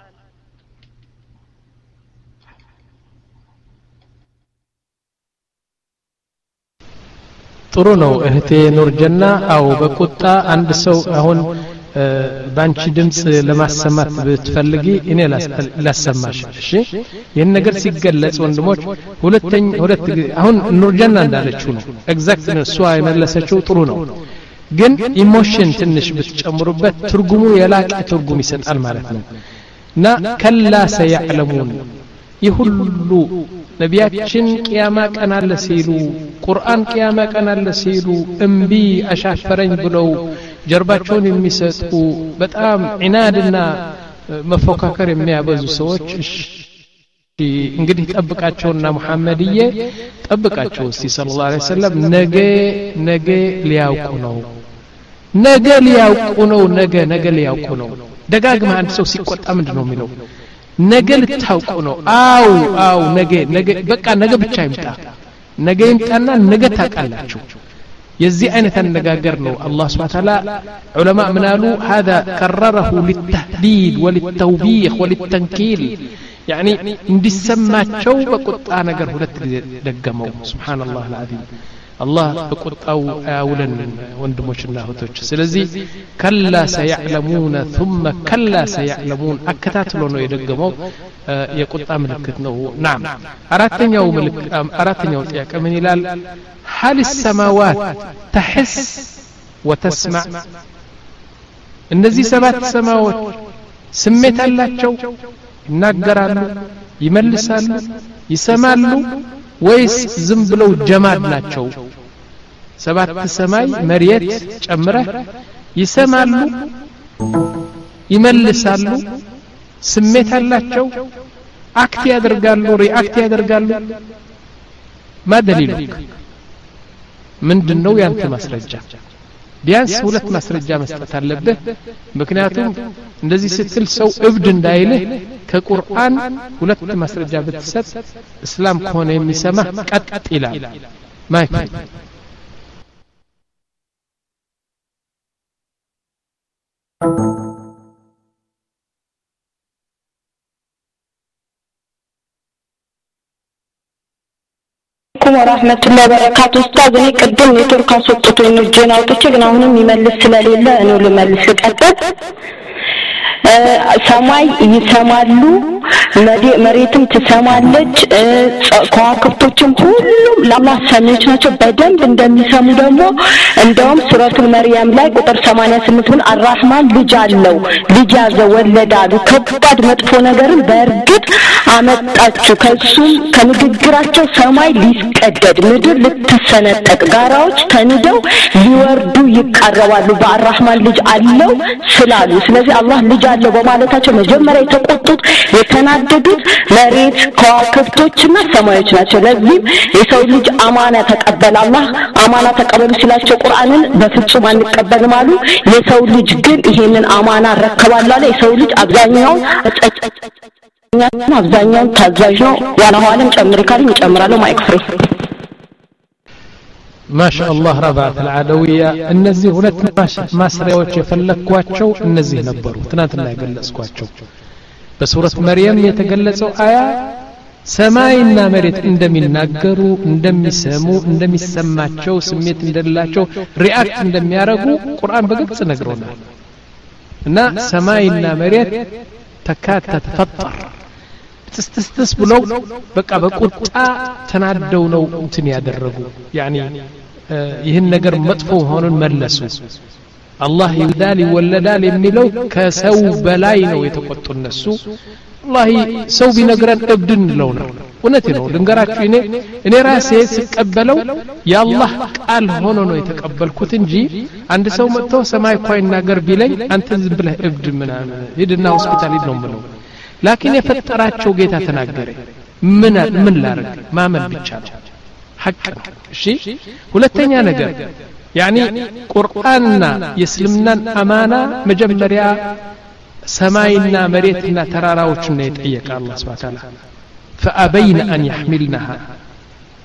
S2: ጥሩ ነው እህቴ ኑርጀና አው በቁጣ አንድ ሰው አሁን ባንቺ ድምጽ ለማሰማት ብትፈልጊ እኔ ላሰማሽ እሺ ይሄን ነገር ሲገለጽ ወንድሞች ሁለተኛ ሁለት አሁን ኑርጀና እንዳለችው ነው ኤግዛክት ነው እሷ የመለሰችው ጥሩ ነው ግን ኢሞሽን ትንሽ ብትጨምሩበት ትርጉሙ የላቀ ትርጉም ይሰጣል ማለት ነው እና ከላ ሰያዕለሙን ይሁሉ ነቢያችን ቂያማ ቀን አለ ሲሉ ቁርአን ቂያማ ቀን አለ ሲሉ እምቢ አሻፈረኝ ብለው ጀርባቸውን የሚሰጡ በጣም ዒናድና መፎካከር የሚያበዙ ሰዎች እንግዲህ ጠብቃቸውና መሐመድዬ ጠብቃቸው እስቲ ሰለላሁ ዐለይሂ ወሰለም ነገ ነገ ሊያውቁ ነው ነገ ሊያውቁ ነው ነገ ነገ ሊያውቁ ነው ደጋግማ አንድ ሰው ሲቆጣ ምንድነው የሚለው ነገ ልታውቁ ነው አው አው ነገ ነገ በቃ ነገ ብቻ ይምጣ ነገ ይምጣና ነገ ታውቃላችሁ የዚህ አይነት አነጋገር ነው አላህ Subhanahu Wa Ta'ala ዑለማ ምናሉ هذا كرره للتهديد وللتوبيخ وللتنكيل يعني እንዲሰማቸው በቁጣ ነገር ሁለት ጊዜ ደገመው ሱብሃንአላህ العظيم الله በቁጣው አያውለን ወንድሞችና እህቶች ስለዚህ ከላ ሰያዕለሙን ثم كلا سيعلمون አከታትሎ ነው የደገመው የቁጣ ምልክት ነው نعم አራተኛው ምልክት አራተኛው ጥያቄ ምን ይላል هل السماوات تحس وتسمع እነዚህ ሰባት ሰማዎች ስሜት አላቸው ይናገራሉ ይመልሳሉ ይሰማሉ ወይስ ዝም ብለው ጀማድ ናቸው ሰባት ሰማይ መሪየት ጨምረህ ይሰማሉ ይመልሳሉ ስሜት አላቸው አክት ያደርጋሉ ሪአክት ያደርጋሉ ማደሊሉ ምንድነው ያንተ ማስረጃ ቢያንስ ሁለት ማስረጃ መስጠት አለብህ ምክንያቱም እንደዚህ ስትል ሰው እብድ እንዳይልህ ከቁርአን ሁለት ማስረጃ ብትሰጥ እስላም ከሆነ የሚሰማ ቀጥ ይላል ማይክ
S16: ወራህመቱላሂ ወበረካቱ ኡስታዝ እኔ ቅድም ኔትወርክ አስወጥቶኝ ነው ጄና አውጥቼ ግን አሁንም ይመልስ ስለሌለ እኔ ልመልስ ቀጥታ ሰማይ ይሰማሉ መሬትም ትሰማለች ከዋክብቶችም ሁሉም ለአላህ ሰሚዎች ናቸው በደንብ እንደሚሰሙ ደግሞ እንደውም ሱረቱል መርየም ላይ ቁጥር ሰማንያ ስምንት ምን አርራህማን ልጅ አለው ልጅ ያዘ ወለዳሉ ከባድ መጥፎ ነገርን በእርግጥ አመጣችሁ ከሱም ከንግግራቸው ሰማይ ሊስቀደድ ምድር ልትሰነጠቅ ጋራዎች ተንደው ሊወርዱ ይቃረባሉ በአርራህማን ልጅ አለው ስላሉ ስለዚህ አላህ ልጅ አለው በማለታቸው መጀመሪያ የተቆጡት የተናደዱት መሬት ከዋክብቶችና ሰማዮች ናቸው ለዚህም የሰው ልጅ አማና ተቀበል አላህ አማና ተቀበሉ ሲላቸው ቁርአንን በፍጹም አንቀበልም አሉ የሰው ልጅ ግን ይሄንን አማና ረከባሉ አለ የሰው ልጅ አብዛኛው አብዛኛው ታዛዥ ነው ዋናዋንም ጨምሪ ካለኝ ይጨምራሉ ማይክፍሪ
S2: ما شاء الله ربعت العدوية النزي ሁለት ማስሪያዎች የፈለኳቸው እነዚህ ነበሩ ትናንትና ያገለጽኳቸው በሱረት መርየም የተገለጸው አያ ሰማይና መሬት እንደሚናገሩ እንደሚሰሙ እንደሚሰማቸው ስሜት እንደሌላቸው ሪአክት እንደሚያረጉ ቁርአን በግልጽ ነግሮናል እና ሰማይና መሬት ተካታ ተፈጠር ተስተስተስ ብለው በቃ በቁጣ ተናደው ነው እንትን ያደረጉ ያኒ ይህን ነገር መጥፎ ሆኖን መለሱ አላህ ይወልዳል ይወለዳል የሚለው ከሰው በላይ ነው የተቆጡ እነሱ والله ሰው ቢነግረን እብድን ነው ነው እውነት ነው ልንገራችሁ እኔ እኔ ራሴ ስቀበለው ያላህ ቃል ሆኖ ነው የተቀበልኩት እንጂ አንድ ሰው መጥቶ ሰማይ እኮ ይናገር ቢለኝ አንተ ዝም ብለህ እብድ ምናምን ሂድና ሆስፒታል ሂድ ነው የምለው ላኪን የፈጠራቸው ጌታ ተናገረ ምን ምን ላርግ ማመን ብቻ ነው ሐቅ ነው እሺ ሁለተኛ ነገር ያኒ ቁርአንና የእስልምናን አማና መጀመሪያ ሰማይና መሬትና ተራራዎችን ነው የጠየቀ አላህ Subhanahu Wa Ta'ala فأبين أن يحملنها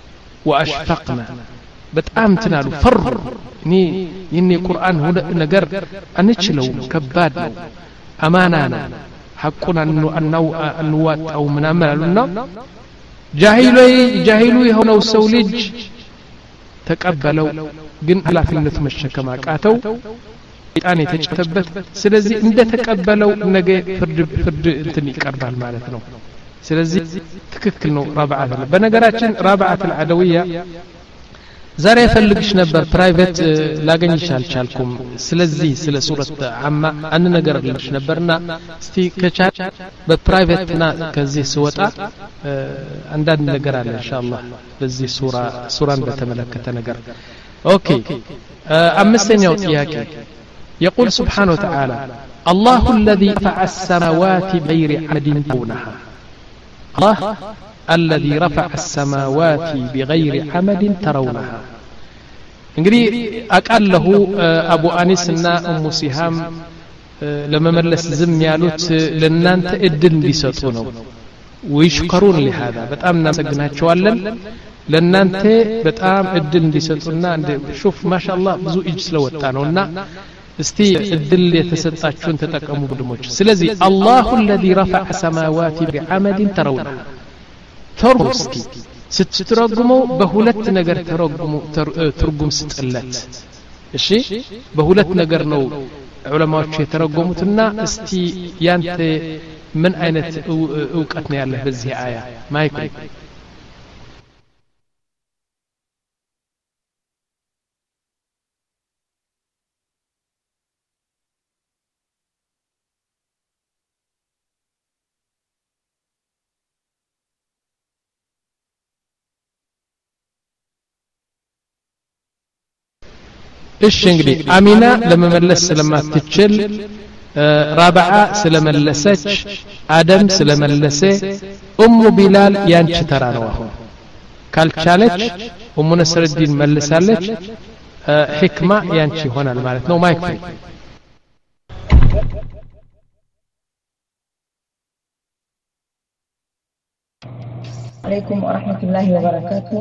S2: وأشفقنا በጣም ትናሉ ፈሩ እኔ የኔ ቁርአን ሁሉ ነገር አንችለው ከባድ ነው አማና ነው ሐቁን አንው አንዋጣው ምናምን አሉና ጃሂሉ ጃሂሉ የሆነው ሰው ልጅ ተቀበለው ግን ኃላፊነት መሸከም አቃተው ጣን የተጨተበት ስለዚህ እንደ ተቀበለው ነገ ፍርድ ፍርድ እንትን ይቀርባል ማለት ነው ስለዚህ ትክክል ነው ረብዓት በነገራችን ረብዓት العدوية ዛሬ ፈልግሽ ነበር ፕራይቬት ላገኝሽ አልቻልኩም ስለዚህ ስለ ሱረት አማ አን ነገር ልሽ ነበርና እስቲ ከቻት በፕራይቬትና ከዚህ ስወጣ አንዳንድ ነገር አለ ኢንሻአላህ በዚህ ሱራ ሱራን በተመለከተ ነገር ኦኬ አምስተኛው ጥያቄ يقول سبحانه وتعالى الله الذي رفع السماوات بغير عمد ترونها الله الذي رفع السماوات بغير عمد ترونها እንግዲህ አቃለሁ አቡ አኒስና ኡሙ ሲሃም ለመመለስ ዝም ያሉት ለናንተ እድል እንዲሰጡ ነው ወይሽከሩን ለሃዳ በጣም እናመሰግናቸዋለን ለናንተ በጣም እድል እንዲሰጡና እንደ ሹፍ ማሻአላህ ብዙ እጅ ስለወጣ ነውና እስቲ እድል የተሰጣችሁን ተጠቀሙ ወንድሞች ስለዚህ አላሁ الذي رفع السماوات بعمد ترونها ተርጉስቲ ስትተረጉመው በሁለት ነገር ተረጉሙ ትርጉም ስጥለት እሺ በሁለት ነገር ነው ዑለማዎች የተረጉሙትና እስቲ ያንተ ምን አይነት ዕውቀት ነው ያለህ በዚህ አያ ማይክ እሺ እንግዲህ አሚና ለመመለስ ስለማትችል ራብዓ ስለመለሰች አደም ስለመለሰ ኡሙ ቢላል ያንቺ ተራ ነው አሁን ካልቻለች ኡሙ ነስረዲን መልሳለች ህክማ ያንቺ ይሆናል ማለት ነው ማይክ
S17: عليكم ورحمة الله وبركاته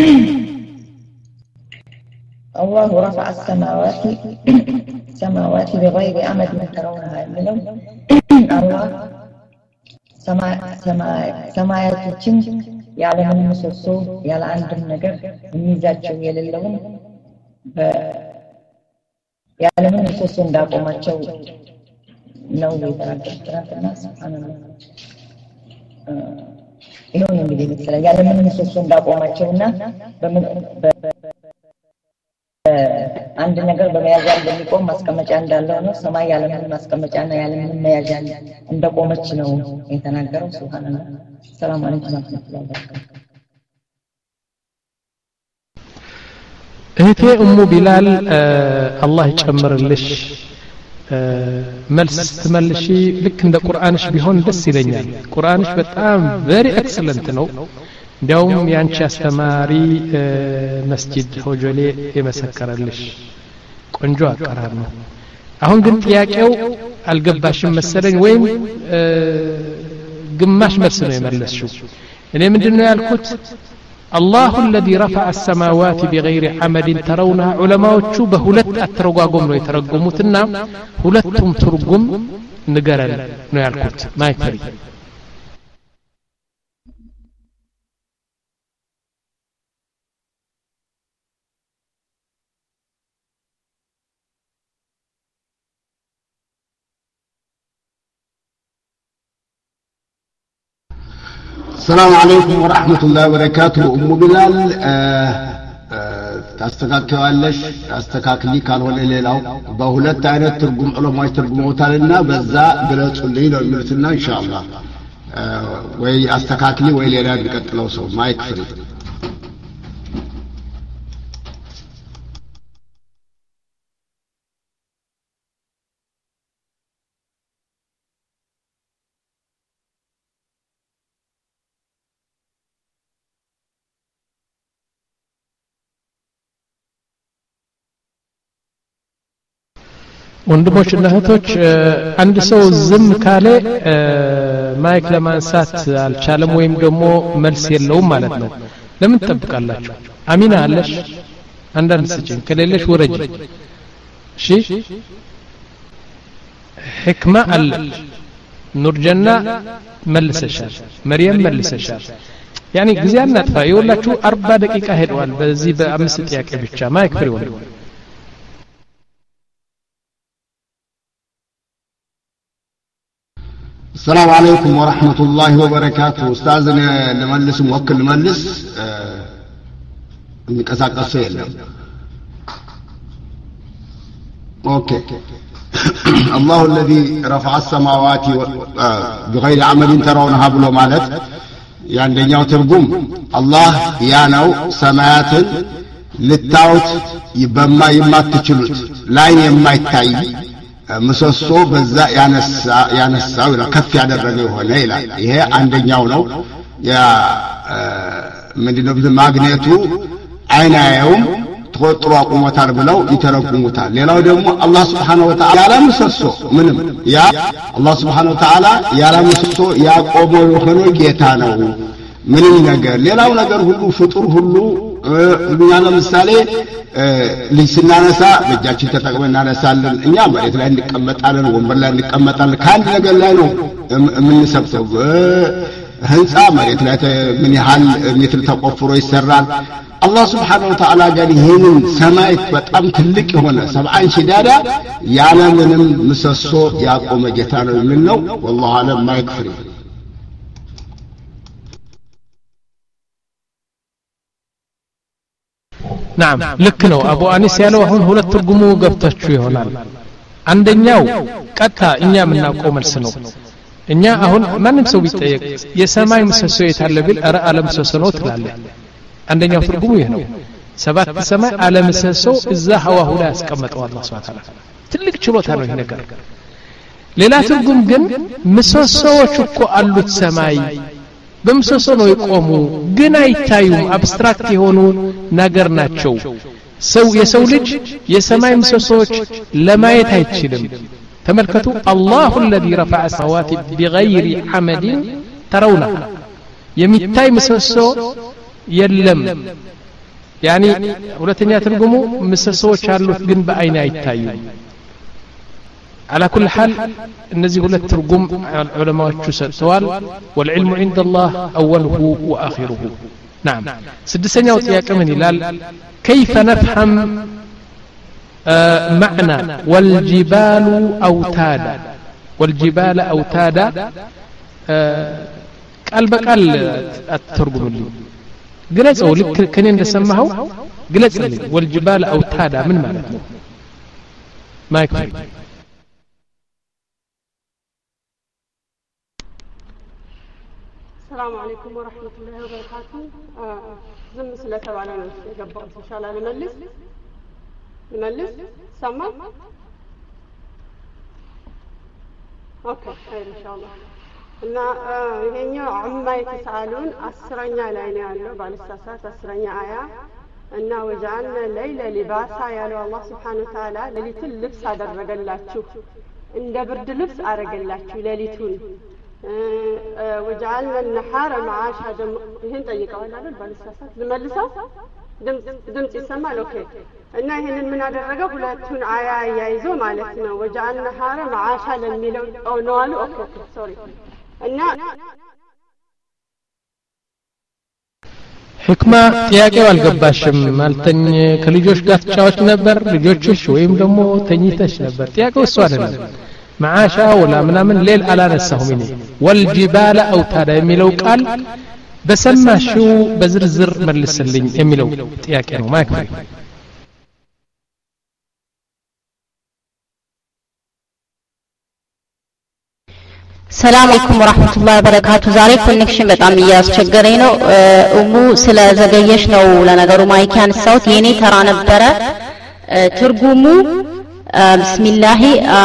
S17: الله رفع السماوات سماوات بغير عمد ترونها منهم الله سما سما سماياتችን ያለ ምንም ምሰሶ ያለ አንድም ነገር የሚይዛቸው የሌለውን ያለ ምንም ምሰሶ እንዳቆማቸው ነው የተናገሩትና ሱብሃንአላህ ይሁን እንግዲህ መሰለኝ ያለ ምንም ምሰሶ እንዳቆማቸውና በምን አንድ ነገር በመያዣ እንደሚቆም ማስቀመጫ እንዳለው ነው ሰማይ ያለ ምንም ማስቀመጫና ያለ ምንም መያዣ እንደቆመች ነው የተናገረው ሱብሃንአላህ ሰላም አለይኩም ወራህመቱላሂ ወበረካቱ
S2: እህቴ ኡሙ ቢላል አላህ ይጨምርልሽ መልስ ትመልሺ ልክ እንደ ቁርአንሽ ቢሆን ደስ ይለኛል ቁርአንሽ በጣም very excellent ነው እንዲያውም ያንቺ አስተማሪ መስጂድ ሆጆሌ የመሰከረልሽ ቆንጆ አቀራር ነው አሁን ግን ጥያቄው አልገባሽም መሰለኝ ወይም ግማሽ መልስ ነው የመለስሽው እኔ ምንድነው ያልኩት الله الذي رفع السماوات بغير عمد ترونها علماءዎቹ በሁለት አተረጓጎም ነው የተረጎሙትና ሁለቱም ትርጉም ንገረን ነው ያልኩት ማይክሪ
S12: السلام عليكم ورحمة الله وبركاته أم بلال ታስተካክላለሽ አስተካክሊ ካልሆነ ሌላው በሁለት አይነት ትርጉም ዑለማዎች ተርጉመውታልና በዛ ግለጹልኝ ነው የሚሉትና ኢንሻአላህ ወይ አስተካክሊ ወይ ሌላ እንቀጥለው ሰው ማይክ ፍሪ
S2: ወንድሞች እና እህቶች አንድ ሰው ዝም ካለ ማይክ ለማንሳት አልቻለም ወይም ደግሞ መልስ የለውም ማለት ነው
S8: ለምን ትጠብቃላችሁ አሚና አለሽ አንዳንድ ስጭኝ ከሌለሽ ወረጅ እሺ ሕክማ አለች ኑርጀና መልሰሻል መርየም መልሰሻል يعني ጊዜ አናጥፋ ይወላችሁ አርባ ደቂቃ ሄደዋል በዚህ በአምስት ጥያቄ ብቻ ማይክ ፍሪ ወንድ
S12: السلام عليكم ورحمة الله وبركاته أستاذنا نملس موكل نملس نكساك السيلة أوكي الله الذي رفع السماوات بغير عمد ترونها بلو مالت يعني دنياو ترقم الله يانو سمايات للتاوت يبما يما تشلوت لاين يما يتاي مسوسو በዛ ያነሳ ያነሳው ከፍ ያደረገው ሆነ ይላል ይሄ አንደኛው ነው ያ ምንድነው ማግኔቱ አይናየውም ተቆጥሮ አቁሞታል ብለው ይተረጉሙታል ሌላው ደግሞ አላህ Subhanahu Wa Ta'ala ያለ ምሰሶ ምንም ያ አላህ Subhanahu Wa Ta'ala ያለ ምሰሶ ያቆመው የሆነ ጌታ ነው ምንም ነገር ሌላው ነገር ሁሉ ፍጡር ሁሉ እኛ ለምሳሌ ልስናነሳ በእጃችን ተጠቅመን እናነሳለን እኛ መሬት ላይ እንቀመጣለን ወንበር ላይ እንቀመጣለን ካንድ ነገር ላይ ነው የምንሰብሰው ህንጻ መሬት ላይ ምን ያህል ሜትር ተቆፍሮ ይሰራል አላህ Subhanahu Wa Ta'ala ጋር ይሄንን ሰማይ በጣም ትልቅ የሆነ ሰብዓን ሺዳዳ ያለ ምንም ምሰሶ ያቆመ ጌታ ነው የምንለው والله አለም ማይክፍሪ
S8: نعم ልክ ነው አቡ አኒስ ያለው አሁን ሁለት ትርጉሙ ገብታችሁ ይሆናል አንደኛው ቀጣ እኛ የምናውቀው መልስ ነው እኛ አሁን ማንም ሰው ቢጠየቅ የሰማይ ምሰሶ የታለ ቢል አረ ዓለም ምሰሶ ነው ትላለ አንደኛው ትርጉሙ ይሄ ነው ሰባት ሰማይ ዓለም ምሰሶ እዛ ሐዋሁ ላይ ያስቀመጠው አላህ Subhanahu Wa Ta'ala ትልቅ ችሎታ ነው ይሄ ነገር ሌላ ትርጉም ግን ምሰሶዎች እኮ አሉት ሰማይ በምሰሶ ነው የቆሙ ግን አይታዩም አብስትራክት የሆኑ ነገር ናቸው ሰው የሰው ልጅ የሰማይ ምሰሶዎች ለማየት አይችልም ተመልከቱ አላሁ الذي رفع السماوات بغير عمد ترونها የሚታይ ምሰሶ የለም يعني ሁለተኛ ትርጉሙ ምሰሶዎች አሉት ግን በአይን አይታዩም على كل حال النزي قلت ترجم علماء سؤال والعلم عند الله أوله وآخره نعم سدسني وطيا كمان هلال كيف نفهم آه معنى والجبال أوتادا والجبال أوتادا آه قلبك قال الترجم لي قلت أو لك كنين نسمعه قلت لي والجبال أوتادا من معنى ما يكفي
S5: السلام عليكم ورحمة الله وبركاته زم سلسة على نفسي قبضت إن شاء الله نملس نملس سمع أوكي خير إن شاء الله إن هنا عما يتسألون أسرنا لنا الله بالساسات أسرنا آية إن وجعلنا الليل لباسا يا الله سبحانه وتعالى ليلة اللبس هذا الرجل لا تشوف إن دبرد لبس أرجل لا تشوف ليلتون وجعلنا النحار معاشا دم هن طيقوا ولا لا بالساسات نملسها دم دم يسمى اوكي እና ይሄንን ምን አደረገ ሁለቱን አያ ያይዞ ማለት ነው وجعلنا النحار معاشا ለሚለው ነው አሉ ኦኬ ሶሪ እና
S8: ህክማ ጥያቄው አልገባሽም ማልተኝ ከልጆች ጋር ተጫወች ነበር ልጆችሽ ወይም ደግሞ ተኝተሽ ነበር ጥያቄው እሱ አይደለም معاشا ولا منامن ليل على نسهم مني والجبال أوتادا يميلو قال بسمى شو بزرزر ملسلين يميلو تياكينو ما يكفي
S16: السلام عليكم ورحمة الله وبركاته ዛሬ ኮኔክሽን በጣም እያስቸገረኝ ነው እሙ ስለ ዘገየሽ ነው ለነገሩ ማይክ ያነሳሁት የኔ ተራ ነበረ ትርጉሙ ቢስሚላሂ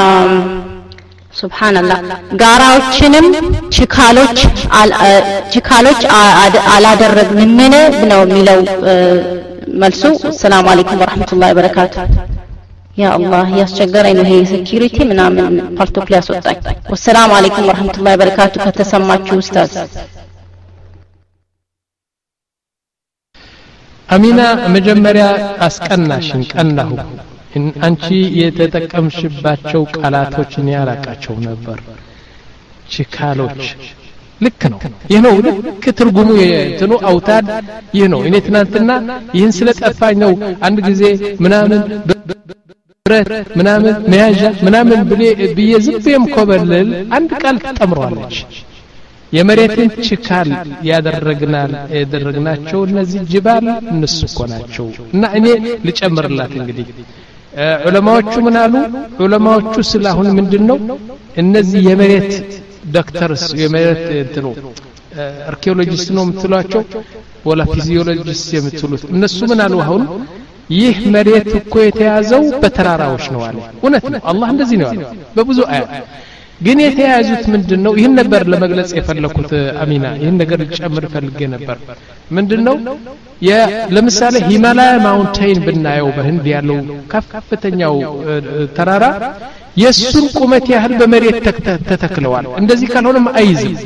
S16: ሱብሃንአላህ ጋራዎችንም ችካሎች ችካሎች አላደረግንም ነው የሚለው መልሱ ሰላም አለይኩም ወራህመቱላሂ ወበረካቱ ያ አላህ ያስቸገረኝ ነው ይሄ ሴኩሪቲ ምናምን ፓርቶ ፕላስ ወጣኝ ወሰላም አለይኩም ወራህመቱላሂ ወበረካቱ ከተሰማችሁ ኡስታዝ
S2: አሚና መጀመሪያ አስቀናሽን ቀናሁ አንቺ የተጠቀምሽባቸው ቃላቶችን ያላቃቸው ነበር ችካሎች ልክ ነው ይህ ነው ልክ ትርጉሙ የትኑ አውታድ ይህ ነው እኔ ትናንትና ይህን ስለጠፋኝ ነው አንድ ጊዜ ምናምን ብረት ምናምን መያዣ ምናምን ብዬ ዝብም ኮበልል አንድ ቃል ተጠምሯለች የመሬትን ችካል ያደረግናል ያደረግናቸው እነዚህ ጅባል እነሱ እኮ ናቸው እና እኔ ልጨምርላት እንግዲህ ዑለማዎቹ ምን አሉ ዑለማዎቹ ስላሁን ምንድነው እነዚህ የመሬት ዶክተርስ የመሬት እንትኑ አርኪኦሎጂስት ነው የምትሏቸው ወላ ፊዚዮሎጂስት የምትሉት እነሱ ምን አሉ አሁን ይህ መሬት እኮ የተያዘው በተራራዎች ነው አለ እውነት ነው አላህ እንደዚህ ነው ያለው በብዙ አያ ግን የተያዙት ምንድነው ይሄን ነበር ለመግለጽ የፈለኩት አሚና ይሄን ነገር ጨምር ፈልጌ ነበር ምንድነው ያ ለምሳሌ ሂማላያ ማውንቴን ብናየው በህንድ ያለው ከፍተኛው ተራራ የሱን ቁመት ያህል በመሬት ተተክለዋል እንደዚህ ካልሆነም አይዝም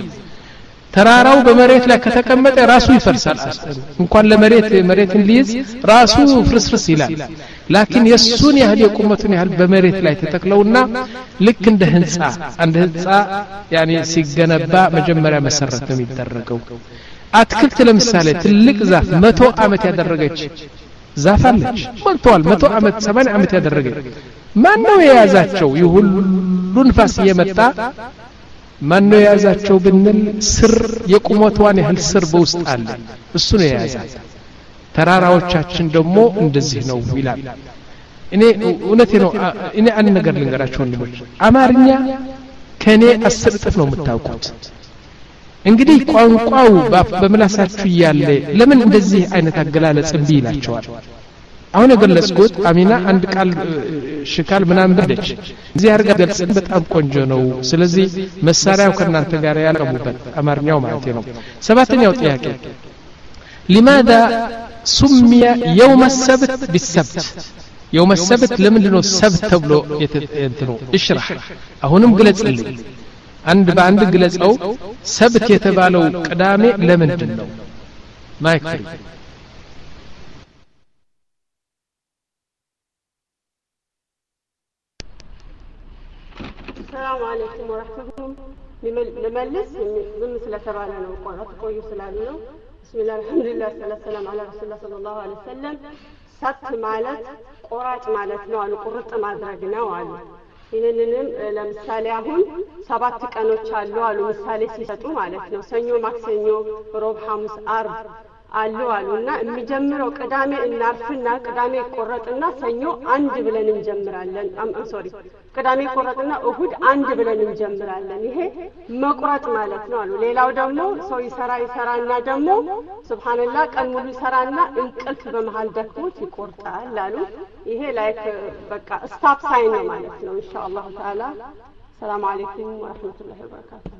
S2: ተራራው በመሬት ላይ ከተቀመጠ ራሱ ይፈርሳል እንኳን ለመሬት መሬትን ሊይዝ ራሱ ፍርስፍርስ ይላል ላኪን የሱን ያህል የቁመቱን ያህል በመሬት ላይ ተተክለውና ልክ እንደ ህንጻ አንድ ህንጻ ያኒ ሲገነባ መጀመሪያ መሰረት ነው የሚደረገው አትክልት ለምሳሌ ትልቅ ዛፍ መቶ አመት ያደረገች ዛፍ አለች ሞልቷል መቶ አመት ሰማንያ አመት ያደረገች ማን ነው የያዛቸው ይሁሉ ንፋስ እየመጣ ማን ነው የያዛቸው ብንል ስር የቁመቷን ያህል ስር በውስጥ አለ እሱ ነው የያዛት ተራራዎቻችን ደግሞ እንደዚህ ነው ይላል እኔ እውነቴ ነው እኔ አንድ ነገር ልንገራችሁ ወንድሞች አማርኛ ከኔ አስር እጥፍ ነው የምታውቁት እንግዲህ ቋንቋው በመላሳችሁ ያለ ለምን እንደዚህ አይነት አገላለጽ እንቢ ይላቸዋል አሁን የገለጽኩት አሚና አንድ ቃል ሽካል ምናምን በደች እዚህ አርጋ ገልጽ በጣም ቆንጆ ነው ስለዚህ መሳሪያው ከናንተ ጋር ያለሙበት አማርኛው ማለት ነው ሰባተኛው ጥያቄ لماذا سمي يوم السبت بالسبت يوم السبت لمن لنو السبت تبلو يتنو اشرح اهونم قلت لي عند بعند قلت او سبت يتبالو قدامي لمن دنو ما يكفي
S5: السلام عليكم ورحمة الله لملس من مثل تبعنا وقرأت قوي سلالنا بسم الله الحمد لله والصلاة والسلام على رسول الله صلى الله عليه وسلم سبت مالت قرات مالت نوع قرط ማድረግና አሉ ይሄንንም ለምሳሌ አሁን ሰባት ቀኖች አሉ አሉ ምሳሌ ሲሰጡ ማለት ነው ሰኞ ማክሰኞ ሮብ ሐሙስ አርብ አሉ አሉና የሚጀምረው ቅዳሜ እናርፍና ቅዳሜ ቆረጥና ሰኞ አንድ ብለን እንጀምራለን አም ሶሪ ቅዳሜ ቆረጥና እሁድ አንድ ብለን እንጀምራለን ይሄ መቁረጥ ማለት ነው አሉ ሌላው ደግሞ ሰው ይሰራ ይሰራና ደግሞ ሱብሃንአላህ ቀን ሙሉ ይሰራና እንቅልፍ በመሃል ደክሞት ይቆርጣል አሉ ይሄ ላይክ በቃ ስታፕ ሳይን ነው ማለት ነው ኢንሻአላህ ተዓላ ሰላም አለይኩም ወራህመቱላሂ ወበረካቱሁ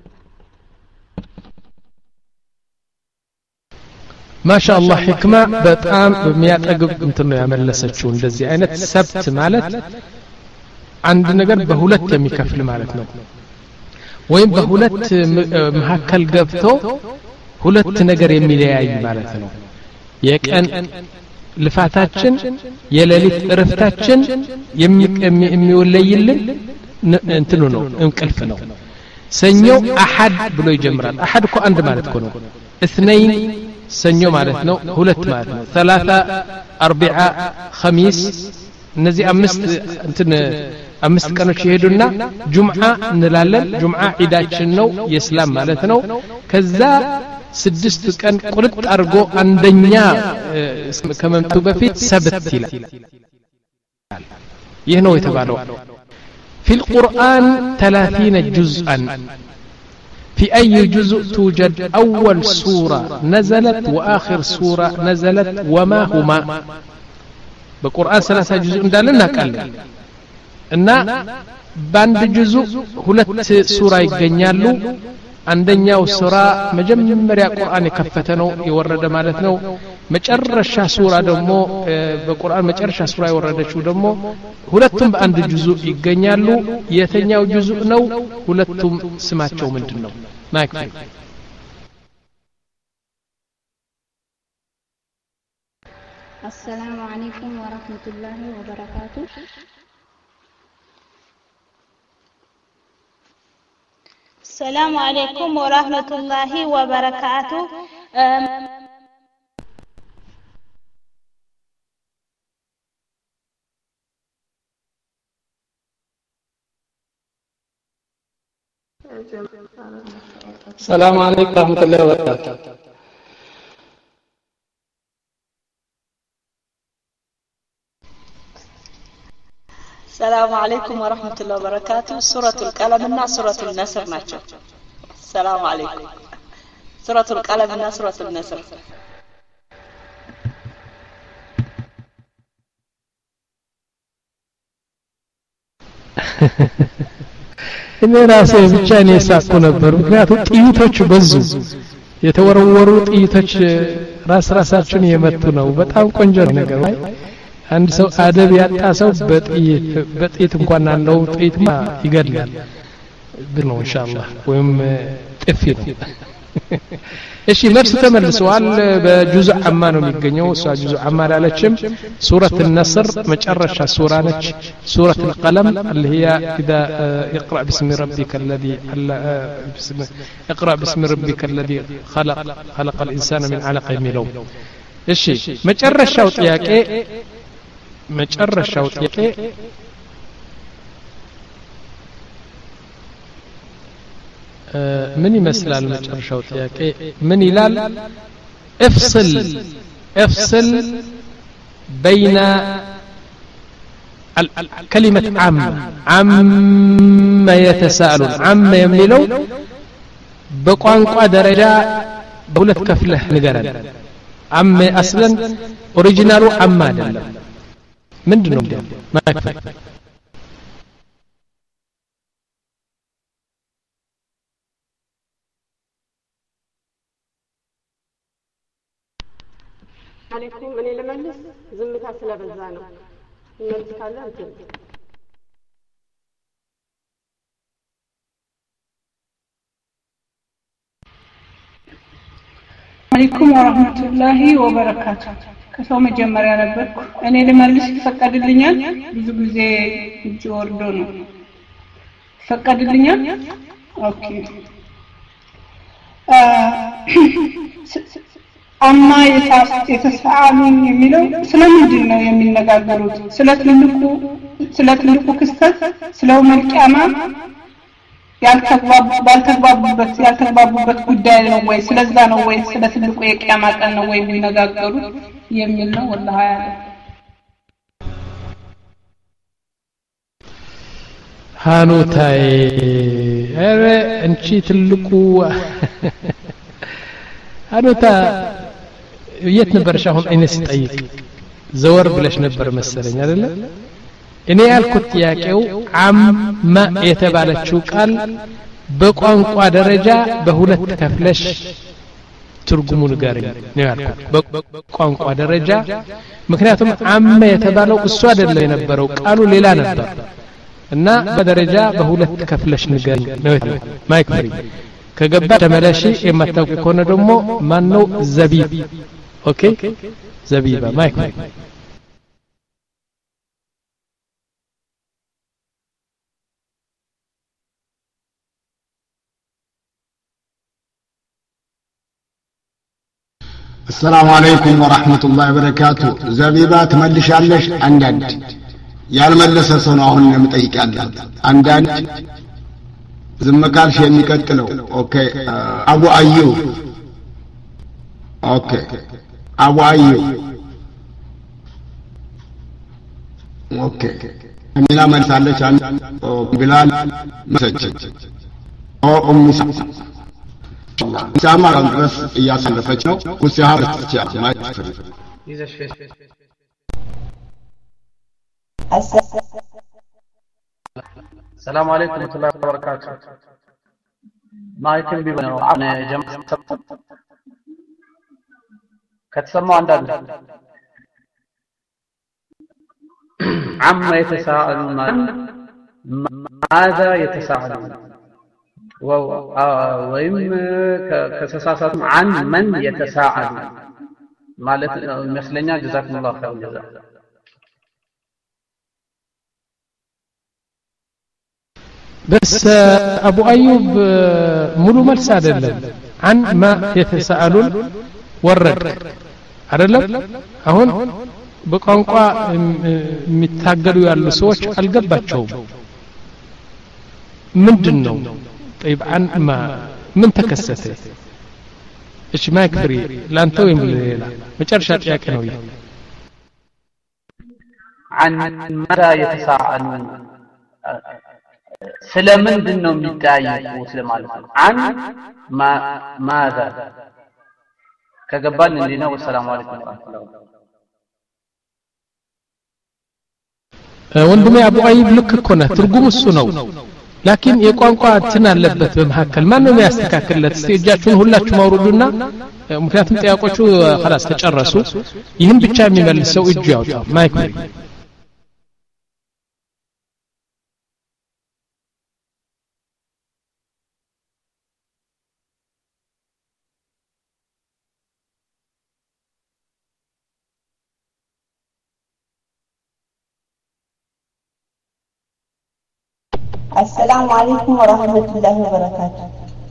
S2: ما شاء الله حكمة بتقام بمياتقب انتنو ያመለሰችው እንደዚህ አይነት ሰብት ማለት አንድ ነገር በሁለት የሚከፍል ማለት ነው ወይም በሁለት መሐከል ገብቶ ሁለት ነገር የሚለያይ ማለት ነው የቀን ልፋታችን የሌሊት እረፍታችን የሚወለይልን እንትኑ ነው እንቅልፍ ነው ሰኞ አሐድ ብሎ ይጀምራል አሐድ እኮ አንድ ማለት እኮ ነው اثنين ሰኞ ማለት ነው ሁለት ማለት ነው ثلاثة أربعة خميس እነዚህ አምስት እንትን አምስት ቀኖች ይሄዱና ጁምዓ እንላለን ጁምዓ ዒዳችን ነው የእስላም ማለት ነው ከዛ ስድስት ቀን ቁርጥ አርጎ አንደኛ ከመምጡ በፊት ሰብት ይላል ይህ ነው የተባለው في القرآن ثلاثين جزءا في أي جزء توجد أول سورة نزلت وآخر سورة نزلت وما هما بقرآن ثلاثة جزء ندالنا قال إن باند جزء هلت سورة يغنيالو عندنا سورة مجمّر القرآن كفتنو يورد مالتنو مجرش سورة دمو بقرآن مجرش سورة يورد شو دمو هلتم باند جزء يغنيالو يتنياو جزء نو هلتم سماتشو منتنو ما يكفي
S14: السلام عليكم ورحمة الله وبركاته.
S7: السلام عليكم ورحمة الله وبركاته.
S2: السلام عليكم ورحمة الله وبركاته.
S4: السلام عليكم ورحمة الله وبركاته. سورة القلم እና سورة النسر ናቸው። السلام عليكم. سورة القلم እና سورة النسر
S2: እኔ ራሴ ብቻ ነው ሳቁ ነበር ምክንያቱም ጥይቶች በዙ የተወረወሩ ጥይቶች ራስ ራሳቸውን የመቱ ነው በጣም ቆንጆ ነገር ወይ አንድ ሰው አደብ ያጣ ሰው በጥይት በጥይት እንኳን አለው ጥይትማ ይገድላል ብሎ ኢንሻአላህ ወይም ጥፊ ነው እሺ መልስ ተመልሰዋል በጁዝ አማ ነው የሚገኘው እሷ ጁዝ አማ አላለችም ሱረት النصر መጨረሻ ሱራ ነች ሱረት القلم اللي هي اذا اقرا باسم ربك الذي بسم اقرا باسم ربك الذي خلق خلق الانسان من علق የሚለው እሺ መጨረሻው ጥያቄ መጨረሻው ጥያቄ من يمثل مጨረሻው ጥያቄ ምን ይላል افصل افصل بين كلمة عم عم يتساءلون عم የሚለው በቋንቋ ደረጃ በሁለት ከፍለህ ንገረን عم اصلا ኦሪጂናሉ عم አይደለም ምንድነው ማክፈል
S5: عليكم እኔ ለመልስ ዝምታ ስለበዛ ነው መልስ ካለ እንትን
S11: عليكم ورحمة الله وبركاته ከሰው መጀመሪያ ነበርኩ እኔ ለመልስ ተፈቀድልኛል ብዙ ጊዜ እጅ ወርዶ ነው ተፈቀድልኛል ኦኬ አማ የተሳአሉን የሚለው ስለምንድን ነው የሚነጋገሩት ስለ ትልቁ ስለ ትልቁ ክስተት ስለው መልቂያማ ያልተግባቡ ባልተግባቡበት ያልተግባቡበት ጉዳይ ነው ወይ ስለዛ ነው ወይ ስለ ትልቁ የቂያማ ቀን ነው ወይ የሚነጋገሩት የሚል ነው والله ያለ
S2: ሃኑታይ አረ እንቺ ትልቁ ሃኑታ የት ነበርሽ አሁን እኔስ ጠይቅ ዘወር ብለሽ ነበር መሰለኝ አይደለ እኔ ያልኩት ጥያቄው አማ የተባለችው ቃል በቋንቋ ደረጃ በሁለት ከፍለሽ ትርጉሙ ንገሪኝ ነው ያልኩት በቋንቋ ደረጃ ምክንያቱም አማ የተባለው እሱ አይደለም የነበረው ቃሉ ሌላ ነበር እና በደረጃ በሁለት ከፍለሽ ንገሪኝ ነው ያልኩት ማይክ ፍሪ ከገባ ተመለሺ የማታውቁ ከሆነ ደግሞ ማን ነው ዘቢብ ኦኬ ዘቢባ ማይክ
S12: السلام عليكم ورحمة الله وبركاته زبيبا تملشالش عندك ያልመለሰ ሰው ነው አሁን የምጠይቃለሁ አንዳንድ ዝም ካልሽ የሚቀጥለው ኦኬ አቡ አዩብ ኦኬ አቡ አዩብ ኦኬ አሚና መልሳለች አን ቢላል መሰች ኦ ኡም ሳማ ድረስ እያሳለፈች ነው ኩሲሃ ተቻ ማለት ይዘሽ
S18: السلام عليكم ورحمة الله وبركاته ما يتم بيبنى عن جمع كتسمى عندنا عما يتساءلون ماذا يتساءلون وإم كساسات عن من يتساءلون ማለት ይመስለኛል ጀዛኩሙላሁ ኸይረን ጀዛ
S8: بس ابو ايوب ሙሉ መልስ አይደለም عن ما يتساءلون ወረድ አይደለም አሁን በቋንቋ የሚታገሉ ያሉ ሰዎች አልገባቸውም ምንድነው طيب عن ما ምን ተከሰተ እሺ ማይክፍሪ ላንተ ወይም ሌላ መጨረሻ ጥያቄ ነው ይሄ
S18: عن ماذا يتساءلون ስለምንድን ነው የሚጠያየቁት ለማለት ነው عن ما ماذا ከገባን እንዴ ነው ሰላም አለይኩም
S8: ወንድሜ አቡ አይብ ልክ እኮ ነው ትርጉሙ እሱ ነው ላኪን የቋንቋ እንትን አለበት በመሐከል ማን ነው የሚያስተካክልለት እስቲ እጃችሁን ሁላችሁ ማውሩዱና ምክንያቱም ጥያቄዎቹ خلاص ተጨረሱ ይህን ብቻ የሚመልሰው እጁ ያውጣ ማይክ
S19: السلام عليكم ورحمة الله وبركاته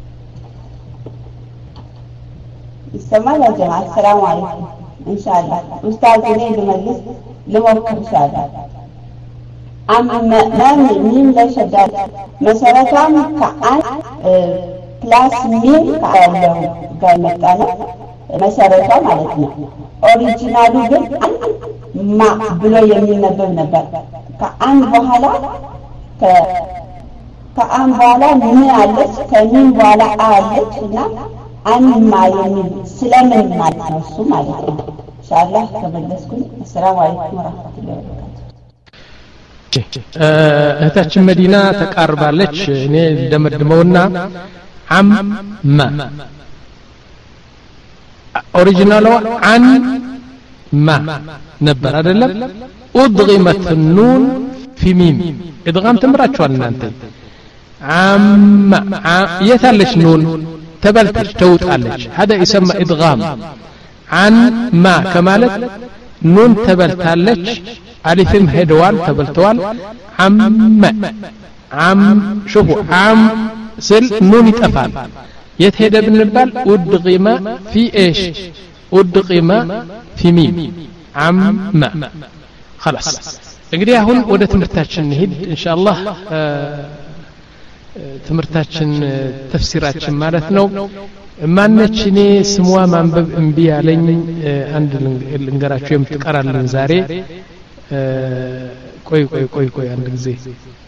S19: يسمى يا جماعة السلام عليكم إن شاء الله أستاذ زين المجلس لموقف إن شاء الله أما ما مين لا شداد مسارتهم كأن كلاس مين كأنه قال مكانه مسارتهم علينا أوريجينالو جن ما بلو يمين نبل نبل كأن بحالا ك ከአን በኋላ ምን አለች ከምን በኋላ አለች እና አንማ የሚል ስለምን ማለት ነው እሱ ማለት ነው ኢንሻአላህ ተመለስኩኝ ሰላም አለይኩም ወራህመቱላሂ ወበረካቱ
S8: እህታችን መዲና ተቃርባለች እኔ ደመድመውና አምማ ኦሪጂናሉ አን ማ ነበር አይደለም ادغمت النون في ميم ادغام تمراچوال እናንተ عم يتلش نون تبلتش توطالش هذا يسمى ادغام عن ما كمالت نون تبلتالش الفم هدوال تبلتوال عم عم شوفوا عم سل نون يطفال يتهد بنبال ادغم في ايش ادغم في ميم عم خلاص እንግዲህ አሁን ወደ ትምህርታችን እንሂድ ኢንሻአላህ ትምህርታችን ተፍሲራችን ማለት ነው ማነች እኔ ስሟ ማንበብ እምቢ ያለኝ አንድ ልንገራችሁ የምትቀራልን ዛሬ ቆይ ቆይ ቆይ ቆይ አንድ ጊዜ